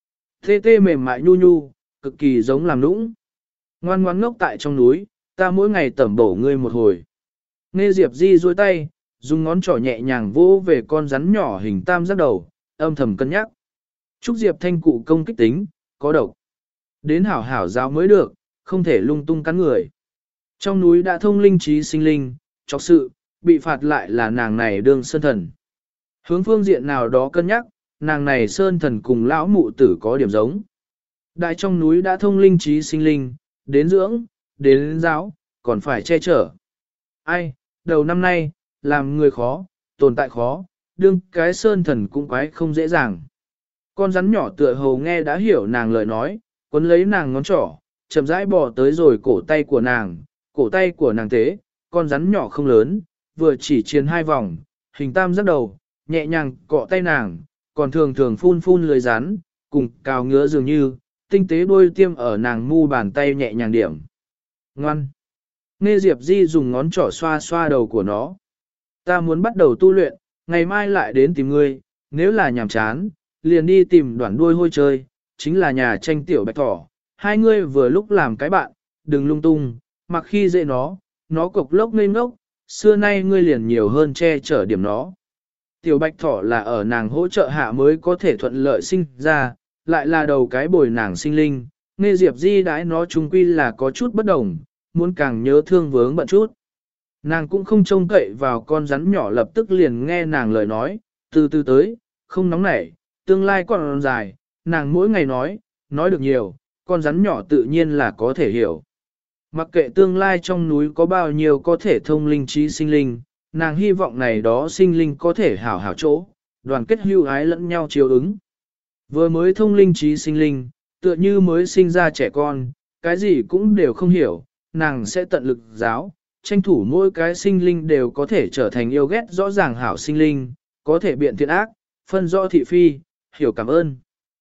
Tê tê mềm mại nhu nhu, cực kỳ giống làm nũng. Ngoan ngoan ngốc tại trong núi, ta mỗi ngày tẩm bổ ngươi một hồi. Nghe Diệp Di duỗi tay, dùng ngón trỏ nhẹ nhàng vỗ về con rắn nhỏ hình tam giác đầu, âm thầm cân nhắc. Trúc Diệp Thanh cụ công kích tính, có độc. Đến hảo hảo giáo mới được, không thể lung tung cắn người. Trong núi đã thông linh trí sinh linh, chọc sự, bị phạt lại là nàng này đương sơn thần. Hướng phương diện nào đó cân nhắc, nàng này sơn thần cùng lão mụ tử có điểm giống. Đại trong núi đã thông linh trí sinh linh, đến dưỡng, đến giáo, còn phải che chở. Ai, đầu năm nay, làm người khó, tồn tại khó, đương cái sơn thần cũng quái không dễ dàng. Con rắn nhỏ tựa hồ nghe đã hiểu nàng lời nói, quấn lấy nàng ngón trỏ, chậm rãi bò tới rồi cổ tay của nàng, cổ tay của nàng tế, con rắn nhỏ không lớn, vừa chỉ chiến hai vòng, hình tam giác đầu, nhẹ nhàng cọ tay nàng, còn thường thường phun phun lưới rắn, cùng cào ngứa dường như, tinh tế đôi tiêm ở nàng mu bàn tay nhẹ nhàng điểm. Ngoan! Nghe Diệp Di dùng ngón trỏ xoa xoa đầu của nó. Ta muốn bắt đầu tu luyện, ngày mai lại đến tìm ngươi, nếu là nhàm chán, liền đi tìm đoạn đuôi hôi chơi, chính là nhà tranh tiểu bạch thỏ. Hai ngươi vừa lúc làm cái bạn, đừng lung tung, mặc khi dễ nó, nó cục lốc ngây ngốc, xưa nay ngươi liền nhiều hơn che chở điểm nó. Tiểu bạch thỏ là ở nàng hỗ trợ hạ mới có thể thuận lợi sinh ra, lại là đầu cái bồi nàng sinh linh, nghe Diệp Di đãi nó chung quy là có chút bất đồng, muốn càng nhớ thương vướng bận chút. Nàng cũng không trông cậy vào con rắn nhỏ lập tức liền nghe nàng lời nói, từ từ tới, không nóng nảy, tương lai còn dài, nàng mỗi ngày nói, nói được nhiều, con rắn nhỏ tự nhiên là có thể hiểu. Mặc kệ tương lai trong núi có bao nhiêu có thể thông linh trí sinh linh, nàng hy vọng này đó sinh linh có thể hảo hảo chỗ, đoàn kết hưu ái lẫn nhau chiếu ứng. Vừa mới thông linh trí sinh linh, tựa như mới sinh ra trẻ con, cái gì cũng đều không hiểu, nàng sẽ tận lực giáo, tranh thủ mỗi cái sinh linh đều có thể trở thành yêu ghét rõ ràng hảo sinh linh, có thể biện thiện ác, phân rõ thị phi, hiểu cảm ơn.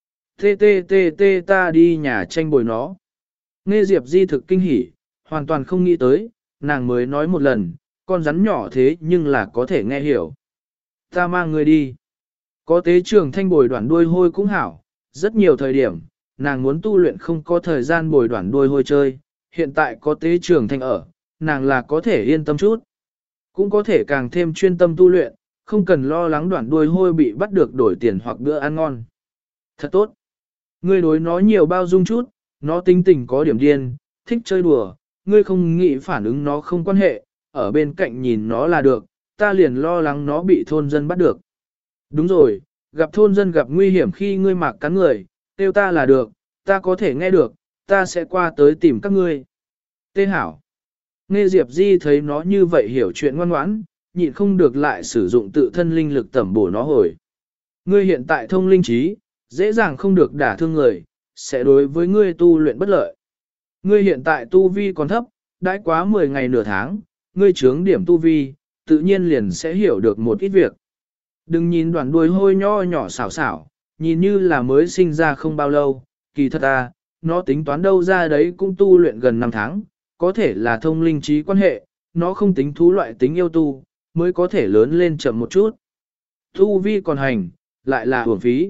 Tê tê tê tê ta đi nhà tranh bồi nó. Nghe Diệp Di thực kinh hỉ, hoàn toàn không nghĩ tới, nàng mới nói một lần, con rắn nhỏ thế nhưng là có thể nghe hiểu. Ta mang ngươi đi. Có tế trường thanh bồi đoạn đuôi hôi cũng hảo, rất nhiều thời điểm, nàng muốn tu luyện không có thời gian bồi đoạn đuôi hôi chơi, hiện tại có tế trường thanh ở, nàng là có thể yên tâm chút. Cũng có thể càng thêm chuyên tâm tu luyện, không cần lo lắng đoạn đuôi hôi bị bắt được đổi tiền hoặc bữa ăn ngon. Thật tốt. Ngươi đối nó nhiều bao dung chút, nó tính tình có điểm điên, thích chơi đùa, ngươi không nghĩ phản ứng nó không quan hệ, ở bên cạnh nhìn nó là được, ta liền lo lắng nó bị thôn dân bắt được. Đúng rồi, gặp thôn dân gặp nguy hiểm khi ngươi mặc cắn người, tiêu ta là được, ta có thể nghe được, ta sẽ qua tới tìm các ngươi. Tê hảo. Nghe Diệp Di thấy nó như vậy hiểu chuyện ngoan ngoãn, nhịn không được lại sử dụng tự thân linh lực tẩm bổ nó hồi. Ngươi hiện tại thông linh trí, dễ dàng không được đả thương người, sẽ đối với ngươi tu luyện bất lợi. Ngươi hiện tại tu vi còn thấp, đãi quá mười ngày nửa tháng, ngươi trướng điểm tu vi, tự nhiên liền sẽ hiểu được một ít việc. Đừng nhìn đoạn đuôi hôi nho nhỏ xảo xảo, nhìn như là mới sinh ra không bao lâu, kỳ thật à, nó tính toán đâu ra đấy cũng tu luyện gần năm tháng, có thể là thông linh trí quan hệ, nó không tính thú loại tính yêu tu, mới có thể lớn lên chậm một chút. Tu vi còn hành, lại là hưởng phí.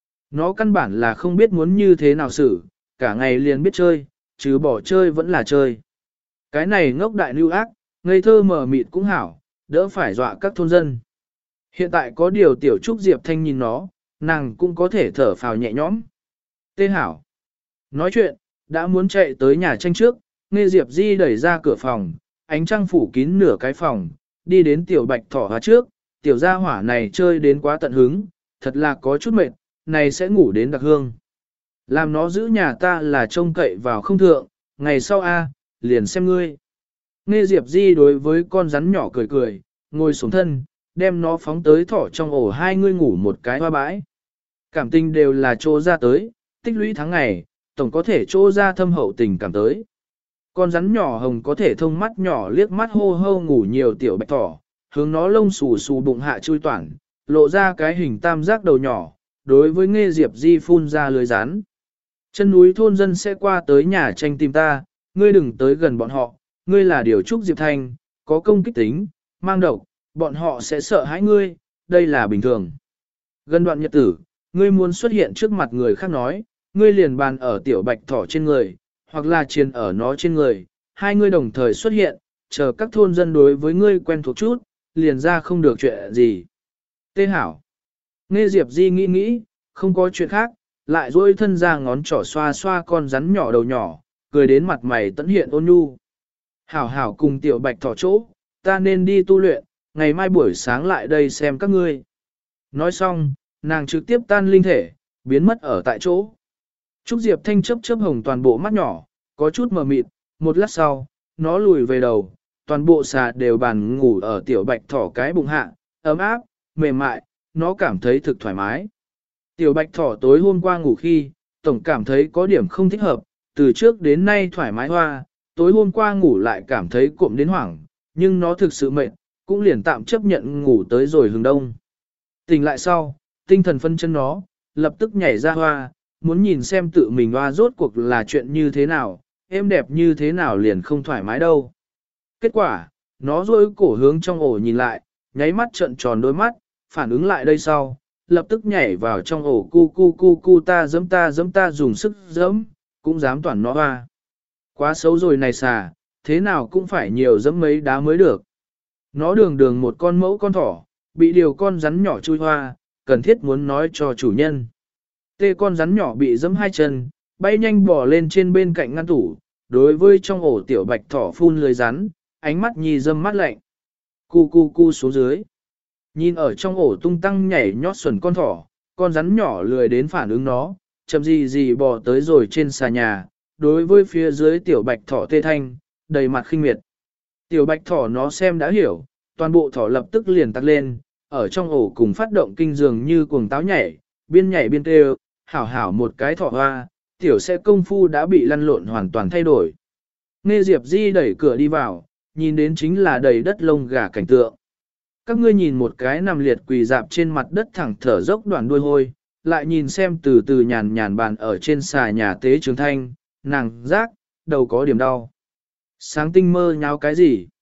Nó căn bản là không biết muốn như thế nào xử, cả ngày liền biết chơi, chứ bỏ chơi vẫn là chơi. Cái này ngốc đại lưu ác, ngây thơ mờ mịt cũng hảo, đỡ phải dọa các thôn dân. Hiện tại có điều tiểu trúc Diệp Thanh nhìn nó, nàng cũng có thể thở phào nhẹ nhõm. Tê hảo. Nói chuyện, đã muốn chạy tới nhà tranh trước, nghe Diệp Di đẩy ra cửa phòng, ánh trăng phủ kín nửa cái phòng, đi đến tiểu bạch thỏ hóa trước, tiểu gia hỏa này chơi đến quá tận hứng, thật là có chút mệt, này sẽ ngủ đến đặc hương. Làm nó giữ nhà ta là trông cậy vào không thượng, ngày sau a liền xem ngươi. Nghe Diệp Di đối với con rắn nhỏ cười cười, ngồi xuống thân, đem nó phóng tới thỏ trong ổ hai ngươi ngủ một cái hoa bãi. Cảm tình đều là trô ra tới, tích lũy tháng ngày, tổng có thể trô ra thâm hậu tình cảm tới. Con rắn nhỏ hồng có thể thông mắt nhỏ liếc mắt hô hô ngủ nhiều tiểu bạch thỏ, hướng nó lông xù xù bụng hạ chui toản, lộ ra cái hình tam giác đầu nhỏ, đối với Nghe Diệp Di phun ra lưới rán. Chân núi thôn dân sẽ qua tới nhà tranh tìm ta, ngươi đừng tới gần bọn họ, ngươi là điều trúc Diệp Thanh, có công kích tính, mang độc, bọn họ sẽ sợ hãi ngươi, đây là bình thường. Gần đoạn nhật tử, ngươi muốn xuất hiện trước mặt người khác nói, ngươi liền bàn ở tiểu bạch thỏ trên người, hoặc là chiền ở nó trên người, hai ngươi đồng thời xuất hiện, chờ các thôn dân đối với ngươi quen thuộc chút, liền ra không được chuyện gì. Tê hảo. Nghe Diệp Di nghĩ nghĩ, không có chuyện khác, lại duỗi thân ra ngón trỏ xoa xoa con rắn nhỏ đầu nhỏ, cười đến mặt mày tẫn hiện ôn nhu. Hảo hảo cùng tiểu bạch thỏ chỗ, ta nên đi tu luyện, ngày mai buổi sáng lại đây xem các ngươi. Nói xong, nàng trực tiếp tan linh thể, biến mất ở tại chỗ. Trúc Diệp Thanh chớp chớp hồng toàn bộ mắt nhỏ, có chút mờ mịt, một lát sau, nó lùi về đầu, toàn bộ xà đều bàn ngủ ở tiểu bạch thỏ cái bụng hạ, ấm áp, mềm mại, nó cảm thấy thực thoải mái. Tiểu bạch thỏ tối hôm qua ngủ khi, tổng cảm thấy có điểm không thích hợp, từ trước đến nay thoải mái hoa, tối hôm qua ngủ lại cảm thấy cụm đến hoảng, nhưng nó thực sự mệt, cũng liền tạm chấp nhận ngủ tới rồi hướng đông. Tỉnh lại sau, tinh thần phân chân nó, lập tức nhảy ra hoa, muốn nhìn xem tự mình hoa rốt cuộc là chuyện như thế nào, êm đẹp như thế nào liền không thoải mái đâu. Kết quả, nó rôi cổ hướng trong ổ nhìn lại, nháy mắt trợn tròn đôi mắt, phản ứng lại đây sau, lập tức nhảy vào trong ổ cu cu cu cu ta giẫm ta giẫm ta dùng sức giẫm, cũng dám toàn nó hoa. Quá xấu rồi này xà, thế nào cũng phải nhiều giẫm mấy đá mới được. Nó đường đường một con mẫu con thỏ, bị điều con rắn nhỏ chui hoa, cần thiết muốn nói cho chủ nhân. Tê con rắn nhỏ bị giẫm hai chân, bay nhanh bỏ lên trên bên cạnh ngăn tủ, đối với trong ổ tiểu bạch thỏ phun lưới rắn, ánh mắt nhì dâm mắt lạnh. Cu cu cu xuống dưới. Nhìn ở trong ổ tung tăng nhảy nhót xuẩn con thỏ, con rắn nhỏ lười đến phản ứng nó, chậm gì gì bò tới rồi trên xà nhà, đối với phía dưới tiểu bạch thỏ tê thanh, đầy mặt khinh miệt. Tiểu bạch thỏ nó xem đã hiểu, toàn bộ thỏ lập tức liền tắt lên, ở trong ổ cùng phát động kinh dường như cuồng táo nhảy, biên nhảy biên kêu, hảo hảo một cái thỏ hoa, tiểu sẽ công phu đã bị lăn lộn hoàn toàn thay đổi. Nghe Diệp Di đẩy cửa đi vào, nhìn đến chính là đầy đất lông gà cảnh tượng. Các ngươi nhìn một cái nằm liệt quỳ dạp trên mặt đất thẳng thở dốc đoạn đuôi hôi, lại nhìn xem từ từ nhàn nhàn bàn ở trên xà nhà tế trường thanh, nàng rác, đầu có điểm đau. Sáng tinh mơ nháo cái gì?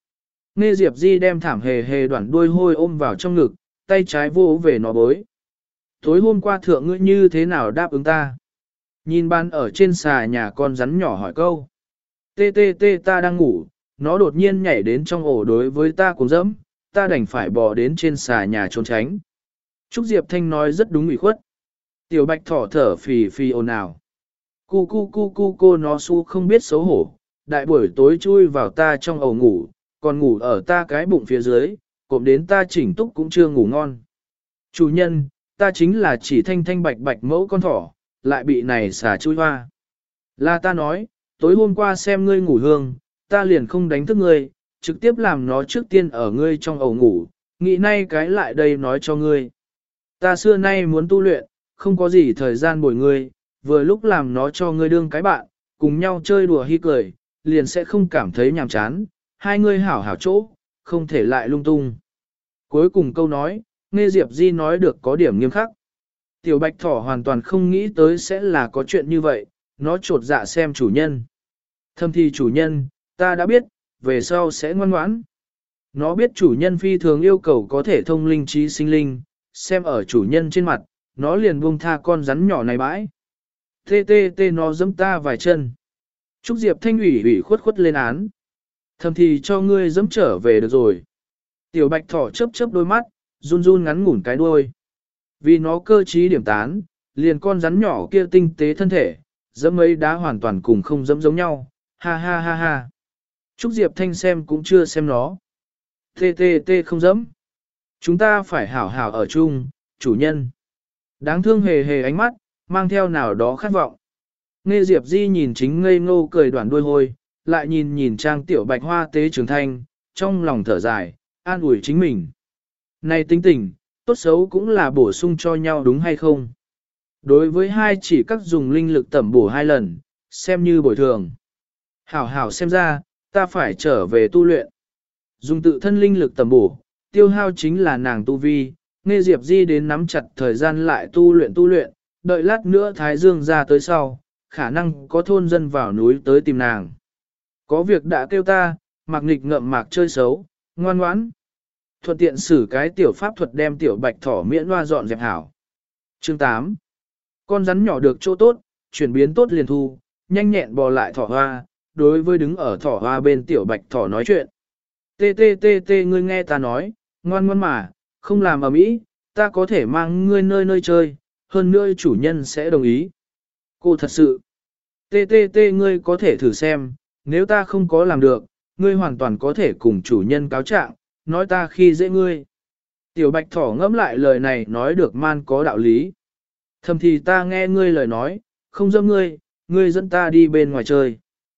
Nghe Diệp Di đem thảm hề hề đoạn đuôi hôi ôm vào trong ngực, tay trái vô về nó bối. Tối hôm qua thượng ngươi như thế nào đáp ứng ta? Nhìn ban ở trên xà nhà con rắn nhỏ hỏi câu. Tê tê tê ta đang ngủ, nó đột nhiên nhảy đến trong ổ đối với ta cũng dẫm, ta đành phải bò đến trên xà nhà trốn tránh. Trúc Diệp Thanh nói rất đúng ủy khuất. Tiểu bạch thỏ thở phì phì ồn ào. Cu cu cu cu cô nó su không biết xấu hổ, đại buổi tối chui vào ta trong ổ ngủ, còn ngủ ở ta cái bụng phía dưới, cộm đến ta chỉnh túc cũng chưa ngủ ngon. Chủ nhân, ta chính là chỉ thanh thanh bạch bạch mẫu con thỏ, lại bị này xả chui hoa. Là ta nói, tối hôm qua xem ngươi ngủ hương, ta liền không đánh thức ngươi, trực tiếp làm nó trước tiên ở ngươi trong ổ ngủ, nghĩ nay cái lại đây nói cho ngươi. Ta xưa nay muốn tu luyện, không có gì thời gian bồi ngươi, vừa lúc làm nó cho ngươi đương cái bạn, cùng nhau chơi đùa hi cười, liền sẽ không cảm thấy nhàm chán, hai ngươi hảo hảo chỗ, không thể lại lung tung. Cuối cùng câu nói, nghe Diệp Di nói được có điểm nghiêm khắc. Tiểu bạch thỏ hoàn toàn không nghĩ tới sẽ là có chuyện như vậy, nó trột dạ xem chủ nhân. Thâm thì chủ nhân, ta đã biết, về sau sẽ ngoan ngoãn. Nó biết chủ nhân phi thường yêu cầu có thể thông linh trí sinh linh, xem ở chủ nhân trên mặt, nó liền buông tha con rắn nhỏ này bãi. Tê tê tê nó giẫm ta vài chân. Trúc Diệp Thanh ủy ủy khuất khuất lên án. Thầm thì cho ngươi giẫm trở về được rồi. Tiểu bạch thỏ chớp chớp đôi mắt, run run ngắn ngủn cái đuôi. Vì nó cơ trí điểm tán, liền con rắn nhỏ kia tinh tế thân thể, giẫm ấy đá hoàn toàn cùng không giẫm giống nhau, ha ha ha ha. Trúc Diệp Thanh xem cũng chưa xem nó. Tê tê tê không giẫm. Chúng ta phải hảo hảo ở chung, chủ nhân. Đáng thương hề hề ánh mắt, mang theo nào đó khát vọng. Nghe Diệp Di nhìn chính ngây ngô cười đoạn đuôi hôi, lại nhìn nhìn trang tiểu bạch hoa tế trường thanh, trong lòng thở dài, an ủi chính mình. Này tính tình, tốt xấu cũng là bổ sung cho nhau đúng hay không? Đối với hai chỉ các dùng linh lực tẩm bổ hai lần, xem như bồi thường. Hảo hảo xem ra, ta phải trở về tu luyện. Dùng tự thân linh lực tẩm bổ, tiêu hao chính là nàng tu vi, nghe Diệp Di đến nắm chặt thời gian lại tu luyện tu luyện, đợi lát nữa Thái Dương ra tới sau, khả năng có thôn dân vào núi tới tìm nàng. Có việc đã kêu ta, mạc nghịch ngợm mạc chơi xấu, ngoan ngoãn. Thuận tiện xử cái tiểu pháp thuật đem tiểu bạch thỏ miễn hoa dọn dẹp hảo. Chương tám. Con rắn nhỏ được chỗ tốt, chuyển biến tốt liền thu, nhanh nhẹn bò lại thỏ hoa, đối với đứng ở thỏ hoa bên tiểu bạch thỏ nói chuyện. Tê tê tê tê ngươi nghe ta nói, ngoan ngoan mà, không làm ở mỹ, ta có thể mang ngươi nơi nơi chơi, hơn nữa chủ nhân sẽ đồng ý. Cô thật sự. Tê tê tê ngươi có thể thử xem, nếu ta không có làm được, ngươi hoàn toàn có thể cùng chủ nhân cáo trạng, nói ta khi dễ ngươi. Tiểu bạch thỏ ngẫm lại lời này nói được man có đạo lý. Thầm thì ta nghe ngươi lời nói, không dâm ngươi, ngươi dẫn ta đi bên ngoài chơi.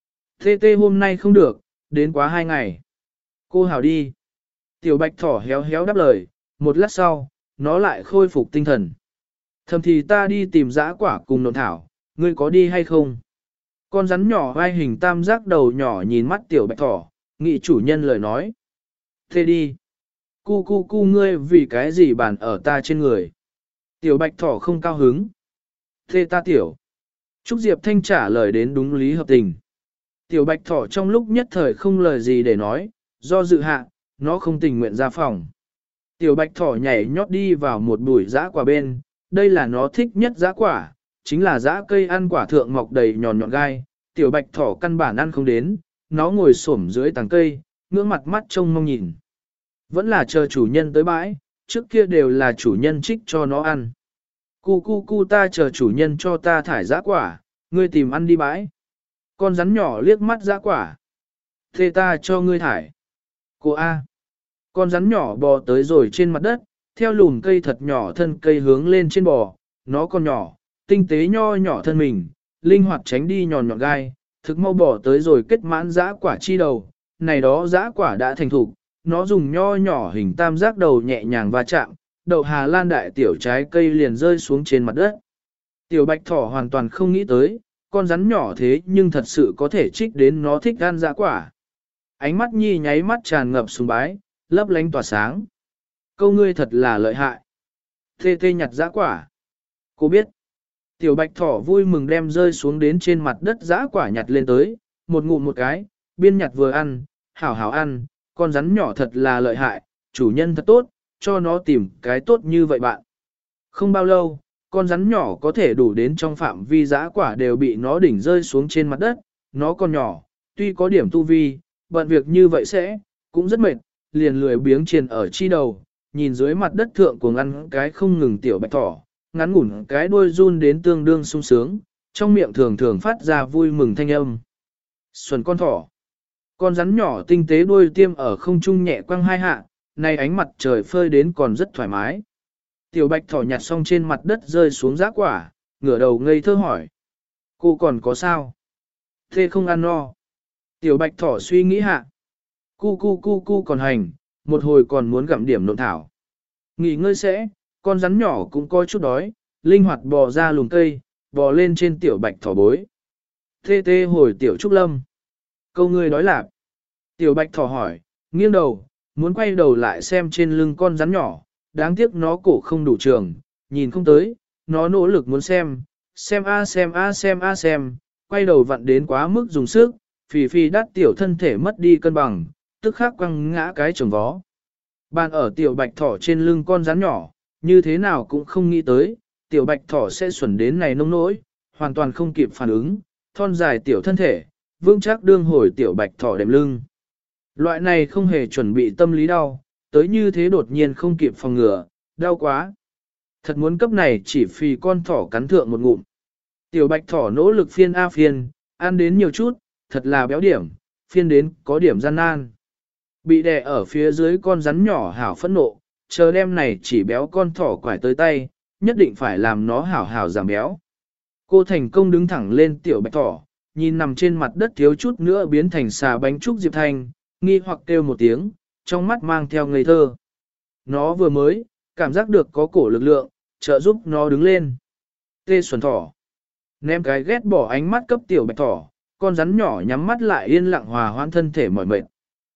Tê tê hôm nay không được, đến quá hai ngày. Cô hảo đi. Tiểu bạch thỏ héo héo đáp lời, một lát sau, nó lại khôi phục tinh thần. Thầm thì ta đi tìm dã quả cùng nộn thảo, ngươi có đi hay không? Con rắn nhỏ vai hình tam giác đầu nhỏ nhìn mắt tiểu bạch thỏ, nghị chủ nhân lời nói. Thế đi. Cu cu cu ngươi vì cái gì bàn ở ta trên người? Tiểu bạch thỏ không cao hứng. Thế ta tiểu. Trúc Diệp Thanh trả lời đến đúng lý hợp tình. Tiểu bạch thỏ trong lúc nhất thời không lời gì để nói, do dự hạ, nó không tình nguyện ra phòng. Tiểu bạch thỏ nhảy nhót đi vào một bụi dã quả bên, đây là nó thích nhất dã quả, chính là dã cây ăn quả thượng mọc đầy nhọn nhọn gai, tiểu bạch thỏ căn bản ăn không đến, nó ngồi xổm dưới tàng cây, ngưỡng mặt mắt trông mong nhìn. Vẫn là chờ chủ nhân tới bãi, trước kia đều là chủ nhân trích cho nó ăn. Cu cu cu ta chờ chủ nhân cho ta thải dã quả, ngươi tìm ăn đi bãi. Con rắn nhỏ liếc mắt dã quả. Thế ta cho ngươi thải. Cô A. Con rắn nhỏ bò tới rồi trên mặt đất, theo lùm cây thật nhỏ thân cây hướng lên trên bò, nó còn nhỏ, tinh tế nho nhỏ thân mình, linh hoạt tránh đi nhọn nhọn gai, thực mau bò tới rồi kết mãn dã quả chi đầu, này đó dã quả đã thành thục, nó dùng nho nhỏ hình tam giác đầu nhẹ nhàng va chạm, đậu Hà Lan đại tiểu trái cây liền rơi xuống trên mặt đất. Tiểu bạch thỏ hoàn toàn không nghĩ tới, con rắn nhỏ thế nhưng thật sự có thể trích đến nó thích ăn dã quả. Ánh mắt nhi nháy mắt tràn ngập sùng bái, lấp lánh tỏa sáng. Câu ngươi thật là lợi hại. Tê tê nhặt dã quả. Cô biết. Tiểu bạch thỏ vui mừng đem rơi xuống đến trên mặt đất dã quả nhặt lên tới, một ngụm một cái, biên nhặt vừa ăn, hảo hảo ăn, con rắn nhỏ thật là lợi hại, chủ nhân thật tốt, cho nó tìm cái tốt như vậy bạn. Không bao lâu, con rắn nhỏ có thể đủ đến trong phạm vi dã quả đều bị nó đỉnh rơi xuống trên mặt đất, nó còn nhỏ, tuy có điểm tu vi, bận việc như vậy sẽ, cũng rất mệt, liền lười biếng triền ở chi đầu, nhìn dưới mặt đất thượng cuồng ăn cái không ngừng tiểu bạch thỏ, ngắn ngủn cái đuôi run đến tương đương sung sướng, trong miệng thường thường phát ra vui mừng thanh âm. Xuân con thỏ, con rắn nhỏ tinh tế đuôi tiêm ở không trung nhẹ quăng hai hạ, nay ánh mặt trời phơi đến còn rất thoải mái. Tiểu bạch thỏ nhặt xong trên mặt đất rơi xuống giá quả, ngửa đầu ngây thơ hỏi. Cô còn có sao? Thế không ăn no. Tiểu bạch thỏ suy nghĩ hạ. Cu cu cu cu còn hành, một hồi còn muốn gặm điểm nộn thảo. Nghỉ ngơi sẽ, con rắn nhỏ cũng coi chút đói, linh hoạt bò ra lùm cây, bò lên trên tiểu bạch thỏ bối. Tê tê hồi tiểu trúc lâm. Câu ngươi đói lạp. Tiểu bạch thỏ hỏi, nghiêng đầu, muốn quay đầu lại xem trên lưng con rắn nhỏ, đáng tiếc nó cổ không đủ trường, nhìn không tới, nó nỗ lực muốn xem, xem a xem a xem a xem, quay đầu vặn đến quá mức dùng sức, phì phì đắt tiểu thân thể mất đi cân bằng, tức khắc quăng ngã cái chồng vó. Bàn ở tiểu bạch thỏ trên lưng con rắn nhỏ, như thế nào cũng không nghĩ tới, tiểu bạch thỏ sẽ xuẩn đến này nông nỗi, hoàn toàn không kịp phản ứng, thon dài tiểu thân thể, vững chắc đương hồi tiểu bạch thỏ đệm lưng. Loại này không hề chuẩn bị tâm lý đau, tới như thế đột nhiên không kịp phòng ngừa, đau quá. Thật muốn cấp này chỉ vì con thỏ cắn thượng một ngụm. Tiểu bạch thỏ nỗ lực phiên a phiên, ăn đến nhiều chút, thật là béo điểm, phiên đến có điểm gian nan. Bị đè ở phía dưới con rắn nhỏ hảo phẫn nộ, chờ đêm này chỉ béo con thỏ quải tới tay, nhất định phải làm nó hảo hảo giảm béo. Cô thành công đứng thẳng lên tiểu bạch thỏ, nhìn nằm trên mặt đất thiếu chút nữa biến thành xà bánh trúc Diệp Thanh, nghi hoặc kêu một tiếng, trong mắt mang theo ngây thơ. Nó vừa mới, cảm giác được có cổ lực lượng, trợ giúp nó đứng lên. Tê xuẩn thỏ. Ném cái ghét bỏ ánh mắt cấp tiểu bạch thỏ, con rắn nhỏ nhắm mắt lại yên lặng hòa hoãn thân thể mỏi mệt.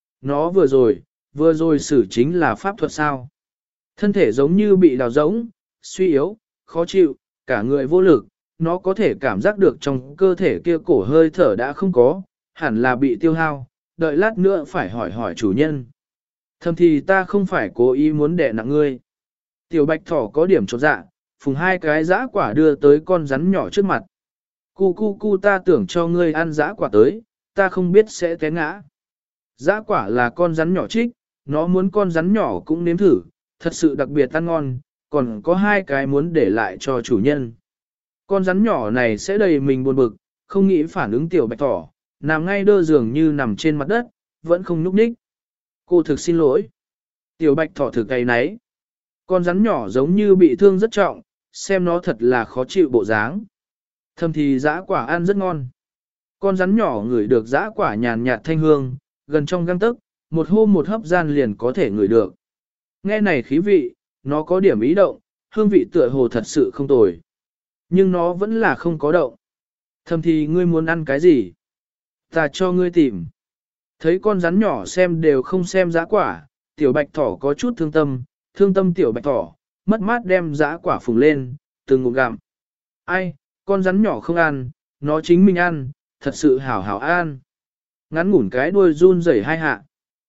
Nó vừa rồi, vừa rồi xử chính là pháp thuật sao. Thân thể giống như bị đào rỗng, suy yếu, khó chịu, cả người vô lực, nó có thể cảm giác được trong cơ thể kia cổ hơi thở đã không có, hẳn là bị tiêu hao, đợi lát nữa phải hỏi hỏi chủ nhân. Thầm thì ta không phải cố ý muốn đè nặng ngươi. Tiểu bạch thỏ có điểm chột dạ, phùng hai cái dã quả đưa tới con rắn nhỏ trước mặt. Cu cu cu ta tưởng cho ngươi ăn dã quả tới, ta không biết sẽ té ngã. Dã quả là con rắn nhỏ trích, nó muốn con rắn nhỏ cũng nếm thử, thật sự đặc biệt ăn ngon, còn có hai cái muốn để lại cho chủ nhân. Con rắn nhỏ này sẽ đầy mình buồn bực, không nghĩ phản ứng tiểu bạch thỏ, nằm ngay đơ dường như nằm trên mặt đất, vẫn không nhúc nhích. Cô thực xin lỗi. Tiểu bạch thỏ thực cay náy. Con rắn nhỏ giống như bị thương rất trọng, xem nó thật là khó chịu bộ dáng. Thầm thì dã quả ăn rất ngon. Con rắn nhỏ ngửi được dã quả nhàn nhạt thanh hương, gần trong găng tấc, một hô một hấp gian liền có thể ngửi được. Nghe này khí vị, nó có điểm ý động, hương vị tựa hồ thật sự không tồi. Nhưng nó vẫn là không có động. Thầm thì ngươi muốn ăn cái gì? Ta cho ngươi tìm. Thấy con rắn nhỏ xem đều không xem dã quả, tiểu bạch thỏ có chút thương tâm, thương tâm tiểu bạch thỏ, mất mát đem dã quả phùng lên, từng ngụm gặm. Ai, con rắn nhỏ không ăn, nó chính mình ăn, thật sự hảo hảo ăn. Ngắn ngủn cái đuôi run rẩy hai hạ.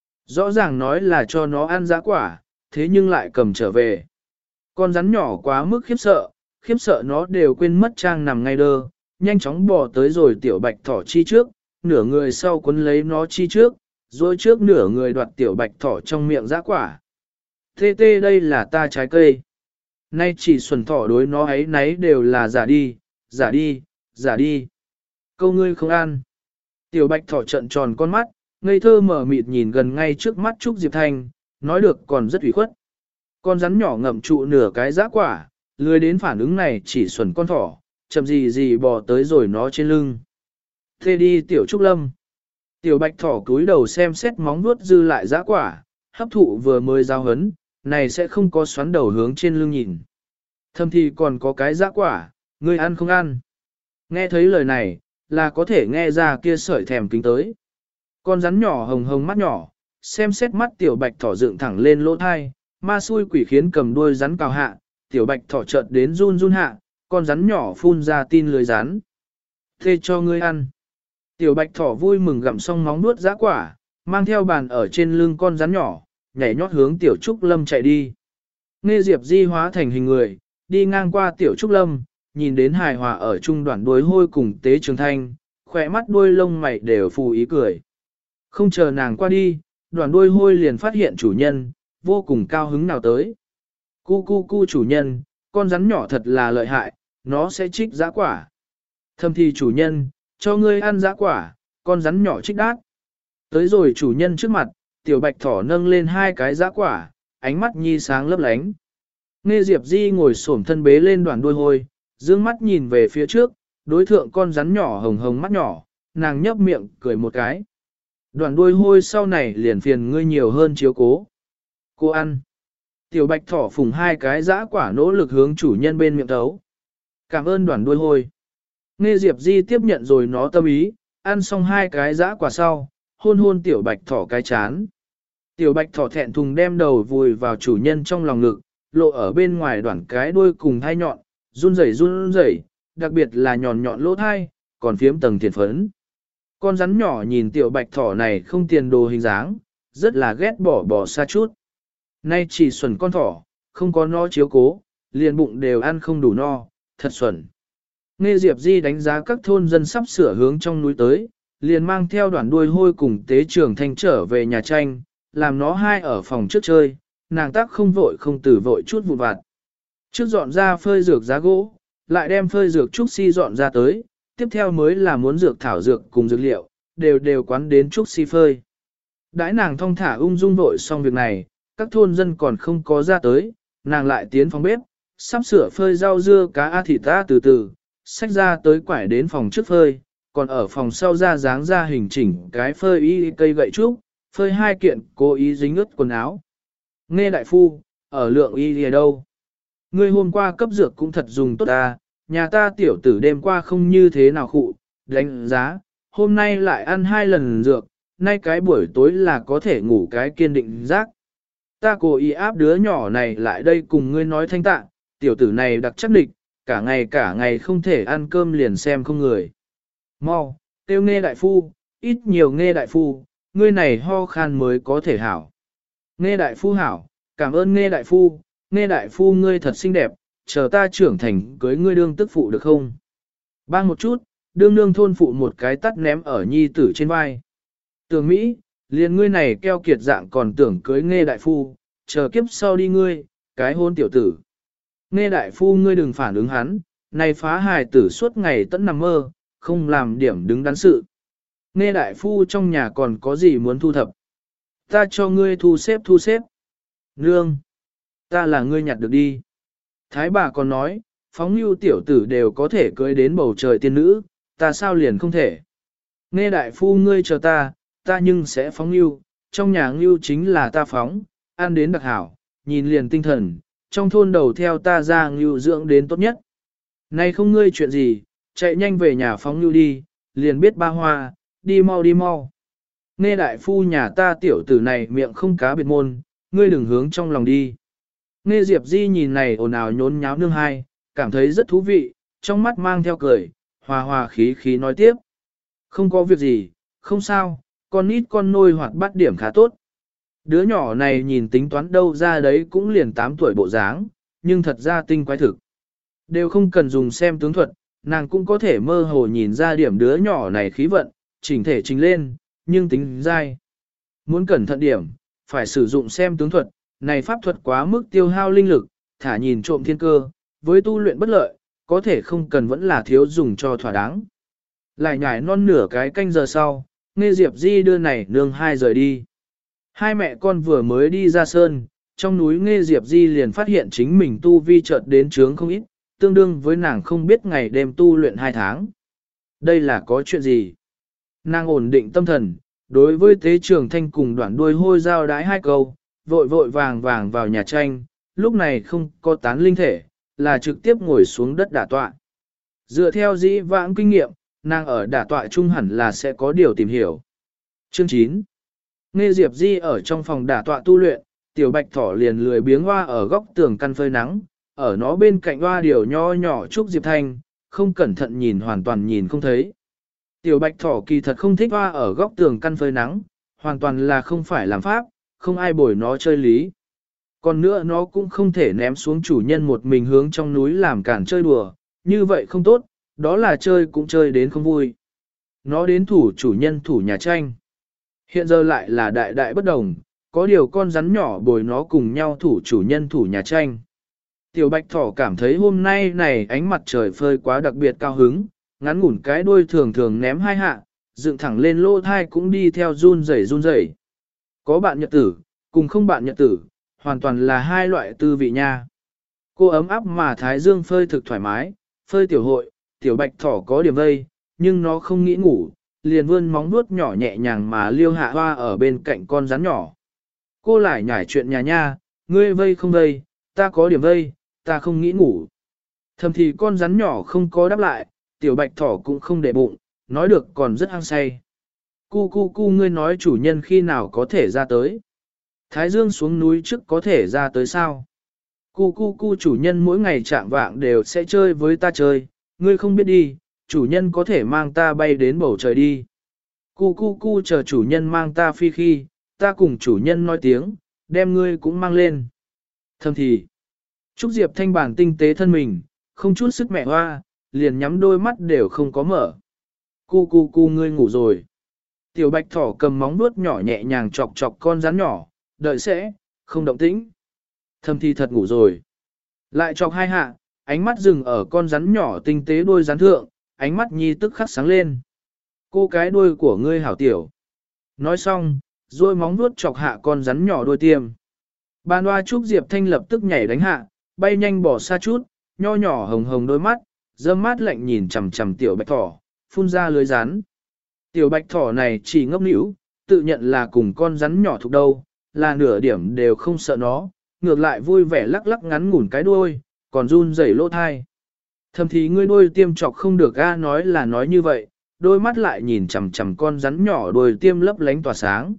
Rõ ràng nói là cho nó ăn dã quả, thế nhưng lại cầm trở về. Con rắn nhỏ quá mức khiếp sợ, khiếp sợ nó đều quên mất trang nằm ngay đơ, nhanh chóng bò tới rồi tiểu bạch thỏ chi trước, nửa người sau quấn lấy nó chi trước, rồi trước nửa người đoạt tiểu bạch thỏ trong miệng dã quả. Tê tê đây là ta trái cây. Nay chỉ xuẩn thỏ đối nó ấy nấy đều là giả đi, giả đi, giả đi. Câu ngươi không ăn. Tiểu bạch thỏ trận tròn con mắt, ngây thơ mở mịt nhìn gần ngay trước mắt Trúc Diệp Thanh, nói được còn rất ủy khuất. Con rắn nhỏ ngậm trụ nửa cái dã quả, lười đến phản ứng này chỉ xuẩn con thỏ, chậm gì gì bò tới rồi nó trên lưng. Thế đi tiểu Trúc Lâm. Tiểu bạch thỏ cúi đầu xem xét móng vuốt dư lại dã quả, hấp thụ vừa mới giao hấn, này sẽ không có xoắn đầu hướng trên lưng nhìn. Thâm thì còn có cái dã quả, ngươi ăn không ăn. Nghe thấy lời này, là có thể nghe ra kia sợi thèm kính tới. Con rắn nhỏ hồng hồng mắt nhỏ, xem xét mắt tiểu bạch thỏ dựng thẳng lên lỗ thai, ma xui quỷ khiến cầm đuôi rắn cào hạ, tiểu bạch thỏ chợt đến run run hạ, con rắn nhỏ phun ra tin lưới rắn. Thế cho ngươi ăn. Tiểu bạch thỏ vui mừng gặm xong móng nuốt dã quả, mang theo bàn ở trên lưng con rắn nhỏ, nhảy nhót hướng Tiểu Trúc Lâm chạy đi. Nghe Diệp Di hóa thành hình người, đi ngang qua Tiểu Trúc Lâm, nhìn đến hài hòa ở trung đoạn đối hôi cùng Tế Trường Thanh, khỏe mắt đuôi lông mày đều phù ý cười. Không chờ nàng qua đi, đoàn đuôi hôi liền phát hiện chủ nhân, vô cùng cao hứng nào tới. Cu cu cu chủ nhân, con rắn nhỏ thật là lợi hại, nó sẽ trích dã quả. Thầm thì chủ nhân, cho ngươi ăn dã quả, con rắn nhỏ trích đát. Tới rồi chủ nhân trước mặt, tiểu bạch thỏ nâng lên hai cái dã quả, ánh mắt nhi sáng lấp lánh. Nghe Diệp Di ngồi xổm thân bế lên đoàn đuôi hôi, dương mắt nhìn về phía trước, đối thượng con rắn nhỏ hồng hồng mắt nhỏ, nàng nhấp miệng cười một cái. Đoàn đuôi hôi sau này liền phiền ngươi nhiều hơn chiếu cố. Cô ăn. Tiểu bạch thỏ phùng hai cái dã quả nỗ lực hướng chủ nhân bên miệng thấu. Cảm ơn đoàn đuôi hôi. Nghe Diệp Di tiếp nhận rồi nó tâm ý, ăn xong hai cái dã quả sau, hôn hôn tiểu bạch thỏ cái chán. Tiểu bạch thỏ thẹn thùng đem đầu vùi vào chủ nhân trong lòng ngực, lộ ở bên ngoài đoạn cái đuôi cùng thai nhọn, run rẩy run rẩy, đặc biệt là nhọn nhọn lỗ thai, còn phiếm tầng thiền phấn. Con rắn nhỏ nhìn tiểu bạch thỏ này không tiền đồ hình dáng, rất là ghét bỏ bỏ xa chút. Nay chỉ xuẩn con thỏ, không có no chiếu cố, liền bụng đều ăn không đủ no, thật xuẩn. Nghe Diệp Di đánh giá các thôn dân sắp sửa hướng trong núi tới, liền mang theo đoàn đuôi hôi cùng Tế Trường Thanh trở về nhà tranh, làm nó hai ở phòng trước chơi, nàng tác không vội không tử vội chút vụn vặt. Trước dọn ra phơi dược giá gỗ, lại đem phơi dược trúc si dọn ra tới, tiếp theo mới là muốn dược thảo dược cùng dược liệu, đều đều quán đến trúc si phơi. Đãi nàng thong thả ung dung vội xong việc này, các thôn dân còn không có ra tới, nàng lại tiến phòng bếp, sắp sửa phơi rau dưa cá a thịt ta từ từ, xách ra tới quải đến phòng trước phơi, còn ở phòng sau ra dáng ra hình chỉnh cái phơi y cây gậy trúc, phơi hai kiện cố ý dính ướt quần áo. Nghe đại phu, ở lượng y ở đâu? Ngươi hôm qua cấp dược cũng thật dùng tốt ta, nhà ta tiểu tử đêm qua không như thế nào khụ, đánh giá, hôm nay lại ăn hai lần dược, nay cái buổi tối là có thể ngủ cái kiên định giác. Ta cố ý áp đứa nhỏ này lại đây cùng ngươi nói thanh tạ, tiểu tử này đặc chắc địch, cả ngày cả ngày không thể ăn cơm liền xem không người. Mau, tiêu nghe đại phu, ít nhiều nghe đại phu, ngươi này ho khan mới có thể hảo. Nghe đại phu hảo, cảm ơn nghe đại phu, nghe đại phu ngươi thật xinh đẹp, chờ ta trưởng thành cưới ngươi đương tức phụ được không? Bang một chút, đương đương thôn phụ một cái tắt ném ở nhi tử trên vai. Tưởng Mỹ, liền ngươi này keo kiệt dạng còn tưởng cưới nghe đại phu, chờ kiếp sau đi ngươi, cái hôn tiểu tử. Nghe đại phu ngươi đừng phản ứng hắn, này phá hài tử suốt ngày tận nằm mơ, không làm điểm đứng đắn sự. Nghe đại phu trong nhà còn có gì muốn thu thập. Ta cho ngươi thu xếp thu xếp. Nương, ta là ngươi nhặt được đi. Thái bà còn nói, phóng lưu tiểu tử đều có thể cưới đến bầu trời tiên nữ, ta sao liền không thể. Nghe đại phu ngươi chờ ta, ta nhưng sẽ phóng lưu, trong nhà lưu chính là ta phóng, ăn đến đặc hảo, nhìn liền tinh thần, trong thôn đầu theo ta ra lưu dưỡng đến tốt nhất. Này không ngươi chuyện gì, chạy nhanh về nhà phóng lưu đi, liền biết ba hoa, đi mau đi mau. Nghe đại phu nhà ta tiểu tử này miệng không cá biệt môn, ngươi đừng hướng trong lòng đi. Nghe Diệp Di nhìn này ồn ào nhốn nháo nương hai, cảm thấy rất thú vị, trong mắt mang theo cười, hòa hòa khí khí nói tiếp. Không có việc gì, không sao, con nít con nôi hoạt bát điểm khá tốt. Đứa nhỏ này nhìn tính toán đâu ra đấy cũng liền tám tuổi bộ dáng, nhưng thật ra tinh quái thực. Đều không cần dùng xem tướng thuật, nàng cũng có thể mơ hồ nhìn ra điểm đứa nhỏ này khí vận, chỉnh thể trình lên, nhưng tính dai. Muốn cẩn thận điểm, phải sử dụng xem tướng thuật, này pháp thuật quá mức tiêu hao linh lực, thả nhìn trộm thiên cơ, với tu luyện bất lợi, có thể không cần vẫn là thiếu dùng cho thỏa đáng. Lại nhảy non nửa cái canh giờ sau, Nghe Diệp Di đưa này nương hai rời đi. Hai mẹ con vừa mới đi ra sơn, trong núi Nghe Diệp Di liền phát hiện chính mình tu vi chợt đến trướng không ít, tương đương với nàng không biết ngày đêm tu luyện hai tháng. Đây là có chuyện gì? Nàng ổn định tâm thần, đối với Tế Trường Thanh cùng đoạn đuôi hôi giao đái hai câu, vội vội vàng vàng vào nhà tranh, lúc này không có tán linh thể, là trực tiếp ngồi xuống đất đả tọa. Dựa theo dĩ vãng kinh nghiệm, nàng ở đả tọa chung hẳn là sẽ có điều tìm hiểu. Chương chín. Nghe Diệp Di ở trong phòng đả tọa tu luyện, tiểu bạch thỏ liền lười biếng hoa ở góc tường căn phơi nắng, ở nó bên cạnh hoa điều nho nhỏ Trúc Diệp Thanh, không cẩn thận nhìn hoàn toàn nhìn không thấy. Tiểu bạch thỏ kỳ thật không thích hoa ở góc tường căn phơi nắng, hoàn toàn là không phải làm pháp, không ai bồi nó chơi lý. Còn nữa nó cũng không thể ném xuống chủ nhân một mình hướng trong núi làm cản chơi đùa, như vậy không tốt, đó là chơi cũng chơi đến không vui. Nó đến thủ chủ nhân thủ nhà tranh. Hiện giờ lại là đại đại bất đồng, có điều con rắn nhỏ bồi nó cùng nhau thủ chủ nhân thủ nhà tranh. Tiểu bạch thỏ cảm thấy hôm nay này ánh mặt trời phơi quá đặc biệt cao hứng, ngắn ngủn cái đuôi thường thường ném hai hạ, dựng thẳng lên lỗ thai cũng đi theo run rẩy run rẩy. Có bạn nhật tử, cùng không bạn nhật tử, hoàn toàn là hai loại tư vị nha. Cô ấm áp mà thái dương phơi thực thoải mái, phơi tiểu hội, tiểu bạch thỏ có điểm vây, nhưng nó không nghĩ ngủ, liền vươn móng vuốt nhỏ nhẹ nhàng mà liêu hạ hoa ở bên cạnh con rắn nhỏ. Cô lại nhảy chuyện nhà nha, ngươi vây không vây, ta có điểm vây, ta không nghĩ ngủ. Thầm thì con rắn nhỏ không có đáp lại, tiểu bạch thỏ cũng không để bụng, nói được còn rất hăng say. Cu cu cu ngươi nói chủ nhân khi nào có thể ra tới. Thái dương xuống núi trước có thể ra tới sao? Cu cu cu chủ nhân mỗi ngày chạm vạng đều sẽ chơi với ta chơi, ngươi không biết đi, chủ nhân có thể mang ta bay đến bầu trời đi. Cu cu cu chờ chủ nhân mang ta phi khi, ta cùng chủ nhân nói tiếng, đem ngươi cũng mang lên. Thầm thì, Trúc Diệp thanh bản tinh tế thân mình, không chút sức mẹ hoa, liền nhắm đôi mắt đều không có mở. Cu cu cu ngươi ngủ rồi. Tiểu bạch thỏ cầm móng vuốt nhỏ nhẹ nhàng chọc chọc con rắn nhỏ, đợi sẽ, không động tĩnh. Thầm thì thật ngủ rồi. Lại chọc hai hạ, ánh mắt dừng ở con rắn nhỏ tinh tế đuôi rắn thượng, ánh mắt nhi tức khắc sáng lên. Cô cái đuôi của ngươi hảo tiểu. Nói xong, rồi móng vuốt chọc hạ con rắn nhỏ đuôi tiêm. Bàn hoa Trúc Diệp Thanh lập tức nhảy đánh hạ, bay nhanh bỏ xa chút, nho nhỏ hồng hồng đôi mắt, dâm mát lạnh nhìn chằm chằm tiểu bạch thỏ, phun ra lưới rắn. Tiểu bạch thỏ này chỉ ngốc nỉu, tự nhận là cùng con rắn nhỏ thuộc đâu, là nửa điểm đều không sợ nó, ngược lại vui vẻ lắc lắc ngắn ngủn cái đuôi, còn run rẩy lỗ thai. Thầm thì ngươi đuôi tiêm chọc không được a, nói là nói như vậy, đôi mắt lại nhìn chằm chằm con rắn nhỏ đuôi tiêm lấp lánh tỏa sáng.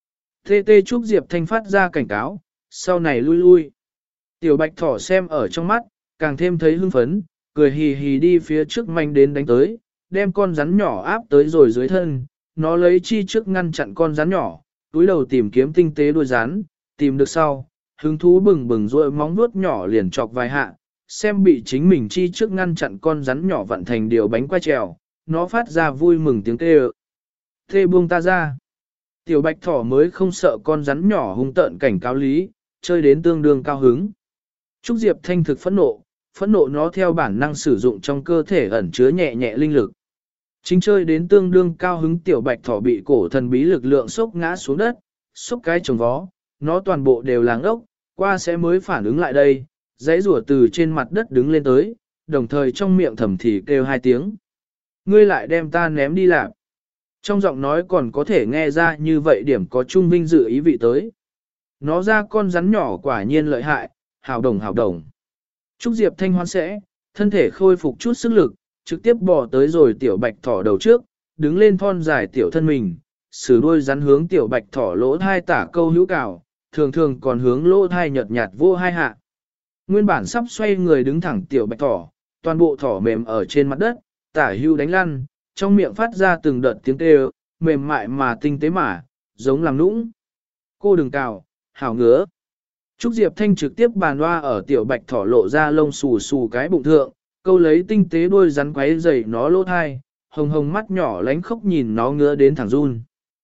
Tê tê Trúc Diệp Thanh phát ra cảnh cáo, sau này lui lui. Tiểu bạch thỏ xem ở trong mắt, càng thêm thấy hưng phấn, cười hì hì đi phía trước manh đến đánh tới, đem con rắn nhỏ áp tới rồi dưới thân, nó lấy chi trước ngăn chặn con rắn nhỏ, túi đầu tìm kiếm tinh tế đuôi rắn, tìm được sau, hứng thú bừng bừng rôi móng vuốt nhỏ liền chọc vài hạ, xem bị chính mình chi trước ngăn chặn con rắn nhỏ vặn thành điều bánh quay trèo, nó phát ra vui mừng tiếng kêu. Thê buông ta ra. Tiểu bạch thỏ mới không sợ con rắn nhỏ hung tợn cảnh cáo lý, chơi đến tương đương cao hứng. Trúc Diệp Thanh thực phẫn nộ, phẫn nộ nó theo bản năng sử dụng trong cơ thể ẩn chứa nhẹ nhẹ linh lực. Chính chơi đến tương đương cao hứng tiểu bạch thỏ bị cổ thần bí lực lượng sốc ngã xuống đất, sốc cái trồng vó, nó toàn bộ đều làng ốc, qua sẽ mới phản ứng lại đây, dãy rủa từ trên mặt đất đứng lên tới, đồng thời trong miệng thầm thì kêu hai tiếng. Ngươi lại đem ta ném đi làm. Trong giọng nói còn có thể nghe ra như vậy điểm có trung vinh dự ý vị tới. Nó ra con rắn nhỏ quả nhiên lợi hại, hào đồng hào đồng. Trúc Diệp Thanh hoan sẽ, thân thể khôi phục chút sức lực, trực tiếp bò tới rồi tiểu bạch thỏ đầu trước, đứng lên thon dài tiểu thân mình, sử đuôi rắn hướng tiểu bạch thỏ lỗ thai tả câu hữu cào, thường thường còn hướng lỗ thai nhợt nhạt vô hai hạ. Nguyên bản sắp xoay người đứng thẳng tiểu bạch thỏ, toàn bộ thỏ mềm ở trên mặt đất, tả hưu đánh lăn, trong miệng phát ra từng đợt tiếng kêu, mềm mại mà tinh tế mà, giống làm nũng. Cô đừng cào, hảo ngứa. Trúc Diệp Thanh trực tiếp bàn hoa ở tiểu bạch thỏ lộ ra lông xù xù cái bụng thượng, câu lấy tinh tế đuôi rắn quấy dày nó lỗ thai, hồng hồng mắt nhỏ lánh khóc nhìn nó ngứa đến thẳng run.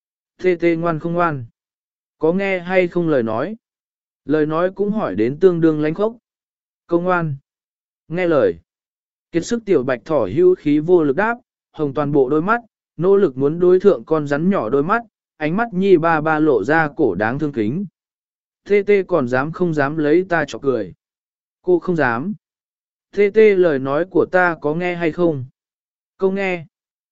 Tê tê ngoan không ngoan. Có nghe hay không lời nói? Lời nói cũng hỏi đến tương đương lánh khóc. Câu ngoan. Nghe lời. Kiệt sức tiểu bạch thỏ hưu khí vô lực đáp, hồng toàn bộ đôi mắt, nỗ lực muốn đối thượng con rắn nhỏ đôi mắt, ánh mắt nhi ba ba lộ ra cổ đáng thương kính. Tê tê còn dám không dám lấy ta chọc cười. Cô không dám. Tê tê lời nói của ta có nghe hay không? Câu nghe.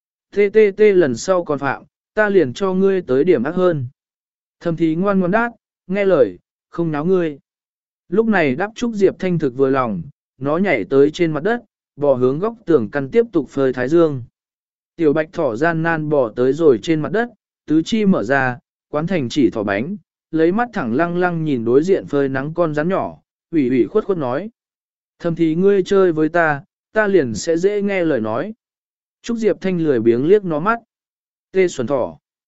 Tê tê tê lần sau còn phạm, ta liền cho ngươi tới điểm ác hơn. Thầm thì ngoan ngoan đát, nghe lời, không náo ngươi. Lúc này đáp Trúc Diệp Thanh thực vừa lòng, nó nhảy tới trên mặt đất, bò hướng góc tường căn tiếp tục phơi thái dương. Tiểu bạch thỏ gian nan bò tới rồi trên mặt đất, tứ chi mở ra, quán thành chỉ thỏ bánh, lấy mắt thẳng lăng lăng nhìn đối diện phơi nắng con rắn nhỏ, ủy ủy khuất khuất nói. Thầm thì ngươi chơi với ta, ta liền sẽ dễ nghe lời nói. Trúc Diệp Thanh lười biếng liếc nó mắt. Tê xuẩn thỏ.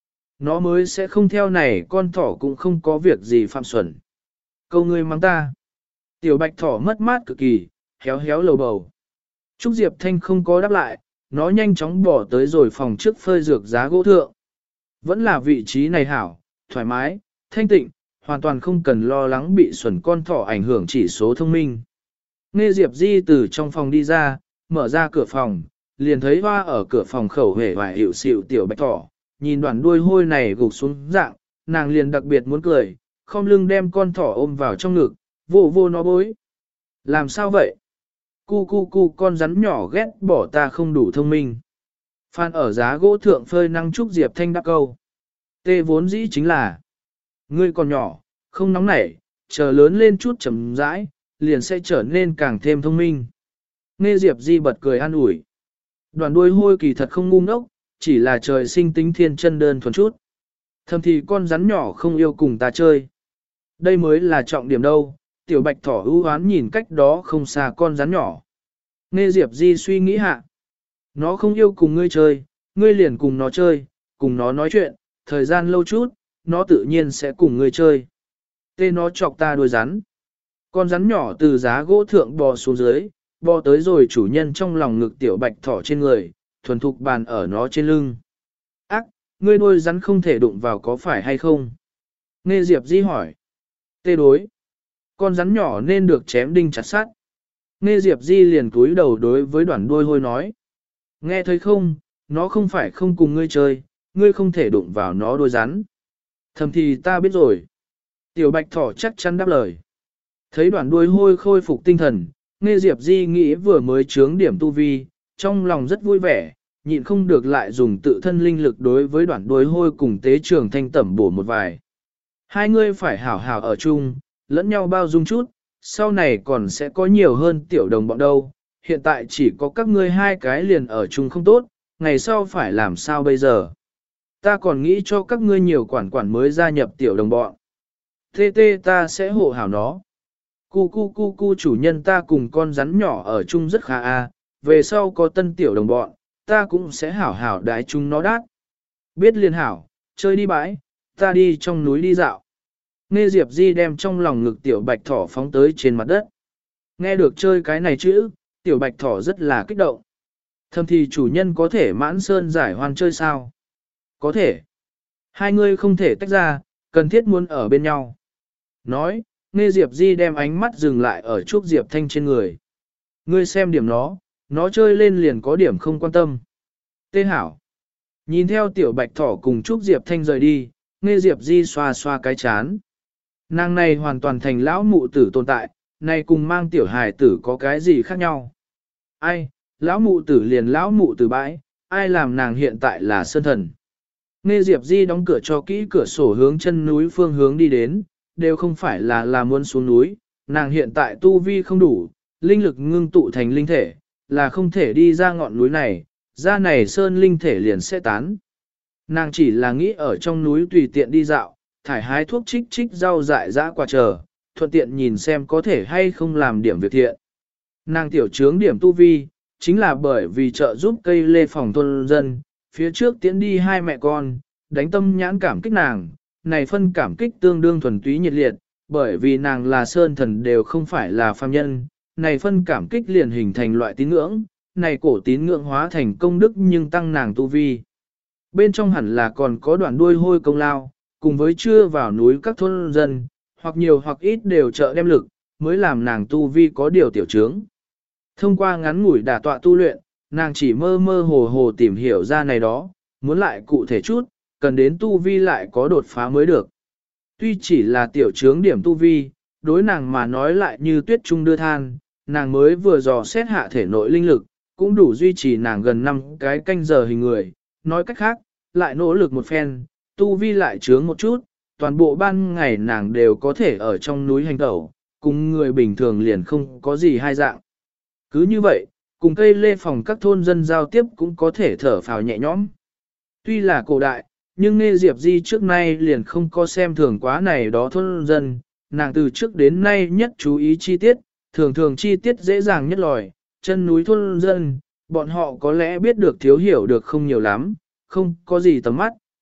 nó mới sẽ không theo này con thỏ cũng không có việc gì phạm xuẩn. Câu ngươi mắng ta. Tiểu bạch thỏ mất mát cực kỳ, héo héo lầu bầu. Trúc Diệp Thanh không có đáp lại, nó nhanh chóng bỏ tới rồi phòng trước phơi dược giá gỗ thượng. Vẫn là vị trí này hảo, thoải mái, thanh tịnh, hoàn toàn không cần lo lắng bị xuẩn con thỏ ảnh hưởng chỉ số thông minh. Nghe Diệp Di từ trong phòng đi ra, mở ra cửa phòng, liền thấy hoa ở cửa phòng khẩu hề và hiệu xịu tiểu bạch thỏ, nhìn đoàn đuôi hôi này gục xuống dạng, nàng liền đặc biệt muốn cười, không lưng đem con thỏ ôm vào trong ngực, vô vô nó bối. Làm sao vậy? Cu cu cu con rắn nhỏ ghét bỏ ta không đủ thông minh. Phan ở giá gỗ thượng phơi năng Trúc Diệp Thanh đáp câu. Tê vốn dĩ chính là, ngươi còn nhỏ, không nóng nảy, chờ lớn lên chút chậm rãi, liền sẽ trở nên càng thêm thông minh. Nghe Diệp Di bật cười an ủi. Đoàn đuôi hôi kỳ thật không ngu ngốc, chỉ là trời sinh tính thiên chân đơn thuần chút. Thầm thì con rắn nhỏ không yêu cùng ta chơi. Đây mới là trọng điểm đâu, tiểu bạch thỏ ưu hoán nhìn cách đó không xa con rắn nhỏ. Nghe Diệp Di suy nghĩ hạ. Nó không yêu cùng ngươi chơi, ngươi liền cùng nó chơi, cùng nó nói chuyện, thời gian lâu chút, nó tự nhiên sẽ cùng ngươi chơi. Tê nó chọc ta đuôi rắn. Con rắn nhỏ từ giá gỗ thượng bò xuống dưới, bò tới rồi chủ nhân trong lòng ngực tiểu bạch thỏ trên người, thuần thục bàn ở nó trên lưng. Ác, ngươi đuôi rắn không thể đụng vào có phải hay không? Nghe Diệp Di hỏi. Tê đối. Con rắn nhỏ nên được chém đinh chặt sắt. Nghe Diệp Di liền cúi đầu đối với đoàn đuôi hôi nói. Nghe thấy không, nó không phải không cùng ngươi chơi, ngươi không thể đụng vào nó đuôi rắn. Thầm thì ta biết rồi. Tiểu bạch thỏ chắc chắn đáp lời. Thấy đoàn đuôi hôi khôi phục tinh thần, nghe Diệp Di nghĩ vừa mới chướng điểm tu vi, trong lòng rất vui vẻ, nhịn không được lại dùng tự thân linh lực đối với đoàn đuôi hôi cùng tế trường thanh tẩm bổ một vài. Hai ngươi phải hảo hảo ở chung, lẫn nhau bao dung chút, sau này còn sẽ có nhiều hơn tiểu đồng bọn đâu. Hiện tại chỉ có các ngươi hai cái liền ở chung không tốt, ngày sau phải làm sao bây giờ? Ta còn nghĩ cho các ngươi nhiều quản quản mới gia nhập tiểu đồng bọn. Tê tê ta sẽ hộ hảo nó. Cu cu cu cu chủ nhân ta cùng con rắn nhỏ ở chung rất khá a, về sau có tân tiểu đồng bọn, ta cũng sẽ hảo hảo đái chúng nó đát. Biết liền hảo, chơi đi bãi, ta đi trong núi đi dạo. Nghe Diệp Di đem trong lòng ngực tiểu bạch thỏ phóng tới trên mặt đất. Nghe được chơi cái này chữ, tiểu bạch thỏ rất là kích động. Thầm thì chủ nhân có thể mãn sơn giải hoan chơi sao? Có thể. Hai người không thể tách ra, cần thiết muốn ở bên nhau. Nói, nghe Diệp Di đem ánh mắt dừng lại ở Trúc Diệp Thanh trên người. Ngươi xem điểm nó, nó chơi lên liền có điểm không quan tâm. Tê hảo. Nhìn theo tiểu bạch thỏ cùng Trúc Diệp Thanh rời đi, nghe Diệp Di xoa xoa cái chán. Nàng này hoàn toàn thành lão mụ tử tồn tại, này cùng mang tiểu hài tử có cái gì khác nhau. Ai, lão mụ tử liền lão mụ tử bãi, ai làm nàng hiện tại là sơn thần. Nghe Diệp Di đóng cửa cho kỹ cửa sổ hướng chân núi phương hướng đi đến, đều không phải là là muốn xuống núi, nàng hiện tại tu vi không đủ, linh lực ngưng tụ thành linh thể, là không thể đi ra ngọn núi này, ra này sơn linh thể liền sẽ tán. Nàng chỉ là nghĩ ở trong núi tùy tiện đi dạo, thải hái thuốc trích trích rau dại dã quả chờ, thuận tiện nhìn xem có thể hay không làm điểm việc thiện. Nàng tiểu trướng điểm tu vi, chính là bởi vì trợ giúp cây lê phòng thôn dân, phía trước tiến đi hai mẹ con, đánh tâm nhãn cảm kích nàng, này phân cảm kích tương đương thuần túy nhiệt liệt, bởi vì nàng là sơn thần đều không phải là phàm nhân, này phân cảm kích liền hình thành loại tín ngưỡng, này cổ tín ngưỡng hóa thành công đức nhưng tăng nàng tu vi. Bên trong hẳn là còn có đoạn đuôi hôi công lao, cùng với chưa vào núi các thôn dân, hoặc nhiều hoặc ít đều trợ đem lực, mới làm nàng tu vi có điều tiểu trướng. Thông qua ngắn ngủi đả tọa tu luyện, nàng chỉ mơ mơ hồ hồ tìm hiểu ra này đó, muốn lại cụ thể chút, cần đến tu vi lại có đột phá mới được. Tuy chỉ là tiểu trướng điểm tu vi, đối nàng mà nói lại như tuyết trung đưa than, nàng mới vừa dò xét hạ thể nội linh lực, cũng đủ duy trì nàng gần năm cái canh giờ hình người, nói cách khác, lại nỗ lực một phen, tu vi lại trướng một chút, toàn bộ ban ngày nàng đều có thể ở trong núi hành tẩu, cùng người bình thường liền không có gì hai dạng. Cứ như vậy, cùng cây lê phòng các thôn dân giao tiếp cũng có thể thở phào nhẹ nhõm. Tuy là cổ đại, nhưng Nghe Diệp Di trước nay liền không có xem thường quá này đó thôn dân, nàng từ trước đến nay nhất chú ý chi tiết, thường thường chi tiết dễ dàng nhất lòi, chân núi thôn dân, bọn họ có lẽ biết được thiếu hiểu được không nhiều lắm, không có gì tầm mắt,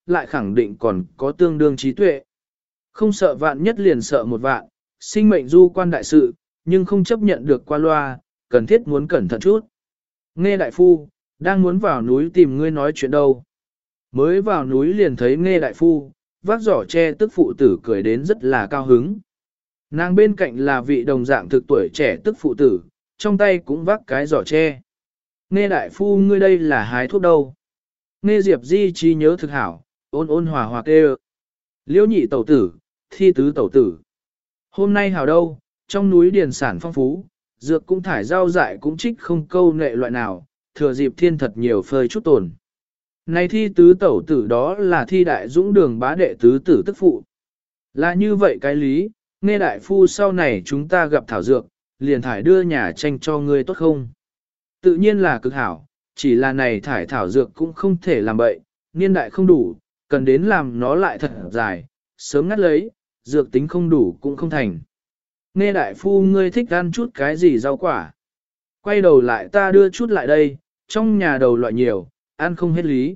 lại khẳng định còn có tương đương trí tuệ. Không sợ vạn nhất liền sợ một vạn, sinh mệnh du quan đại sự, nhưng không chấp nhận được qua loa, cần thiết muốn cẩn thận chút. Nghe đại phu, đang muốn vào núi tìm ngươi nói chuyện đâu. Mới vào núi liền thấy nghe đại phu, vác giỏ tre tức phụ tử cười đến rất là cao hứng. Nàng bên cạnh là vị đồng dạng thực tuổi trẻ tức phụ tử, trong tay cũng vác cái giỏ tre. Nghe đại phu ngươi đây là hái thuốc đâu. Nghe Diệp Di trí nhớ thực hảo, ôn ôn hòa hòa kêu. Liễu nhị tẩu tử, thi tứ tẩu tử. Hôm nay hảo đâu, trong núi điền sản phong phú, dược cũng thải rau dại cũng trích không câu nệ loại nào, thừa dịp thiên thật nhiều phơi chút tồn. Này thi tứ tẩu tử đó là thi đại dũng đường bá đệ tứ tử tức phụ. Là như vậy cái lý, nghe đại phu sau này chúng ta gặp thảo dược, liền thải đưa nhà tranh cho ngươi tốt không? Tự nhiên là cực hảo, chỉ là này thải thảo dược cũng không thể làm bậy, niên đại không đủ, cần đến làm nó lại thật dài, sớm ngắt lấy, dược tính không đủ cũng không thành. Nghe đại phu ngươi thích ăn chút cái gì rau quả. Quay đầu lại ta đưa chút lại đây, trong nhà đầu loại nhiều, ăn không hết lý.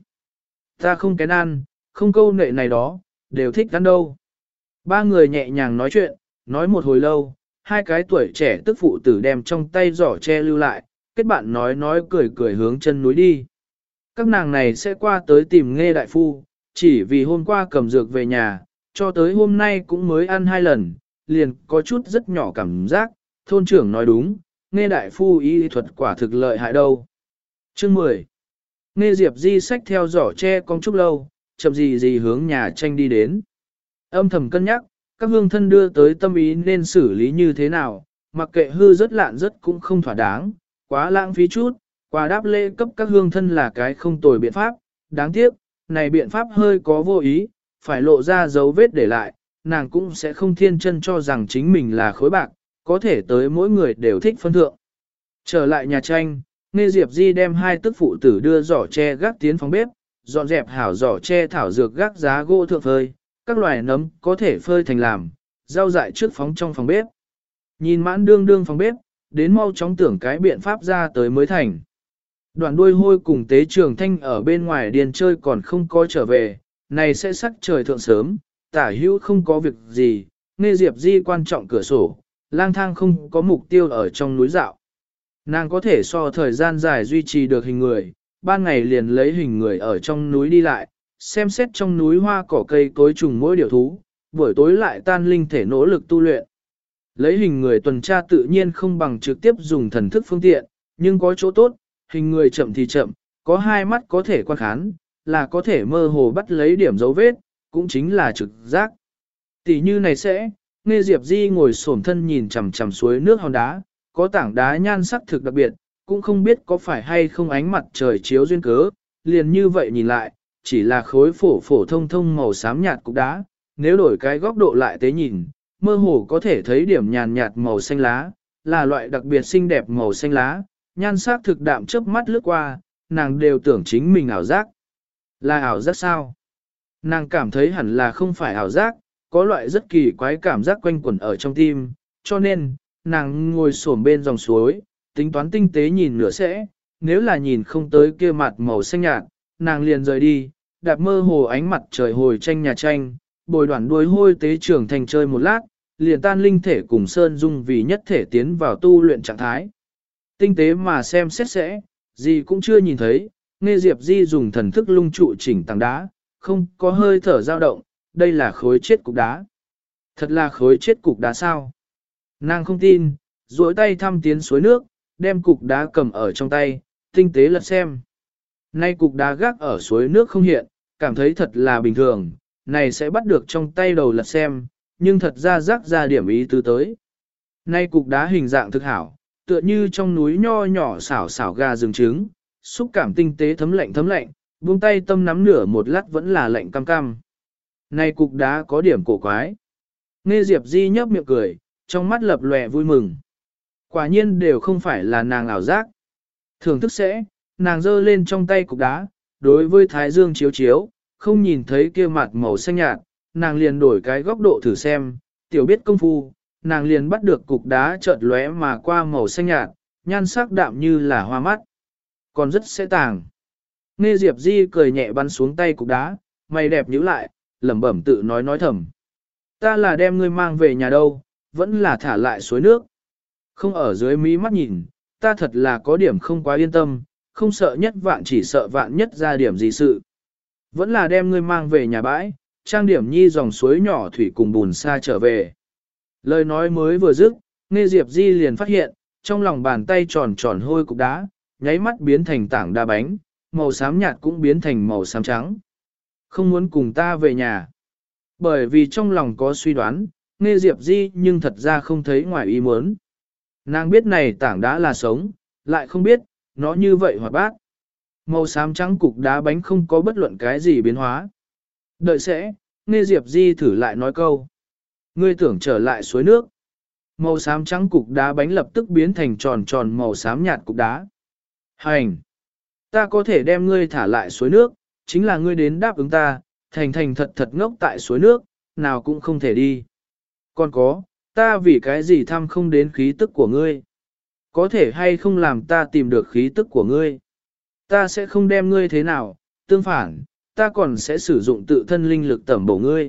Ta không kén ăn, không câu nệ này đó, đều thích ăn đâu. Ba người nhẹ nhàng nói chuyện, nói một hồi lâu, hai cái tuổi trẻ tức phụ tử đem trong tay giỏ che lưu lại, kết bạn nói nói cười cười hướng chân núi đi. Các nàng này sẽ qua tới tìm nghe đại phu, chỉ vì hôm qua cầm dược về nhà, cho tới hôm nay cũng mới ăn hai lần, liền có chút rất nhỏ cảm giác, thôn trưởng nói đúng, nghe đại phu y thuật quả thực lợi hại đâu. Chương mười. Nghe Diệp Di xách theo giỏ tre con chút lâu, chậm gì gì hướng nhà tranh đi đến. Âm thầm cân nhắc, các hương thân đưa tới tâm ý nên xử lý như thế nào, mặc kệ hư rất lạn rất cũng không thỏa đáng, quá lãng phí chút, quà đáp lễ cấp các hương thân là cái không tồi biện pháp, đáng tiếc, này biện pháp hơi có vô ý, phải lộ ra dấu vết để lại, nàng cũng sẽ không thiên chân cho rằng chính mình là khối bạc, có thể tới mỗi người đều thích phân thượng. Trở lại nhà tranh, Nghe Diệp Di đem hai tức phụ tử đưa giỏ tre gác tiến phòng bếp, dọn dẹp hảo giỏ tre thảo dược gác giá gỗ thượng phơi, các loài nấm có thể phơi thành làm, rau dại trước phóng trong phòng bếp. Nhìn mãn đương đương phòng bếp, đến mau chóng tưởng cái biện pháp ra tới mới thành. Đoàn đuôi hôi cùng tế trường thanh ở bên ngoài điền chơi còn không có trở về, này sẽ sắc trời thượng sớm, tả hữu không có việc gì, Nghe Diệp Di quan trọng cửa sổ, lang thang không có mục tiêu ở trong núi dạo. Nàng có thể so thời gian dài duy trì được hình người, ban ngày liền lấy hình người ở trong núi đi lại, xem xét trong núi hoa cỏ cây cối trùng mỗi điều thú, buổi tối lại tan linh thể nỗ lực tu luyện. Lấy hình người tuần tra tự nhiên không bằng trực tiếp dùng thần thức phương tiện, nhưng có chỗ tốt, hình người chậm thì chậm, có hai mắt có thể quan khán, là có thể mơ hồ bắt lấy điểm dấu vết, cũng chính là trực giác. Tỷ như này sẽ, Nghe Diệp Di ngồi xổm thân nhìn chằm chằm suối nước hòn đá, có tảng đá nhan sắc thực đặc biệt, cũng không biết có phải hay không ánh mặt trời chiếu duyên cớ, liền như vậy nhìn lại, chỉ là khối phổ phổ thông thông màu xám nhạt cục đá, nếu đổi cái góc độ lại tế nhìn, mơ hồ có thể thấy điểm nhàn nhạt màu xanh lá, là loại đặc biệt xinh đẹp màu xanh lá, nhan sắc thực đạm chớp mắt lướt qua, nàng đều tưởng chính mình ảo giác. Là ảo giác sao? Nàng cảm thấy hẳn là không phải ảo giác, có loại rất kỳ quái cảm giác quanh quẩn ở trong tim, cho nên, nàng ngồi xổm bên dòng suối, tính toán tinh tế nhìn nửa sẽ, nếu là nhìn không tới kia mặt màu xanh nhạt, nàng liền rời đi, đạp mơ hồ ánh mặt trời hồi tranh nhà tranh, bồi đoạn đuôi hôi tế trưởng thành chơi một lát, liền tan linh thể cùng Sơn Dung vì nhất thể tiến vào tu luyện trạng thái. Tinh tế mà xem xét sẽ, gì cũng chưa nhìn thấy, Nghe Diệp Di dùng thần thức lung trụ chỉnh tảng đá, không có hơi thở dao động, đây là khối chết cục đá. Thật là khối chết cục đá sao? Nàng không tin, duỗi tay thăm tiến suối nước, đem cục đá cầm ở trong tay, tinh tế lật xem. Nay cục đá gác ở suối nước không hiện, cảm thấy thật là bình thường, này sẽ bắt được trong tay đầu lật xem, nhưng thật ra rắc ra điểm ý tứ tới. Nay cục đá hình dạng thực hảo, tựa như trong núi nho nhỏ xảo xảo gà rừng trứng, xúc cảm tinh tế thấm lạnh thấm lạnh, buông tay tâm nắm nửa một lát vẫn là lạnh cam cam. Nay cục đá có điểm cổ quái. Nghe Diệp Di nhấp miệng cười, trong mắt lập lòe vui mừng. Quả nhiên đều không phải là nàng ảo giác. Thưởng thức sẽ, nàng giơ lên trong tay cục đá, đối với thái dương chiếu chiếu, không nhìn thấy kia mặt màu xanh nhạt, nàng liền đổi cái góc độ thử xem, tiểu biết công phu, nàng liền bắt được cục đá chợt lóe mà qua màu xanh nhạt, nhan sắc đạm như là hoa mắt. Còn rất sẽ tàng. Nghe Diệp Di cười nhẹ bắn xuống tay cục đá, mày đẹp nhíu lại, lẩm bẩm tự nói nói thầm. Ta là đem ngươi mang về nhà đâu, vẫn là thả lại suối nước. Không ở dưới mí mắt nhìn, ta thật là có điểm không quá yên tâm, không sợ nhất vạn chỉ sợ vạn nhất ra điểm gì sự. Vẫn là đem ngươi mang về nhà bãi, trang điểm nhi dòng suối nhỏ thủy cùng bùn xa trở về. Lời nói mới vừa dứt, Nghe Diệp Di liền phát hiện, trong lòng bàn tay tròn tròn hôi cục đá, nháy mắt biến thành tảng đá bánh, màu xám nhạt cũng biến thành màu xám trắng. Không muốn cùng ta về nhà. Bởi vì trong lòng có suy đoán, Nghe Diệp Di nhưng thật ra không thấy ngoài ý muốn. Nàng biết này tảng đá là sống, lại không biết, nó như vậy hoạt bát. Màu xám trắng cục đá bánh không có bất luận cái gì biến hóa. Đợi sẽ, Nghe Diệp Di thử lại nói câu. Ngươi tưởng trở lại suối nước. Màu xám trắng cục đá bánh lập tức biến thành tròn tròn màu xám nhạt cục đá. Hành! Ta có thể đem ngươi thả lại suối nước, chính là ngươi đến đáp ứng ta, thành thành thật thật ngốc tại suối nước, nào cũng không thể đi. Còn có, ta vì cái gì thăm không đến khí tức của ngươi? Có thể hay không làm ta tìm được khí tức của ngươi? Ta sẽ không đem ngươi thế nào, tương phản, ta còn sẽ sử dụng tự thân linh lực tẩm bổ ngươi.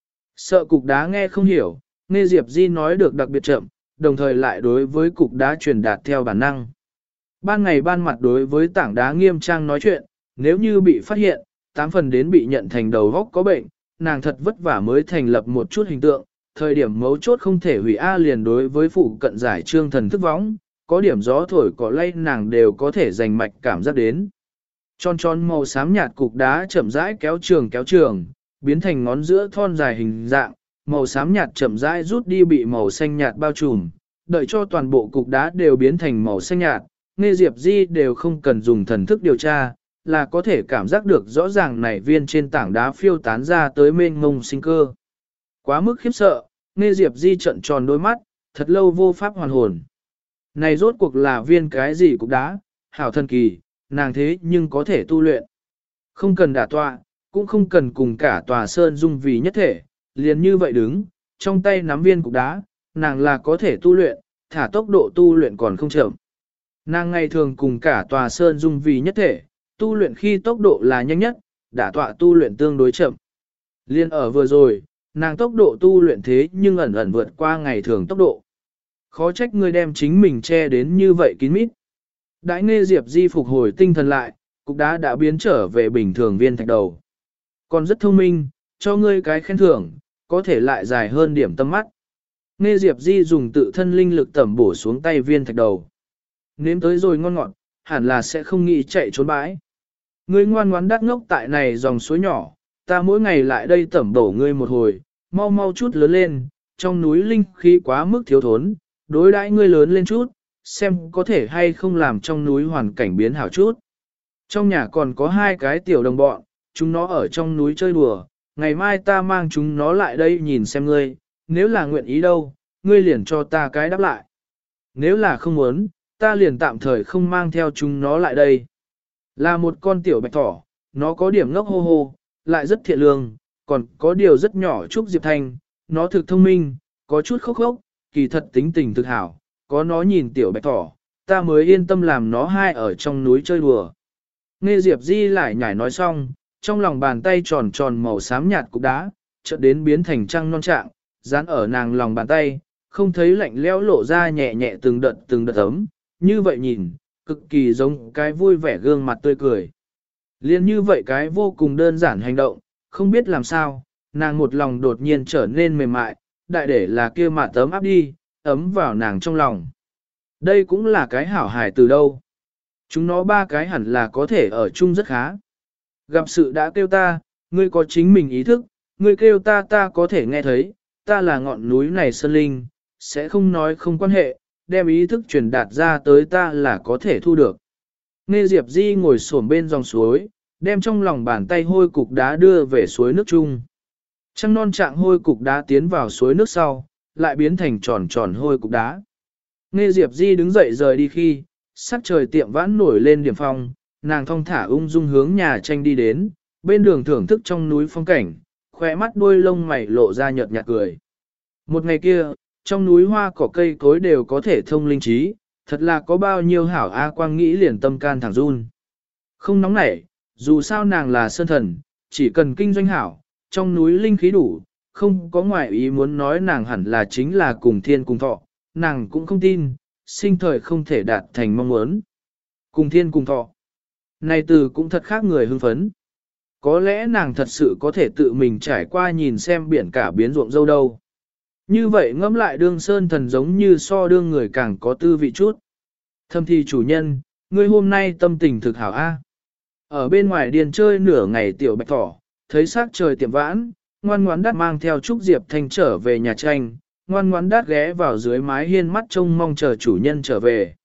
Sợ cục đá nghe không hiểu, Nghe Diệp Di nói được đặc biệt chậm, đồng thời lại đối với cục đá truyền đạt theo bản năng. Ban ngày ban mặt đối với tảng đá nghiêm trang nói chuyện, nếu như bị phát hiện, tám phần đến bị nhận thành đầu góc có bệnh, nàng thật vất vả mới thành lập một chút hình tượng, thời điểm mấu chốt không thể hủy A liền đối với phụ cận giải trương thần thức võng, có điểm gió thổi cỏ lay nàng đều có thể giành mạch cảm giác đến. Tròn tròn màu xám nhạt cục đá chậm rãi kéo trường kéo trường, biến thành ngón giữa thon dài hình dạng, màu xám nhạt chậm rãi rút đi bị màu xanh nhạt bao trùm, đợi cho toàn bộ cục đá đều biến thành màu xanh nhạt, Nghe Diệp Di đều không cần dùng thần thức điều tra, là có thể cảm giác được rõ ràng này viên trên tảng đá phiêu tán ra tới mênh mông sinh cơ. Quá mức khiếp sợ, Nghe Diệp Di trợn tròn đôi mắt, thật lâu vô pháp hoàn hồn. Này rốt cuộc là viên cái gì cục đá, hảo thần kỳ, nàng thế nhưng có thể tu luyện. Không cần đả tọa, cũng không cần cùng cả tòa sơn dung vì nhất thể, liền như vậy đứng, trong tay nắm viên cục đá, nàng là có thể tu luyện, thả tốc độ tu luyện còn không chậm. Nàng ngày thường cùng cả tòa sơn dung vì nhất thể, tu luyện khi tốc độ là nhanh nhất, đả tọa tu luyện tương đối chậm. Liên ở vừa rồi, nàng tốc độ tu luyện thế nhưng ẩn ẩn vượt qua ngày thường tốc độ. Khó trách ngươi đem chính mình che đến như vậy kín mít. Đãi Nghe Diệp Di phục hồi tinh thần lại, cục đá đã biến trở về bình thường viên thạch đầu. Còn rất thông minh, cho ngươi cái khen thưởng, có thể lại dài hơn điểm tâm mắt. Nghe Diệp Di dùng tự thân linh lực tẩm bổ xuống tay viên thạch đầu. Nếm tới rồi ngon ngọt, hẳn là sẽ không nghĩ chạy trốn bãi. Ngươi ngoan ngoãn đắc ngốc tại này dòng suối nhỏ, ta mỗi ngày lại đây tẩm bổ ngươi một hồi, mau mau chút lớn lên, trong núi linh khí quá mức thiếu thốn, đối đãi ngươi lớn lên chút, xem có thể hay không làm trong núi hoàn cảnh biến hảo chút. Trong nhà còn có hai cái tiểu đồng bọn, chúng nó ở trong núi chơi đùa, ngày mai ta mang chúng nó lại đây nhìn xem ngươi, nếu là nguyện ý đâu, ngươi liền cho ta cái đáp lại. Nếu là không muốn, ta liền tạm thời không mang theo chúng nó lại đây. Là một con tiểu bạch thỏ, nó có điểm ngốc hô hô, lại rất thiện lương, còn có điều rất nhỏ Trúc Diệp Thanh, nó thực thông minh, có chút khốc khốc, kỳ thật tính tình thực hảo, có nó nhìn tiểu bạch thỏ, ta mới yên tâm làm nó hai ở trong núi chơi đùa. Nghe Diệp Di lại nhảy nói xong, trong lòng bàn tay tròn tròn màu xám nhạt cục đá, chợt đến biến thành trăng non trạng, dán ở nàng lòng bàn tay, không thấy lạnh lẽo lộ ra nhẹ nhẹ từng đợt từng đợt ấm, như vậy nhìn, cực kỳ giống cái vui vẻ gương mặt tươi cười. Liên như vậy cái vô cùng đơn giản hành động, không biết làm sao, nàng một lòng đột nhiên trở nên mềm mại, đại để là kia mà tấm áp đi, ấm vào nàng trong lòng. Đây cũng là cái hảo hài từ đâu. Chúng nó ba cái hẳn là có thể ở chung rất khá. Gặp sự đã kêu ta, ngươi có chính mình ý thức, ngươi kêu ta ta có thể nghe thấy, ta là ngọn núi này sơn linh, sẽ không nói không quan hệ, đem ý thức truyền đạt ra tới ta là có thể thu được. Nghe Diệp Di ngồi xổm bên dòng suối, đem trong lòng bàn tay hôi cục đá đưa về suối nước chung. Trăng non trạng hôi cục đá tiến vào suối nước sau, lại biến thành tròn tròn hôi cục đá. Nghe Diệp Di đứng dậy rời đi khi, sắc trời tiệm vãn nổi lên điểm phong, nàng thong thả ung dung hướng nhà tranh đi đến, bên đường thưởng thức trong núi phong cảnh, khỏe mắt đuôi lông mày lộ ra nhợt nhạt cười. Một ngày kia, trong núi hoa cỏ cây cối đều có thể thông linh trí, thật là có bao nhiêu hảo A Quang nghĩ liền tâm can thẳng run. Không nóng nảy, dù sao nàng là sơn thần, chỉ cần kinh doanh hảo, trong núi linh khí đủ, không có ngoại ý muốn nói nàng hẳn là chính là cùng thiên cùng thọ, nàng cũng không tin, sinh thời không thể đạt thành mong muốn. Cùng thiên cùng thọ. Này từ cũng thật khác người hưng phấn. Có lẽ nàng thật sự có thể tự mình trải qua nhìn xem biển cả biến ruộng dâu đâu. Như vậy ngẫm lại đương sơn thần giống như so đương người càng có tư vị chút. Thâm thi chủ nhân, ngươi hôm nay tâm tình thực hảo a. Ở bên ngoài điền chơi nửa ngày tiểu bạch thỏ, thấy sắc trời tiệm vãn, ngoan ngoãn đắt mang theo Trúc Diệp Thanh trở về nhà tranh, ngoan ngoãn đắt ghé vào dưới mái hiên mắt trông mong chờ chủ nhân trở về.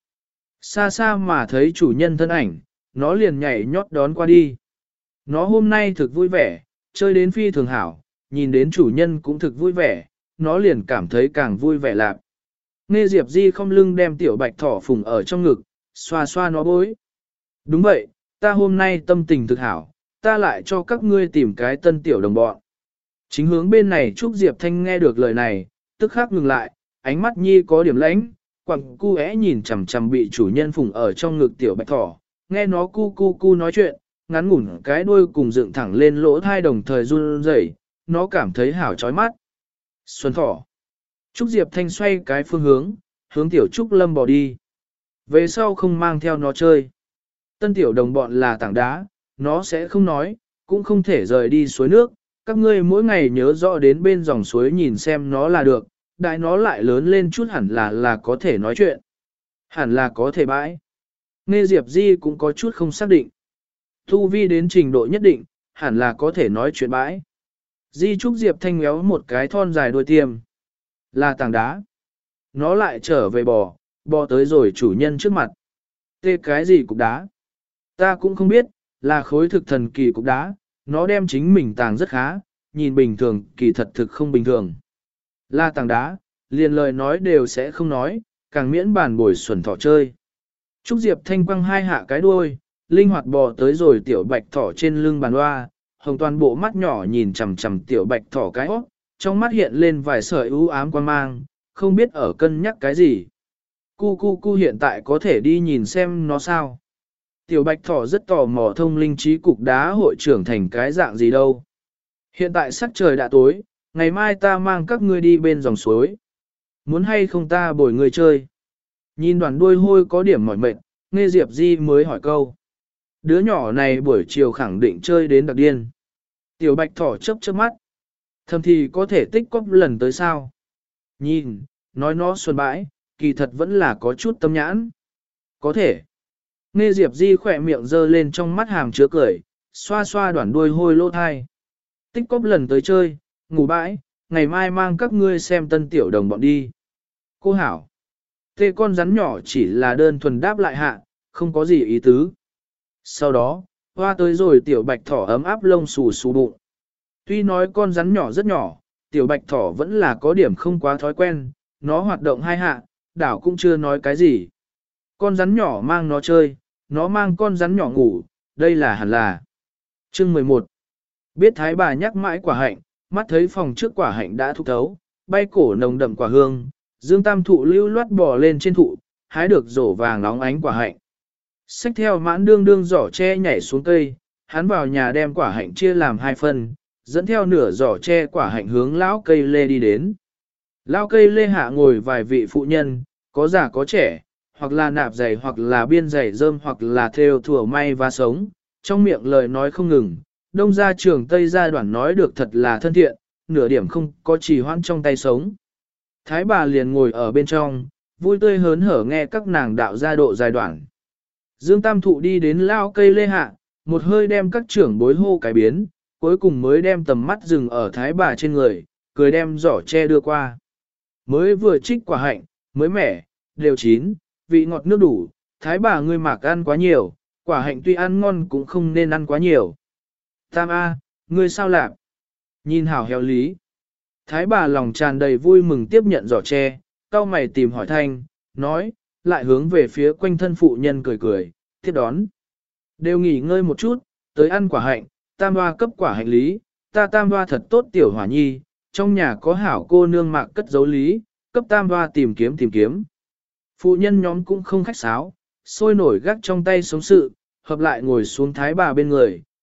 Xa xa mà thấy chủ nhân thân ảnh, nó liền nhảy nhót đón qua đi. Nó hôm nay thực vui vẻ, chơi đến phi thường hảo, nhìn đến chủ nhân cũng thực vui vẻ, nó liền cảm thấy càng vui vẻ lạc. Nghe Diệp Di không lưng đem tiểu bạch thỏ phùng ở trong ngực, xoa xoa nó bối. Đúng vậy, ta hôm nay tâm tình thực hảo, ta lại cho các ngươi tìm cái tân tiểu đồng bọn. Chính hướng bên này Trúc Diệp Thanh nghe được lời này, tức khắc ngừng lại, ánh mắt nhi có điểm lãnh, quặng cu é nhìn chằm chằm bị chủ nhân phùng ở trong ngực tiểu bạch thỏ, nghe nó cu cu cu nói chuyện, ngắn ngủn cái đuôi cùng dựng thẳng lên lỗ thai đồng thời run rẩy, nó cảm thấy hảo chói mắt. Xuân thỏ. Trúc Diệp Thanh xoay cái phương hướng, hướng tiểu Trúc Lâm bỏ đi. Về sau không mang theo nó chơi. Tân tiểu đồng bọn là tảng đá, nó sẽ không nói, cũng không thể rời đi suối nước. Các ngươi mỗi ngày nhớ rõ đến bên dòng suối nhìn xem nó là được, đại nó lại lớn lên chút hẳn là là có thể nói chuyện. Hẳn là có thể bãi. Nghe Diệp Di cũng có chút không xác định. Thu vi đến trình độ nhất định, hẳn là có thể nói chuyện bãi. Di Trúc Diệp Thanh méo một cái thon dài đuôi tiêm. Là tảng đá. Nó lại trở về bò, bò tới rồi chủ nhân trước mặt. Tê cái gì cục đá? Ta cũng không biết, là khối thực thần kỳ cục đá, nó đem chính mình tàng rất khá, nhìn bình thường, kỳ thật thực không bình thường. Là tảng đá, liền lời nói đều sẽ không nói, càng miễn bàn bồi xuẩn thỏ chơi. Trúc Diệp Thanh quăng hai hạ cái đuôi, linh hoạt bò tới rồi tiểu bạch thỏ trên lưng bàn hoa, hồng toàn bộ mắt nhỏ nhìn chằm chằm tiểu bạch thỏ cái óc, trong mắt hiện lên vài sợi ưu ám quan mang, không biết ở cân nhắc cái gì. Cu cu cu hiện tại có thể đi nhìn xem nó sao. Tiểu bạch thỏ rất tò mò thông linh trí cục đá hội trưởng thành cái dạng gì đâu. Hiện tại sắc trời đã tối, ngày mai ta mang các ngươi đi bên dòng suối. Muốn hay không ta bồi người chơi. Nhìn đoàn đuôi hôi có điểm mỏi mệt, nghe Diệp Di mới hỏi câu. Đứa nhỏ này buổi chiều khẳng định chơi đến đặc điên. Tiểu bạch thỏ chớp chớp mắt. Thầm thì có thể tích cóp lần tới sao. Nhìn, nói nó xuân bãi, kỳ thật vẫn là có chút tâm nhãn. Có thể. Nghe Diệp Di khỏe miệng dơ lên trong mắt hàm chứa cười, xoa xoa đoạn đuôi hôi lỗ thai. Tích cóp lần tới chơi, ngủ bãi, ngày mai mang các ngươi xem tân tiểu đồng bọn đi. Cô hảo. Tê con rắn nhỏ chỉ là đơn thuần đáp lại hạ, không có gì ý tứ. Sau đó, hoa tới rồi tiểu bạch thỏ ấm áp lông xù xù bụng. Tuy nói con rắn nhỏ rất nhỏ, tiểu bạch thỏ vẫn là có điểm không quá thói quen, nó hoạt động hai hạ, đảo cũng chưa nói cái gì. Con rắn nhỏ mang nó chơi, nó mang con rắn nhỏ ngủ, đây là hẳn là. Chương mười một. Biết thái bà nhắc mãi quả hạnh, mắt thấy phòng trước quả hạnh đã thúc thấu, bay cổ nồng đậm quả hương, Dương Tam thụ lưu loát bò lên trên thụ, hái được rổ vàng nóng ánh quả hạnh. Xách theo mãn đương đương giỏ tre nhảy xuống cây, hắn vào nhà đem quả hạnh chia làm hai phần, dẫn theo nửa giỏ tre quả hạnh hướng lão cây lê đi đến. Lão cây lê hạ ngồi vài vị phụ nhân, có già có trẻ, hoặc là nạp giày hoặc là biên giày rơm hoặc là theo thủa may và sống, trong miệng lời nói không ngừng, đông gia trường tây gia đoạn nói được thật là thân thiện, nửa điểm không có trì hoãn trong tay sống. Thái bà liền ngồi ở bên trong, vui tươi hớn hở nghe các nàng đạo gia độ dài đoạn. Dương Tam thụ đi đến lao cây lê hạ, một hơi đem các trưởng bối hô cái biến, cuối cùng mới đem tầm mắt dừng ở thái bà trên người, cười đem giỏ tre đưa qua. Mới vừa trích quả hạnh, mới mẻ, đều chín, vị ngọt nước đủ, thái bà ngươi mạc ăn quá nhiều, quả hạnh tuy ăn ngon cũng không nên ăn quá nhiều. Tam A, ngươi sao lạc? Nhìn hảo héo lý. Thái bà lòng tràn đầy vui mừng tiếp nhận giỏ tre, cau mày tìm hỏi thanh, nói, lại hướng về phía quanh thân phụ nhân cười cười, tiếp đón. Đều nghỉ ngơi một chút, tới ăn quả hạnh, tam hoa cấp quả hạnh lý, ta tam hoa thật tốt tiểu hỏa nhi, trong nhà có hảo cô nương mạc cất giấu lý, cấp tam hoa tìm kiếm tìm kiếm. Phụ nhân nhóm cũng không khách sáo, sôi nổi gác trong tay sống sự, hợp lại ngồi xuống thái bà bên người,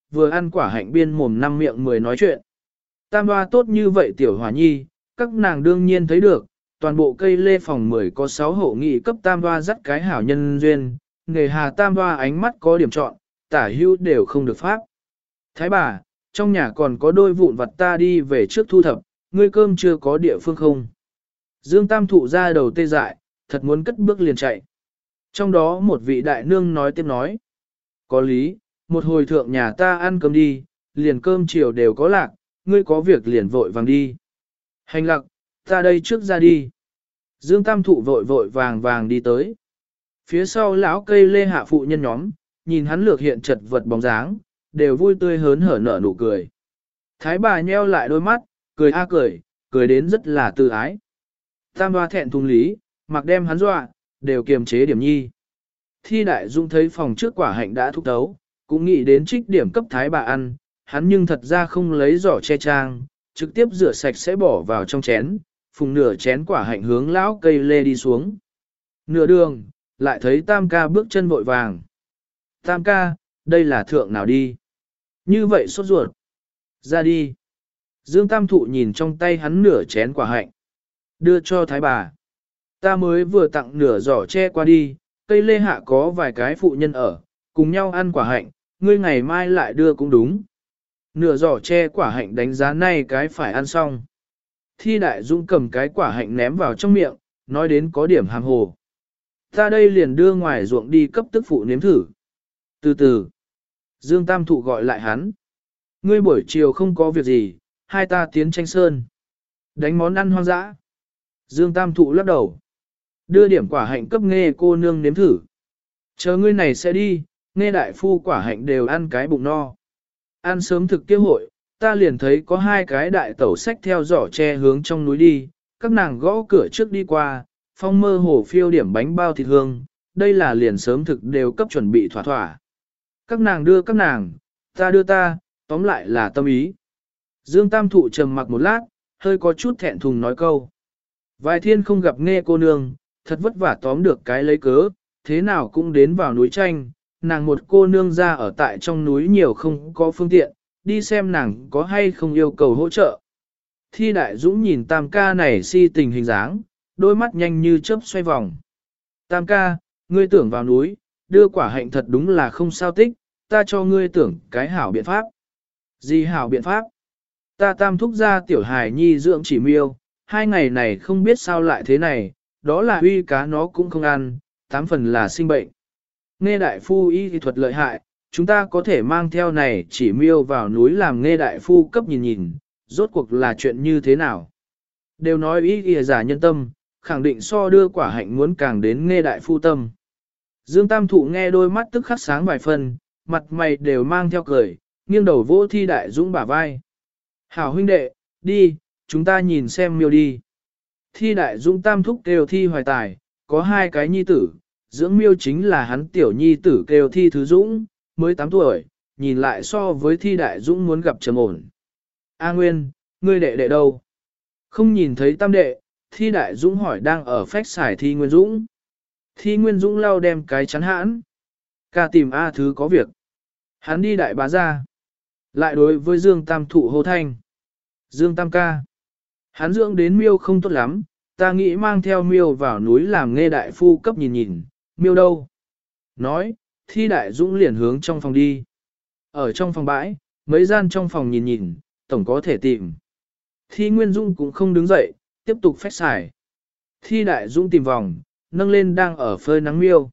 vừa ăn quả hạnh biên mồm năm miệng mười nói chuyện. Tam hoa tốt như vậy tiểu hòa nhi, các nàng đương nhiên thấy được, toàn bộ cây lê phòng mười có sáu hộ nghị cấp tam hoa dắt cái hảo nhân duyên, nghề hà tam hoa ánh mắt có điểm chọn, tả hưu đều không được pháp. Thái bà, trong nhà còn có đôi vụn vặt ta đi về trước thu thập, ngươi cơm chưa có địa phương không? Dương Tam thụ ra đầu tê dại, thật muốn cất bước liền chạy. Trong đó một vị đại nương nói tiếp nói. Có lý, một hồi thượng nhà ta ăn cơm đi, liền cơm chiều đều có lạc, ngươi có việc liền vội vàng đi. Hành lặc, ta đây trước ra đi. Dương Tam thụ vội vội vàng vàng đi tới. Phía sau lão cây lê hạ phụ nhân nhóm, nhìn hắn lược hiện chật vật bóng dáng, đều vui tươi hớn hở nở nụ cười. Thái bà nheo lại đôi mắt, cười a cười, cười đến rất là tự ái. Tam hoa thẹn thùng lý, mặc đem hắn dọa, đều kiềm chế điểm nhi. Thi đại dung thấy phòng trước quả hạnh đã thúc tấu, cũng nghĩ đến trích điểm cấp thái bà ăn, hắn nhưng thật ra không lấy giỏ che trang, trực tiếp rửa sạch sẽ bỏ vào trong chén, phùng nửa chén quả hạnh hướng lão cây lê đi xuống. Nửa đường, lại thấy tam ca bước chân vội vàng. Tam ca, đây là thượng nào đi? Như vậy sốt ruột. Ra đi. Dương Tam thụ nhìn trong tay hắn nửa chén quả hạnh. Đưa cho thái bà. Ta mới vừa tặng nửa giỏ che qua đi, cây lê hạ có vài cái phụ nhân ở, cùng nhau ăn quả hạnh, ngươi ngày mai lại đưa cũng đúng. Nửa giỏ che quả hạnh đánh giá nay cái phải ăn xong. Thi đại dung cầm cái quả hạnh ném vào trong miệng, nói đến có điểm hàm hồ. Ta đây liền đưa ngoài ruộng đi cấp tức phụ nếm thử. Từ từ, Dương Tam thụ gọi lại hắn. Ngươi buổi chiều không có việc gì, hai ta tiến tranh sơn. Đánh món ăn hoang dã. Dương Tam thụ lắc đầu. Đưa điểm quả hạnh cấp nghe cô nương nếm thử. Chờ ngươi này sẽ đi, nghe đại phu quả hạnh đều ăn cái bụng no. Ăn sớm thực kế hội, ta liền thấy có hai cái đại tẩu sách theo giỏ tre hướng trong núi đi, các nàng gõ cửa trước đi qua, phong mơ hồ phiêu điểm bánh bao thịt hương, đây là liền sớm thực đều cấp chuẩn bị thỏa thỏa. Các nàng đưa các nàng, ta đưa ta, tóm lại là tâm ý. Dương Tam thụ trầm mặc một lát, hơi có chút thẹn thùng nói câu. Vài thiên không gặp nghe cô nương, thật vất vả tóm được cái lấy cớ, thế nào cũng đến vào núi tranh, nàng một cô nương ra ở tại trong núi nhiều không có phương tiện, đi xem nàng có hay không yêu cầu hỗ trợ. Thi đại dũng nhìn tam ca này si tình hình dáng, đôi mắt nhanh như chớp xoay vòng. Tam ca, ngươi tưởng vào núi, đưa quả hạnh thật đúng là không sao tích, ta cho ngươi tưởng cái hảo biện pháp. Gì hảo biện pháp? Ta tam thúc ra tiểu hài nhi dưỡng chỉ miêu, hai ngày này không biết sao lại thế này, đó là uy cá nó cũng không ăn, tám phần là sinh bệnh. Nghe đại phu y thì thuật lợi hại, chúng ta có thể mang theo này chỉ miêu vào núi làm nghe đại phu cấp nhìn nhìn, rốt cuộc là chuyện như thế nào. Đều nói y y giả nhân tâm, khẳng định so đưa quả hạnh muốn càng đến nghe đại phu tâm. Dương Tam thụ nghe đôi mắt tức khắc sáng vài phần, mặt mày đều mang theo cười, nghiêng đầu vỗ Thi đại dũng bả vai. Hảo huynh đệ, đi, chúng ta nhìn xem miêu đi. Thi đại dũng tam thúc kêu Thi hoài tài, có hai cái nhi tử, dưỡng miêu chính là hắn tiểu nhi tử kêu Thi thứ dũng, mới tám tuổi, nhìn lại so với Thi đại dũng muốn gặp trầm ổn. A Nguyên, ngươi đệ đệ đâu? Không nhìn thấy tam đệ, Thi đại dũng hỏi đang ở phách xài Thi Nguyên Dũng. Thi Nguyên Dũng lau đem cái chắn hãn. Ca tìm A thứ có việc. Hắn đi đại bá ra. Lại đối với Dương Tam thụ hô thanh. Dương Tam ca. Hắn dưỡng đến miêu không tốt lắm, ta nghĩ mang theo miêu vào núi làm nghe đại phu cấp nhìn nhìn, miêu đâu. Nói, Thi đại dũng liền hướng trong phòng đi. Ở trong phòng bãi, mấy gian trong phòng nhìn nhìn, tổng có thể tìm. Thi Nguyên Dũng cũng không đứng dậy, tiếp tục phách xài. Thi đại dũng tìm vòng, nâng lên đang ở phơi nắng miêu.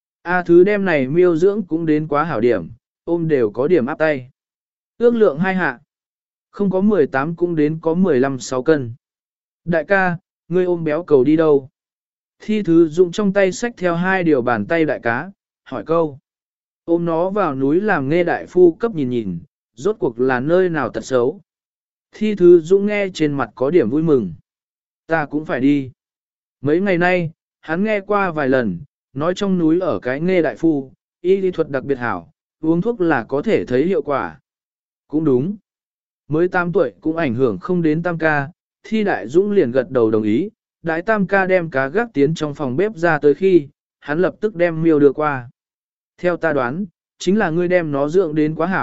A thứ đêm này miêu dưỡng cũng đến quá hảo điểm, ôm đều có điểm áp tay. Ước lượng hai hạ. Không có mười tám cũng đến có mười lăm sáu cân. Đại ca, ngươi ôm béo cầu đi đâu? Thi thứ dụng trong tay xách theo hai điều bàn tay đại cá, hỏi câu. Ôm nó vào núi làm nghe đại phu cấp nhìn nhìn, rốt cuộc là nơi nào tật xấu. Thi thứ dũng nghe trên mặt có điểm vui mừng. Ta cũng phải đi. Mấy ngày nay, hắn nghe qua vài lần, nói trong núi ở cái nghe đại phu, y lý thuật đặc biệt hảo, uống thuốc là có thể thấy hiệu quả. Cũng đúng. Mới tám tuổi cũng ảnh hưởng không đến tam ca, Thi đại dũng liền gật đầu đồng ý, đại tam ca đem cá gác tiến trong phòng bếp ra tới khi, hắn lập tức đem miêu đưa qua. Theo ta đoán, chính là ngươi đem nó dưỡng đến quá hảo,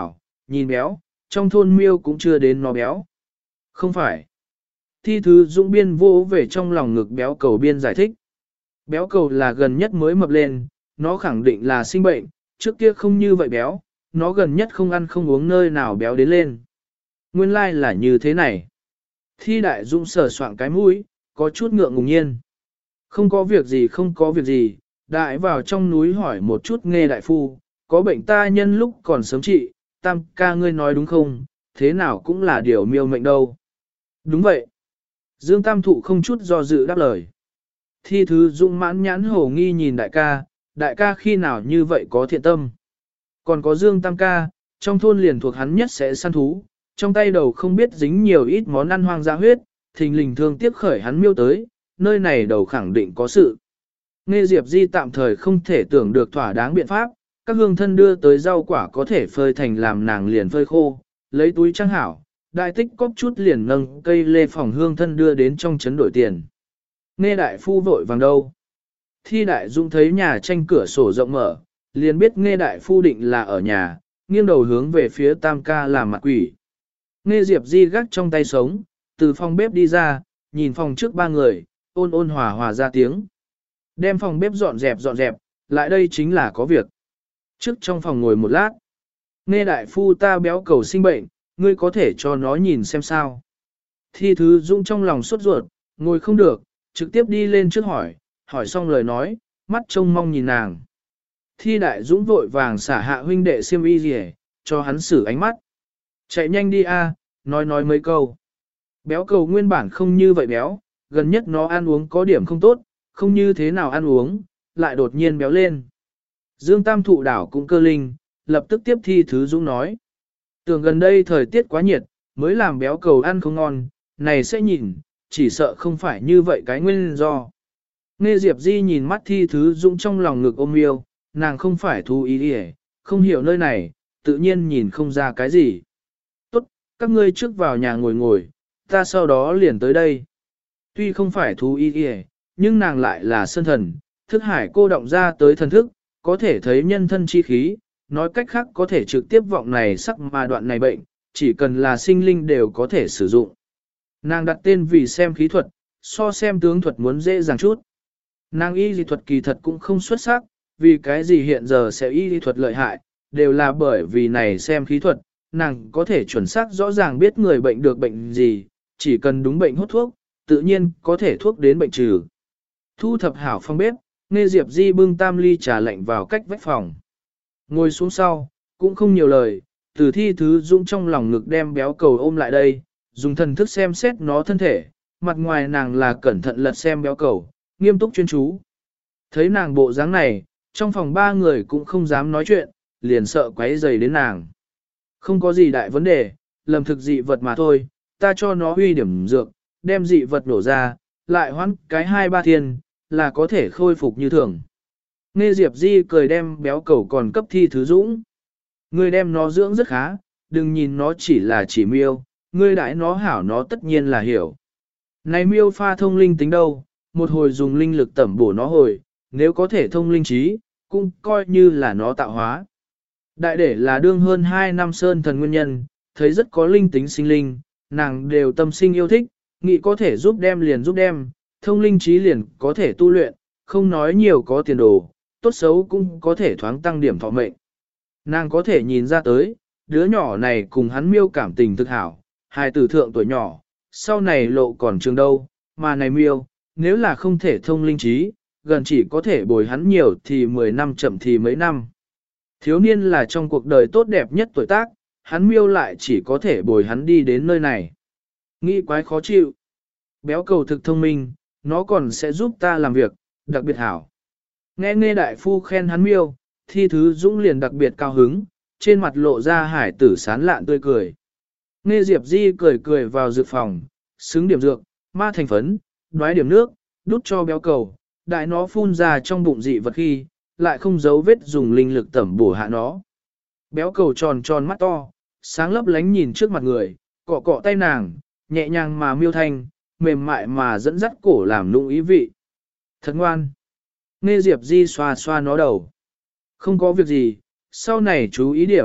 nhìn béo, trong thôn miêu cũng chưa đến nó béo. Không phải. Thi thứ dũng biên vô về trong lòng ngực béo cầu biên giải thích. Béo cầu là gần nhất mới mập lên, nó khẳng định là sinh bệnh, trước kia không như vậy béo, nó gần nhất không ăn không uống nơi nào béo đến lên. Nguyên lai like là như thế này. Thi đại dũng sờ soạng cái mũi, có chút ngượng ngùng nhiên. Không có việc gì không có việc gì, đại vào trong núi hỏi một chút nghe đại phu, có bệnh ta nhân lúc còn sớm trị, tam ca ngươi nói đúng không, thế nào cũng là điều miêu mệnh đâu. Đúng vậy. Dương Tam Thụ không chút do dự đáp lời. Thi thứ dũng mãn nhãn hổ nghi nhìn đại ca, đại ca khi nào như vậy có thiện tâm. Còn có Dương Tam ca, trong thôn liền thuộc hắn nhất sẽ săn thú, trong tay đầu không biết dính nhiều ít món ăn hoang dã huyết, thình lình thương tiếp khởi hắn miêu tới, nơi này đầu khẳng định có sự. Nghe Diệp Di tạm thời không thể tưởng được thỏa đáng biện pháp, các hương thân đưa tới rau quả có thể phơi thành làm nàng liền phơi khô, lấy túi trang hảo, đại tích cóp chút liền nâng cây lê phòng hương thân đưa đến trong trấn đổi tiền. Nghe đại phu vội vàng đâu. Thi đại dung thấy nhà tranh cửa sổ rộng mở, liền biết nghe đại phu định là ở nhà, nghiêng đầu hướng về phía tam ca làm mặt quỷ. Nghe Diệp Di gác trong tay sống, từ phòng bếp đi ra, nhìn phòng trước ba người, ôn ôn hòa hòa ra tiếng. Đem phòng bếp dọn dẹp dọn dẹp, lại đây chính là có việc. Trước trong phòng ngồi một lát. Nghe đại phu ta béo cầu sinh bệnh, ngươi có thể cho nó nhìn xem sao. Thi thứ dũng trong lòng sốt ruột, ngồi không được, trực tiếp đi lên trước hỏi, hỏi xong lời nói, mắt trông mong nhìn nàng. Thi đại dũng vội vàng xả hạ huynh đệ xiêm y gì cho hắn xử ánh mắt. Chạy nhanh đi a, nói nói mấy câu. Béo cầu nguyên bản không như vậy béo, gần nhất nó ăn uống có điểm không tốt, không như thế nào ăn uống, lại đột nhiên béo lên. Dương Tam Thụ đảo cũng cơ linh, lập tức tiếp thi thứ dũng nói. Tưởng gần đây thời tiết quá nhiệt, mới làm béo cầu ăn không ngon, này sẽ nhìn, chỉ sợ không phải như vậy cái nguyên do. Nghe Diệp Di nhìn mắt thi thứ dũng trong lòng ngực ôm yêu, nàng không phải thú ý đi không hiểu nơi này, tự nhiên nhìn không ra cái gì. Tốt, các ngươi trước vào nhà ngồi ngồi, ta sau đó liền tới đây. Tuy không phải thú ý đi nhưng nàng lại là sơn thần, thức hải cô động ra tới thần thức, có thể thấy nhân thân chi khí, nói cách khác có thể trực tiếp vọng này sắc mà đoạn này bệnh, chỉ cần là sinh linh đều có thể sử dụng. Nàng đặt tên vì xem khí thuật, so xem tướng thuật muốn dễ dàng chút. Nàng y lý thuật kỳ thật cũng không xuất sắc, vì cái gì hiện giờ sẽ y lý thuật lợi hại, đều là bởi vì này xem khí thuật, nàng có thể chuẩn xác rõ ràng biết người bệnh được bệnh gì, chỉ cần đúng bệnh hốt thuốc, tự nhiên có thể thuốc đến bệnh trừ. Thu thập hảo phòng bếp, nghe Diệp Di bưng tam ly trà lạnh vào cách vách phòng. Ngồi xuống sau, cũng không nhiều lời, từ thi thứ dũng trong lòng ngực đem béo cầu ôm lại đây, dùng thần thức xem xét nó thân thể, mặt ngoài nàng là cẩn thận lật xem béo cầu, nghiêm túc chuyên chú. Thấy nàng bộ dáng này, trong phòng ba người cũng không dám nói chuyện, liền sợ quấy rầy đến nàng. Không có gì đại vấn đề, lầm thực dị vật mà thôi, ta cho nó huy điểm dược, đem dị vật nổ ra, lại hoãn cái hai ba thiên, là có thể khôi phục như thường. Nghe Diệp Di cười đem béo cầu còn cấp thi thứ dũng. Ngươi đem nó dưỡng rất khá, đừng nhìn nó chỉ là chỉ miêu, ngươi đãi nó hảo nó tất nhiên là hiểu. Này miêu pha thông linh tính đâu, một hồi dùng linh lực tẩm bổ nó hồi, nếu có thể thông linh trí, cũng coi như là nó tạo hóa. Đại để là đương hơn hai năm sơn thần nguyên nhân, thấy rất có linh tính sinh linh, nàng đều tâm sinh yêu thích, nghĩ có thể giúp đem liền giúp đem, thông linh trí liền có thể tu luyện, không nói nhiều có tiền đồ, tốt xấu cũng có thể thoáng tăng điểm thọ mệnh. Nàng có thể nhìn ra tới, đứa nhỏ này cùng hắn miêu cảm tình thực hảo, hai tử thượng tuổi nhỏ, sau này lộ còn trường đâu, mà này miêu, nếu là không thể thông linh trí, gần chỉ có thể bồi hắn nhiều thì mười năm chậm thì mấy năm. Thiếu niên là trong cuộc đời tốt đẹp nhất tuổi tác, hắn miêu lại chỉ có thể bồi hắn đi đến nơi này. Nghĩ quái khó chịu. Béo cầu thực thông minh, nó còn sẽ giúp ta làm việc, đặc biệt hảo. Nghe nghe đại phu khen hắn miêu, thi thứ dũng liền đặc biệt cao hứng, trên mặt lộ ra hải tử sán lạn tươi cười. Nghe Diệp Di cười cười vào dược phòng, xứng điểm dược, ma thành phấn, đoái điểm nước, đút cho béo cầu, đại nó phun ra trong bụng dị vật khi, lại không giấu vết dùng linh lực tẩm bổ hạ nó. Béo cầu tròn tròn mắt to, sáng lấp lánh nhìn trước mặt người, cọ cọ tay nàng, nhẹ nhàng mà miêu thanh, mềm mại mà dẫn dắt cổ làm nũng ý vị. Thật ngoan. Nghe Diệp Di xoa xoa nó đầu. Không có việc gì, sau này chú ý điểm,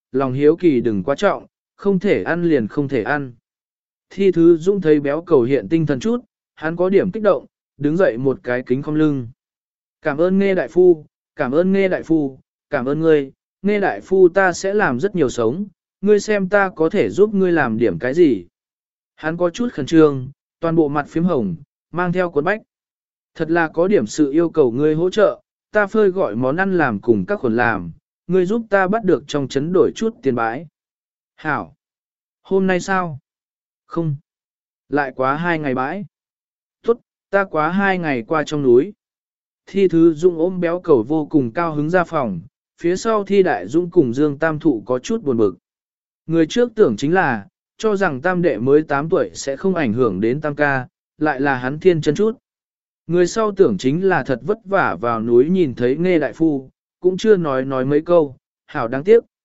lòng hiếu kỳ đừng quá trọng, không thể ăn liền không thể ăn. Thi Thứ Dũng thấy béo cầu hiện tinh thần chút, hắn có điểm kích động, đứng dậy một cái kính cong lưng. Cảm ơn Nghe đại phu, cảm ơn Nghe đại phu, cảm ơn ngươi, Nghe đại phu ta sẽ làm rất nhiều sống, ngươi xem ta có thể giúp ngươi làm điểm cái gì. Hắn có chút khẩn trương, toàn bộ mặt phím hồng, mang theo cuốn bách. Thật là có điểm sự yêu cầu ngươi hỗ trợ, ta phơi gọi món ăn làm cùng các khuẩn làm, ngươi giúp ta bắt được trong chấn đổi chút tiền bãi. Hảo! Hôm nay sao? Không. Lại quá hai ngày bãi. Tốt, ta quá hai ngày qua trong núi. Thi Thứ Dung ôm béo cầu vô cùng cao hứng ra phòng, phía sau Thi Đại Dung cùng Dương Tam Thụ có chút buồn bực. Người trước tưởng chính là, cho rằng Tam Đệ mới tám tuổi sẽ không ảnh hưởng đến Tam Ca, lại là hắn thiên chân chút. Người sau tưởng chính là thật vất vả vào núi nhìn thấy Nghe đại phu, cũng chưa nói nói mấy câu, hảo đáng tiếc,